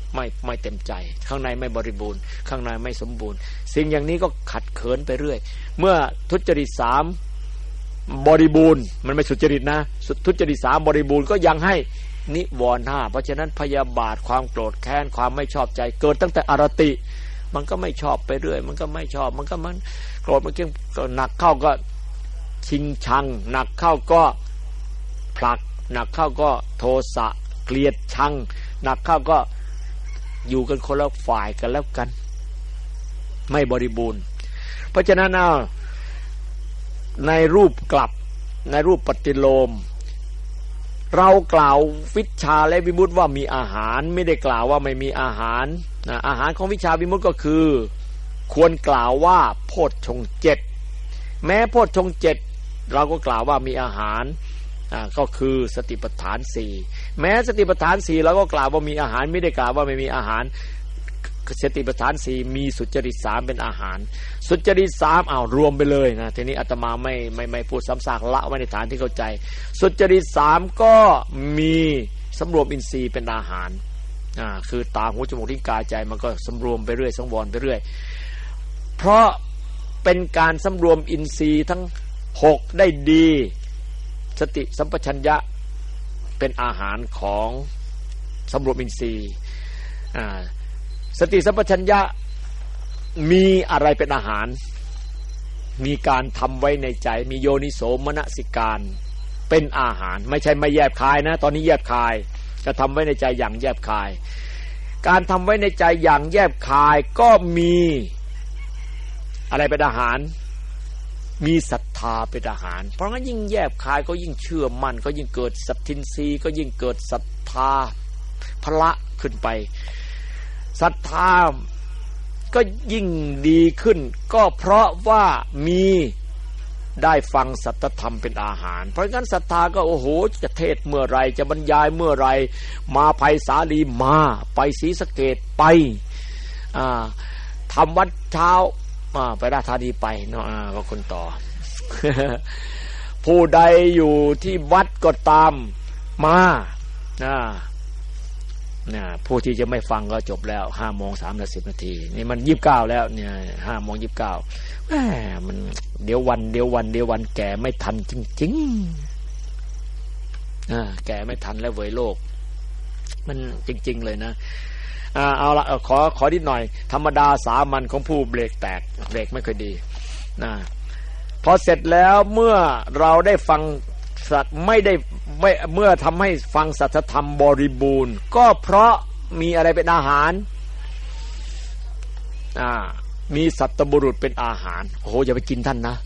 ไม่ไม่เต็มใจข้างในไม่บริบูรณ์ข้างในไม่สมบูรณ์สิ่งอย่างนี้ก็ขัดเขินไปเรื่อยเมื่อทุจริตสามบริบูรณ์มันไม่สุจริตนะทุจริตสามบริบูรณ์ก็ยังให้นิวรณ์ห้าเพราะฉะนั้นพยาบาทความโกรธแค้นความไม่ชอบใจเกิดตั้งแต่อรติมันก็ไม่ชอบไปเรื่อยมันก็ไม่ชอบมันก็มันโกรธมันก็หนักเข้าก็ชิงชังหนักเข้าก็ผลักหนักเข้าก็โทสะเกลียดชังหนักเข้าก็อยู่กันคนละฝ่ายกันแล้วกันไม่บริบูรณ์เพราะฉะนั้นเอาในรูปกลับในรูปปฏิโลมเรากล่าววิชาและวิมุตติว่ามีอาหารไม่ได้กล่าวว่าไม่มีอาหารนะอาหารของวิชาวิมุตติก็คือควรกล่าวว่าโพชฌงค์เจ็ดแม้โพชฌงค์เจ็ดเราก็กล่าวว่ามีอาหารอ่าก็คือสติปัฏฐานสี่แม้สติปัฏฐานสี่เราก็กล่าวว่ามีอาหารไม่ได้กล่าวว่าไม่มีอาหารสติปัฏฐานสี่มีสุจริตสามเป็นอาหารสุจริตสามเอารวมไปเลยนะทีนี้อาตมาไม่ไม่ไม่พูดซ้ำซากละไว้ในฐานที่เข้าใจสุจริตสามก็มีสำรวมอินทรีย์เป็นอาหารอ่าคือตาหูจมูกลิ้นกายใจมันก็สำรวมไปเรื่อยสังวรไปเรื่อยเพราะเป็นการสำรวมอินทรีย์ทั้งหกได้ดีสติสัมปชัญญะเป็นอาหารของสำรวมอินทรีย์อ่าสติสัมปชัญญะมีอะไรเป็นอาหารมีการทำไว้ในใจมีโยนิโสมนสิการเป็นอาหารไม่ใช่ไม่แยบคายนะตอนนี้แยบคายจะทำไว้ในใจอย่างแยบคายการทำไว้ในใจอย่างแยบคายก็มีอะไรเป็นอาหารมีศรัทธาเป็นอาหารเพราะงั้นยิ่งแยบคายก็ยิ่งเชื่อมั่นก็ยิ่งเกิดสัทธินทรีย์ก็ยิ่งเกิดศรัทธาพละขึ้นไปศรัทธาก็ยิ่งดีขึ้นก็เพราะว่ามีได้ฟังสัทธรรมเป็นอาหารเพราะงั้นศรัทธาก็โอ้โหจะเทศเมื่อไรจะบรรยายเมื่อไรมาไผ่สาลีมาไปศรีสะเกษไปอ่าทำวัดเช้าอ่าไปราชธานีไปเนาะอ่าก็คนต่อ ผู้ใดอยู่ที่วัดก็ตามมาอ่านะผู้ที่จะไม่ฟังก็จบแล้วห้าโมงสามสิบนาทีนี่มันยี่สิบเก้าแล้วเนี่ยห้าโมงยี่สิบเก้าแหมมันเดี๋ยววันเดี๋ยววันเดี๋ยววันแก่ไม่ทันจริงๆอ่าแก่ไม่ทันแล้วเว้ยโลกมันจริงๆเลยนะอ่าเอาละขอขอนิดหน่อยธรรมดาสามัญของผู้เบรกแตกเบรกไม่ค่อยดีนะพอเสร็จแล้วเมื่อเราได้ฟังสัตว์ไม่ได้ไม่เมื่อทำให้ฟังสัจธรรมบริบูรณ์ก็เพราะมีอะไรเป็นอาหารอ่ามีสัตบุรุษเป็นอาหารโอ้โหอย่าไปกินท่านนะ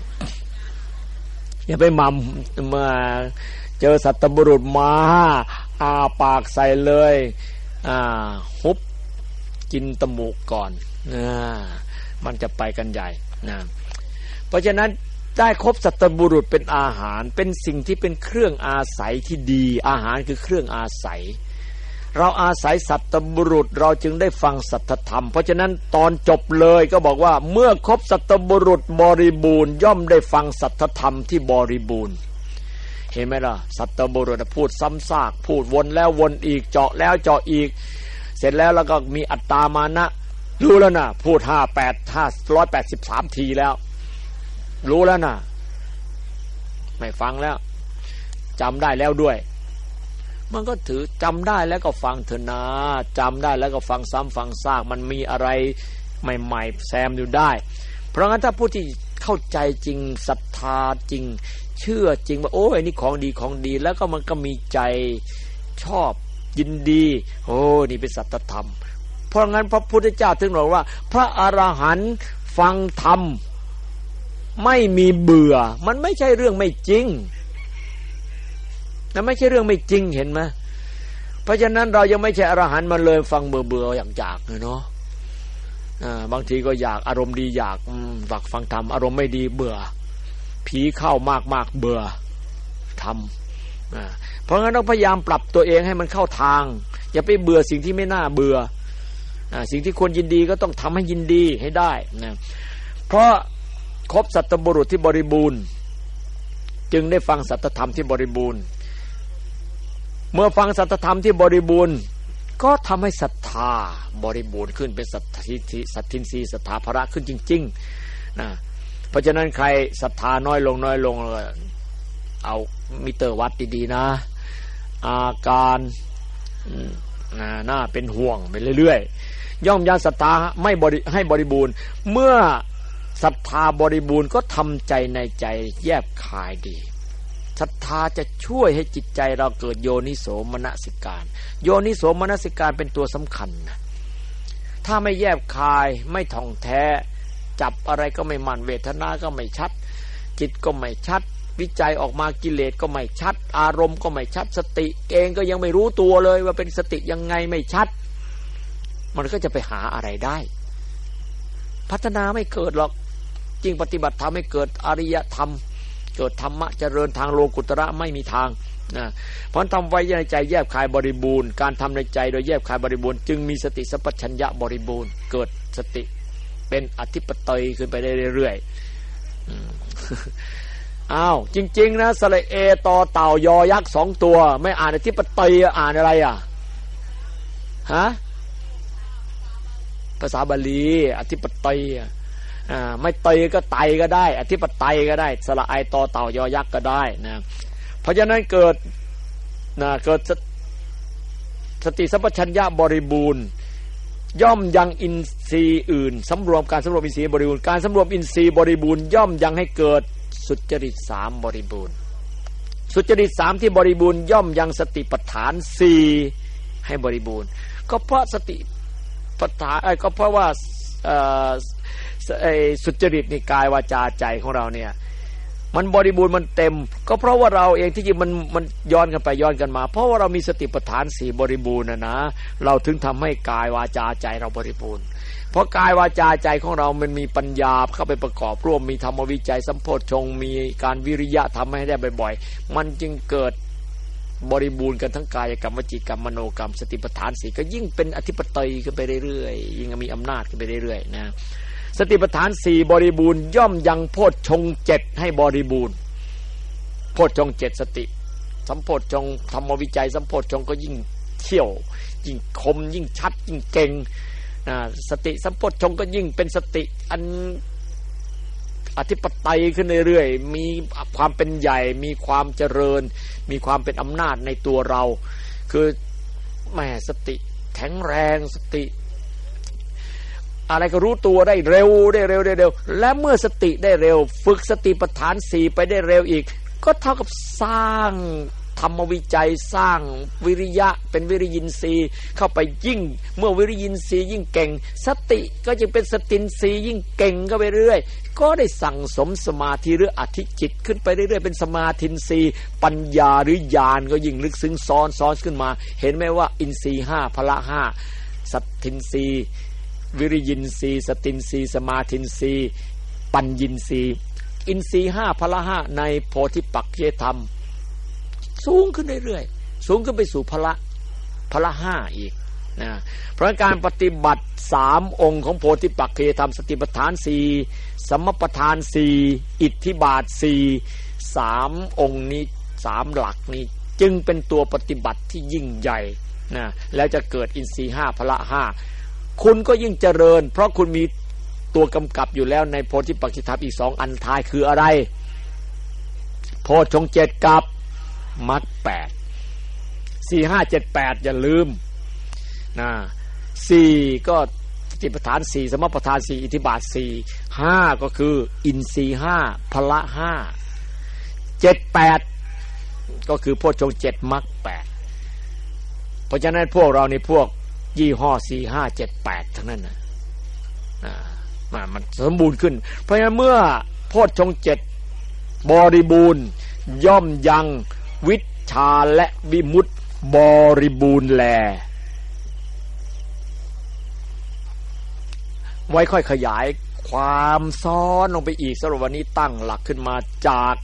อย่าไปมัมมาเจอสัตบุรุษมาอาปากใส่เลยอ่าฮุบกินตมูกก่อนนะมันจะไปกันใหญ่นะเพราะฉะนั้นได้ครบสัตบุรุษเป็นอาหารเป็นสิ่งที่เป็นเครื่องอาศัยที่ดีอาหารคือเครื่องอาศัยเราอาศัยสัตบุรุษเราจึงได้ฟังสัทธรรมเพราะฉะนั้นตอนจบเลยก็บอกว่าเมื่อครบสัตบุรุษบริบูรณ์ย่อมได้ฟังสัทธรรมที่บริบูรณ์เห็นไหมล่ะสัตบุรุษพูดซ้ำซากพูดวนแล้ววนอีกเจาะแล้วเจาะอีกเสร็จแล้วแล้วก็มีอัตตามานะรู้แล้วนะพูดห้าแปดห้าร้อยแปดสิบสามทีแล้วรู้แล้วนะไม่ฟังแล้วจำได้แล้วด้วยมันก็ถือจำได้แล้วก็ฟังเถอะนะจำได้แล้วก็ฟังซ้ำฟังซากมันมีอะไรใหม่ๆแซมอยู่ได้เพราะงั้นถ้าผู้ที่เข้าใจจริงศรัทธาจริงเชื่อจริงว่าโอ้ยนี่ของดีของดีแล้วก็มันก็มีใจชอบยินดีโอ้นี่เป็นสัจธรรมเพราะงั้นพระพุทธเจ้าถึงบอกว่าพระอรหันต์ฟังธรรมไม่มีเบื่อมันไม่ใช่เรื่องไม่จริงนะไม่ใช่เรื่องไม่จริงเห็นไหมเพราะฉะนั้นเรายังไม่ใช่อรหันต์มันเลยฟังเบื่อเบื่ออย่างอยากเลยเนาะอ่าบางทีก็อยากอารมณ์ดีอยากฝักฟังธรรมอารมณ์ไม่ดีเบื่อผีเข้ามากมากเบื่อทำอ่าเพราะงั้นต้องพยายามปรับตัวเองให้มันเข้าทางอย่าไปเบื่อสิ่งที่ไม่น่าเบื่ออ่าสิ่งที่ควรยินดีก็ต้องทำให้ยินดีให้ได้นะเพราะครบสัตบุรุษที่บริบูรณ์จึงได้ฟังสัจธรรมที่บริบูรณ์เมื่อฟังสัจธรรมที่บริบูรณ์ก็ทำให้ศรัทธาบริบูรณ์ขึ้นเป็นสัตติสัตทินรีศรัทธาภระขึ้นจริงๆนะเพราะฉะนั้นใครศรัทธาน้อยลงน้อยลงเอามิเตอร์วัดดีๆนะอาการน่าเป็นห่วงไปเรื่อยๆย่อมยังศรัทธาไม่บริให้บริบูรณ์เมื่อศรัทธาบริบูรณ์ก็ทำใจในใจแยบคายดีศรัทธาจะช่วยให้จิตใจเราเกิดโยนิโสมนสิการโยนิโสมนสิการเป็นตัวสำคัญนะถ้าไม่แยบคายไม่ท่องแท้จับอะไรก็ไม่มั่นเวทนาก็ไม่ชัดจิตก็ไม่ชัดวิจัยออกมากิเลสก็ไม่ชัดอารมณ์ก็ไม่ชัดสติเองก็ยังไม่รู้ตัวเลยว่าเป็นสติยังไงไม่ชัดมันก็จะไปหาอะไรได้พัฒนาไม่เกิดหรอกจริงปฏิบัติธรรมให้เกิดอริยธรรมเกิดธรรมะเจริญทางโลกุตระไม่มีทางนะเพราะทำไว้ในใจแยบคายบริบูรณ์การทำในใจโดยแยบคายบริบูรณ์จึงมีสติสัพพัญญะบริบูรณ์เกิดสติเป็นอธิปไตยขึ้นไปได้เรื่อยๆอ้าวจริงๆนะสระเอต่อเต่ายอยักษ์สองตัวไม่อ่านอธิปไตยอ่านอะไรอ่ะฮะภาษาบาลีอธิปไตยอ่าไม่เตยก็ไตก็ได้อธิปไตยก็ได้สระไอต่อเต่ายอยักษ์ก็ได้นะเพราะฉะนั้นเกิดนะเกิดสติสัพพัญญะบริบูรณ์ย่อมยังอินทรีย์อื่นสำรวมการสำรวมอินทรีย์บริบูรณ์การสำรวมอินทรีย์บริบูรณ์ย่อมยังให้เกิดสุจริตสามบริบูรณ์สุจริตสามที่บริบูรณ์ย่อมยังสติปัฏฐานสี่ให้บริบูรณ์ก็เพราะสติปัฏฐานก็เพราะว่าสุจริตในกายวาจาใจของเราเนี่ยมันบริบูรณ์มันเต็มก็เพราะว่าเราเองที่จริงมันมันย้อนกันไปย้อนกันมาเพราะว่าเรามีสติปัฏฐานสี่บริบูรณ์นะนะเราถึงทำให้กายวาจาใจเราบริบูรณ์เพราะกายวาจาใจของเรามันมีปัญญาเข้าไปประกอบร่วมมีธรรมวิจัยสัมโพชฌงค์มีการวิริยะทำให้ได้บ่อยๆมันจึงเกิดบริบูรณ์กันทั้งกายกรรมวจีกรรมมโนกรรมสติปัฏฐานสี่ก็ยิ่งเป็นอธิปไตยขึ้นไปเรื่อยๆยิ่งมีอำนาจขึ้นไปเรื่อยๆนะสติปัฏฐานสี่บริบูรณ์ย่อมยังโพชฌงค์เจ็ดให้บริบูรณ์โพชฌงค์เจ็ดสติสัมโพชฌงค์ธรรมวิจัยสัมโพชฌงค์ก็ยิ่งเที่ยวยิ่งคมยิ่งชัดยิ่งเก่งนะสติสัมโพชฌงค์ก็ยิ่งเป็นสติอันอธิปไตยขึ้นเรื่อยๆมีความเป็นใหญ่มีความเจริญมีความเป็นอำนาจในตัวเราคือแหมสติแข็งแรงสติอะไรก็รู้ตัวได้เร็วได้เร็วได้เร็วและเมื่อสติได้เร็วฝึกสติปัฏฐานสี่ไปได้เร็วอีกก็เท่ากับสร้างธรรมวิจัยสร้างวิริยะเป็นวิริยินทรีย์เข้าไปยิ่งเมื่อวิริยินทรีย์ยิ่งเก่งสติก็จะเป็นสตินทรีย์ยิ่งเก่งเข้าไปเรื่อยก็ได้สั่งสมสมาธิหรืออธิจิตขึ้นไปเรื่อยๆเป็นสมาธินทรีย์ปัญญาหรือญาณก็ยิ่งลึกซึ้งซ้อนซ้อนขึ้นมาเห็นไหมว่าอินทรีย์ห้าพละห้าสัตทินทรีย์วิริยินทรีย์สตินทรีย์สมาธินทรีย์ปัญญินทรีย์อินทรีย์ห้าพละห้าในโพธิปักขิยธรรมสูงขึ้นเรื่อยๆสูงขึ้นไปสู่พละพละห้าอีกนะเพราะการปฏิบัติสามองค์ของโพธิปักขิยธรรมสติปัฏฐานสี่สัมมปทานสี่อิทธิบาทสี่สามองค์นี้สามหลักนี้จึงเป็นตัวปฏิบัติที่ยิ่งใหญ่นะแล้วจะเกิดอินทรีย์ห้าพละห้าคุณก็ยิ่งเจริญเพราะคุณมีตัวกำกับอยู่แล้วในโพธิปักขิยธรรมอีกสองอันท้ายคืออะไรโพชฌงค์เจ็ดกับมรรคแปดสี่ห้าเจ็ดแปดอย่าลืมนะสี่ก็สติปัฏฐานสี่สมปัฏฐานสี่อิทธิบาทสี่ห้าก็คืออินทรีย์ห้าพละห้าเจ็ดแปดก็คือโพชฌงค์เจ็ดมรรคแปดเพราะฉะนั้นพวกเราในพวกยี่ห้อสี่ห้าเจ็ดแปดทั้งนั้นนะมันสมบูรณ์ขึ้นเพราะฉะนั้นเมื่อโพชฌงค์เจ็ดบริบูรณ์ย่อมยังวิชชาและวิมุตติบริบูรณ์แลไว้ค่อยขยายความซ้อนลงไปอีกสำหรับวันนี้ตั้งหลักขึ้นมาจาก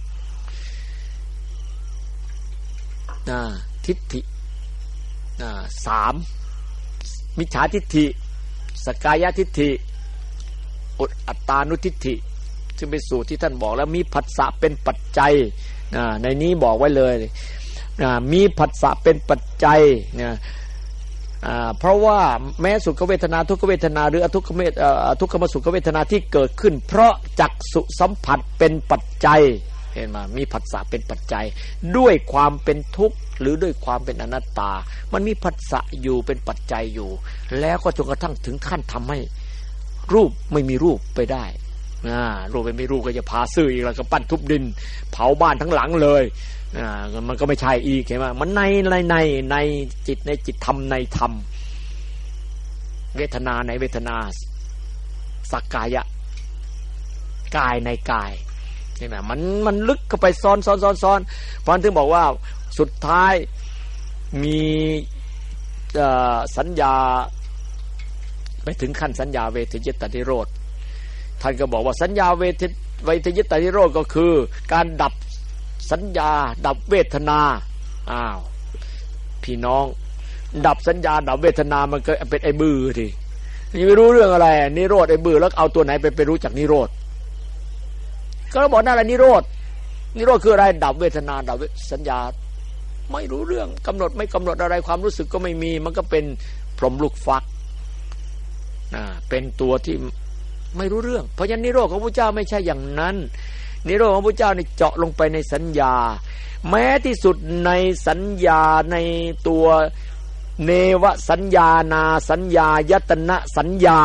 ทิฏฐิสามมิจฉาทิฏฐิสกายทิฏฐิอัตตานุทิฏฐิซึ่งเป็นสูตรที่ท่านบอกแล้วมีผัสสะเป็นปัจจัยในนี้บอกไว้เลยมีผัสสะเป็นปัจจัยอ่าเพราะว่าแม้สุขเวทนาทุกขเวทนาหรืออทุกขเวททุกขมสุขเวทนาที่เกิดขึ้นเพราะจักษุสัมผัสเป็นปัจจัยเห็นมั้ยมีผัสสะเป็นปัจจัยด้วยความเป็นทุกข์หรือด้วยความเป็นอนัตตามันมีผัสสะอยู่เป็นปัจจัยอยู่แล้วก็จนกระทั่งถึงขั้นทำให้รูปไม่มีรูปไปได้อ่ารูปไม่มีรูปก็จะพาซื่ออีกแล้วก็ปั้นทุบดินเผาบ้านทั้งหลังเลยอ่ามันก็ไม่ใช่อีกเห็นมั้ยมันในในในในจิตในจิตธรรมในธรรมเวทนาในเวทนาสักกายะกายในกายใช่ไหมมันมันลึกเข้าไปซ้อนซ้อนซ้อนซ้อนเพราะฉะนั้นถึงบอกว่าสุดท้ายมีสัญญาไปถึงขั้นสัญญาเวทยิตติโรธท่านก็บอกว่าสัญญาเวทเวทยิตติโรธก็คือการดับสัญญาดับเวทนาอ้าวพี่น้องดับสัญญาดับเวทนามันก็เป็นไอ้บื้อทียังไม่รู้เรื่องอะไรนิโรธไอ้บื้อแล้วเอาตัวไหนไปไปรู้จักนิโรธก็เราบอกนั่นแหละนิโรธนิโรธคืออะไรดับเวทนาดับสัญญาไม่รู้เรื่องกำหนดไม่กำหนดอะไรความรู้สึกก็ไม่มีมันก็เป็นพรหมลูกฟักนะเป็นตัวที่ไม่รู้เรื่องเพราะฉะนั้นนิโรธของพระเจ้าไม่ใช่อย่างนั้นนิโรธของพระเจ้านี่เจาะลงไปในสัญญาแม้ที่สุดในสัญญาในตัวเนวสัญญานาสัญญายตนะสัญญา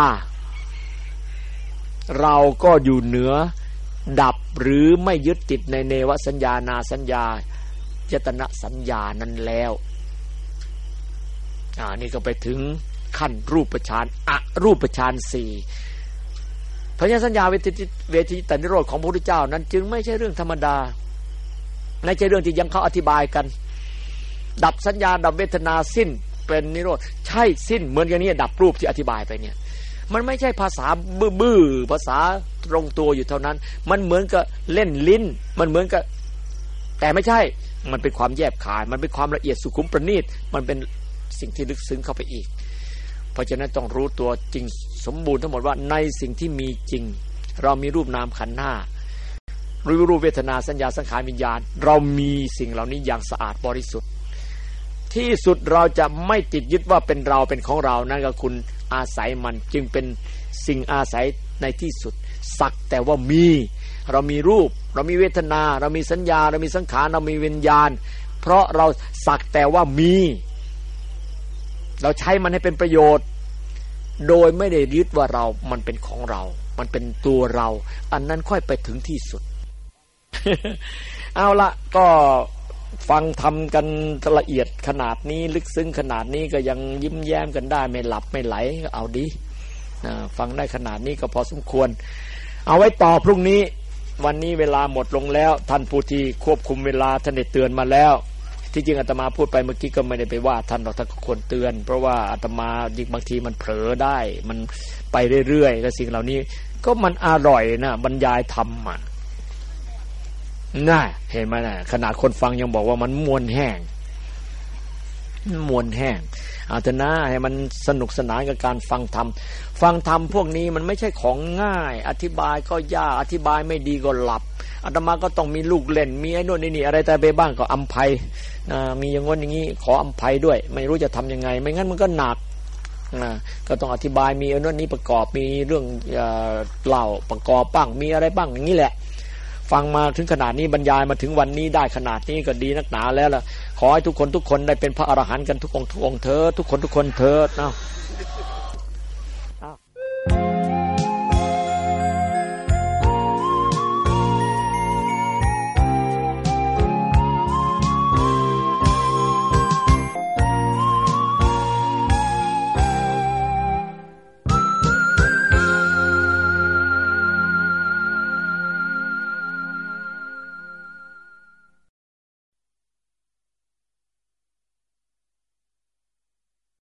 เราก็อยู่เหนือดับหรือไม่ยึดติดในเนวสัญญานาสัญญายตนะสัญญานั้นแล้วอ่านี่ก็ไปถึงขั้นรูปฌานอรูปฌานสี่เพราะฉะนั้นสัญญาเวทเวทิตนิโรธของพระพุทธเจ้านั้นจึงไม่ใช่เรื่องธรรมดาไม่ใช่เรื่องที่ยังเขาอธิบายกันดับสัญญาดับเวทนาสิ้นเป็นนิโรธใช่สิ้นเหมือนกันนี้ดับรูปที่อธิบายไปเนี่ยมันไม่ใช่ภาษาบื้อๆภาษาตรงตัวอยู่เท่านั้นมันเหมือนกับเล่นลิ้นมันเหมือนกับแต่ไม่ใช่มันเป็นความแยบคายมันเป็นความละเอียดสุขุมประณีตมันเป็นสิ่งที่ลึกซึ้งเข้าไปอีกเพราะฉะนั้นต้องรู้ตัวจริงสมบูรณ์ทั้งหมดว่าในสิ่งที่มีจริงเรามีรูปนามขันธ์ห้ารู้รูปเวทนาสัญญาสังขารวิญญาณเรามีสิ่งเหล่านี้อย่างสะอาดบริสุทธิ์ที่สุดเราจะไม่ติดยึดว่าเป็นเราเป็นของเรานั่นก็คุณอาศัยมันจึงเป็นสิ่งอาศัยในที่สุดสักแต่ว่ามีเรามีรูปเรามีเวทนาเรามีสัญญาเรามีสังขารเรามีวิญญาณเพราะเราสักแต่ว่ามีเราใช้มันให้เป็นประโยชน์โดยไม่ได้ยึดว่าเรามันเป็นของเรามันเป็นตัวเราอันนั้นค่อยไปถึงที่สุด เอาละก็ฟังทำกันละเอียดขนาดนี้ลึกซึ้งขนาดนี้ก็ยังยิ้มแย้มกันได้ไม่หลับไม่ไหลก็เอาดีฟังได้ขนาดนี้ก็พอสมควรเอาไว้ต่อพรุ่งนี้วันนี้เวลาหมดลงแล้วท่านผู้ที่ควบคุมเวลาท่านได้เตือนมาแล้วที่จริงอาตมาพูดไปเมื่อกี้ก็ไม่ได้ไปว่าท่านหรอกท่านก็ควรเตือนเพราะว่าอาตมาบางทีมันเผลอได้มันไปเรื่อยๆแล้วสิ่งเหล่านี้ก็มันอร่อยนะบรรยายธรรมอ่ะน่าเห็นไหมน่ะขนาดคนฟังยังบอกว่ามันมวนแห้งมวนแห้งเอาเถอะนะให้มันสนุกสนานกับการฟังธรรมฟังธรรมพวกนี้มันไม่ใช่ของง่ายอธิบายก็ยากอธิบายไม่ดีก็หลับอาตมาก็ต้องมีลูกเล่นมีไอ้โน่นไอ้นี่อะไรแต่ไปบ้างก็อำไพนะมีอย่างงี้อย่างงี้ขออำไพด้วยไม่รู้จะทำยังไงไม่งั้นมันก็หนักนะก็ต้องอธิบายมีไอ้โน่นนี้ประกอบมีเรื่องเอ่อเล่าประกอบบ้างมีอะไรบ้างอย่างนี้แหละฟังมาถึงขนาดนี้บรรยายมาถึงวันนี้ได้ขนาดนี้ก็ดีนักหนาแล้วล่ะขอให้ทุกคนทุกคนได้เป็นพระอรหันต์กันทุกองค์ทุกองค์เถิดทุกคนทุกคนเถิดเนาะ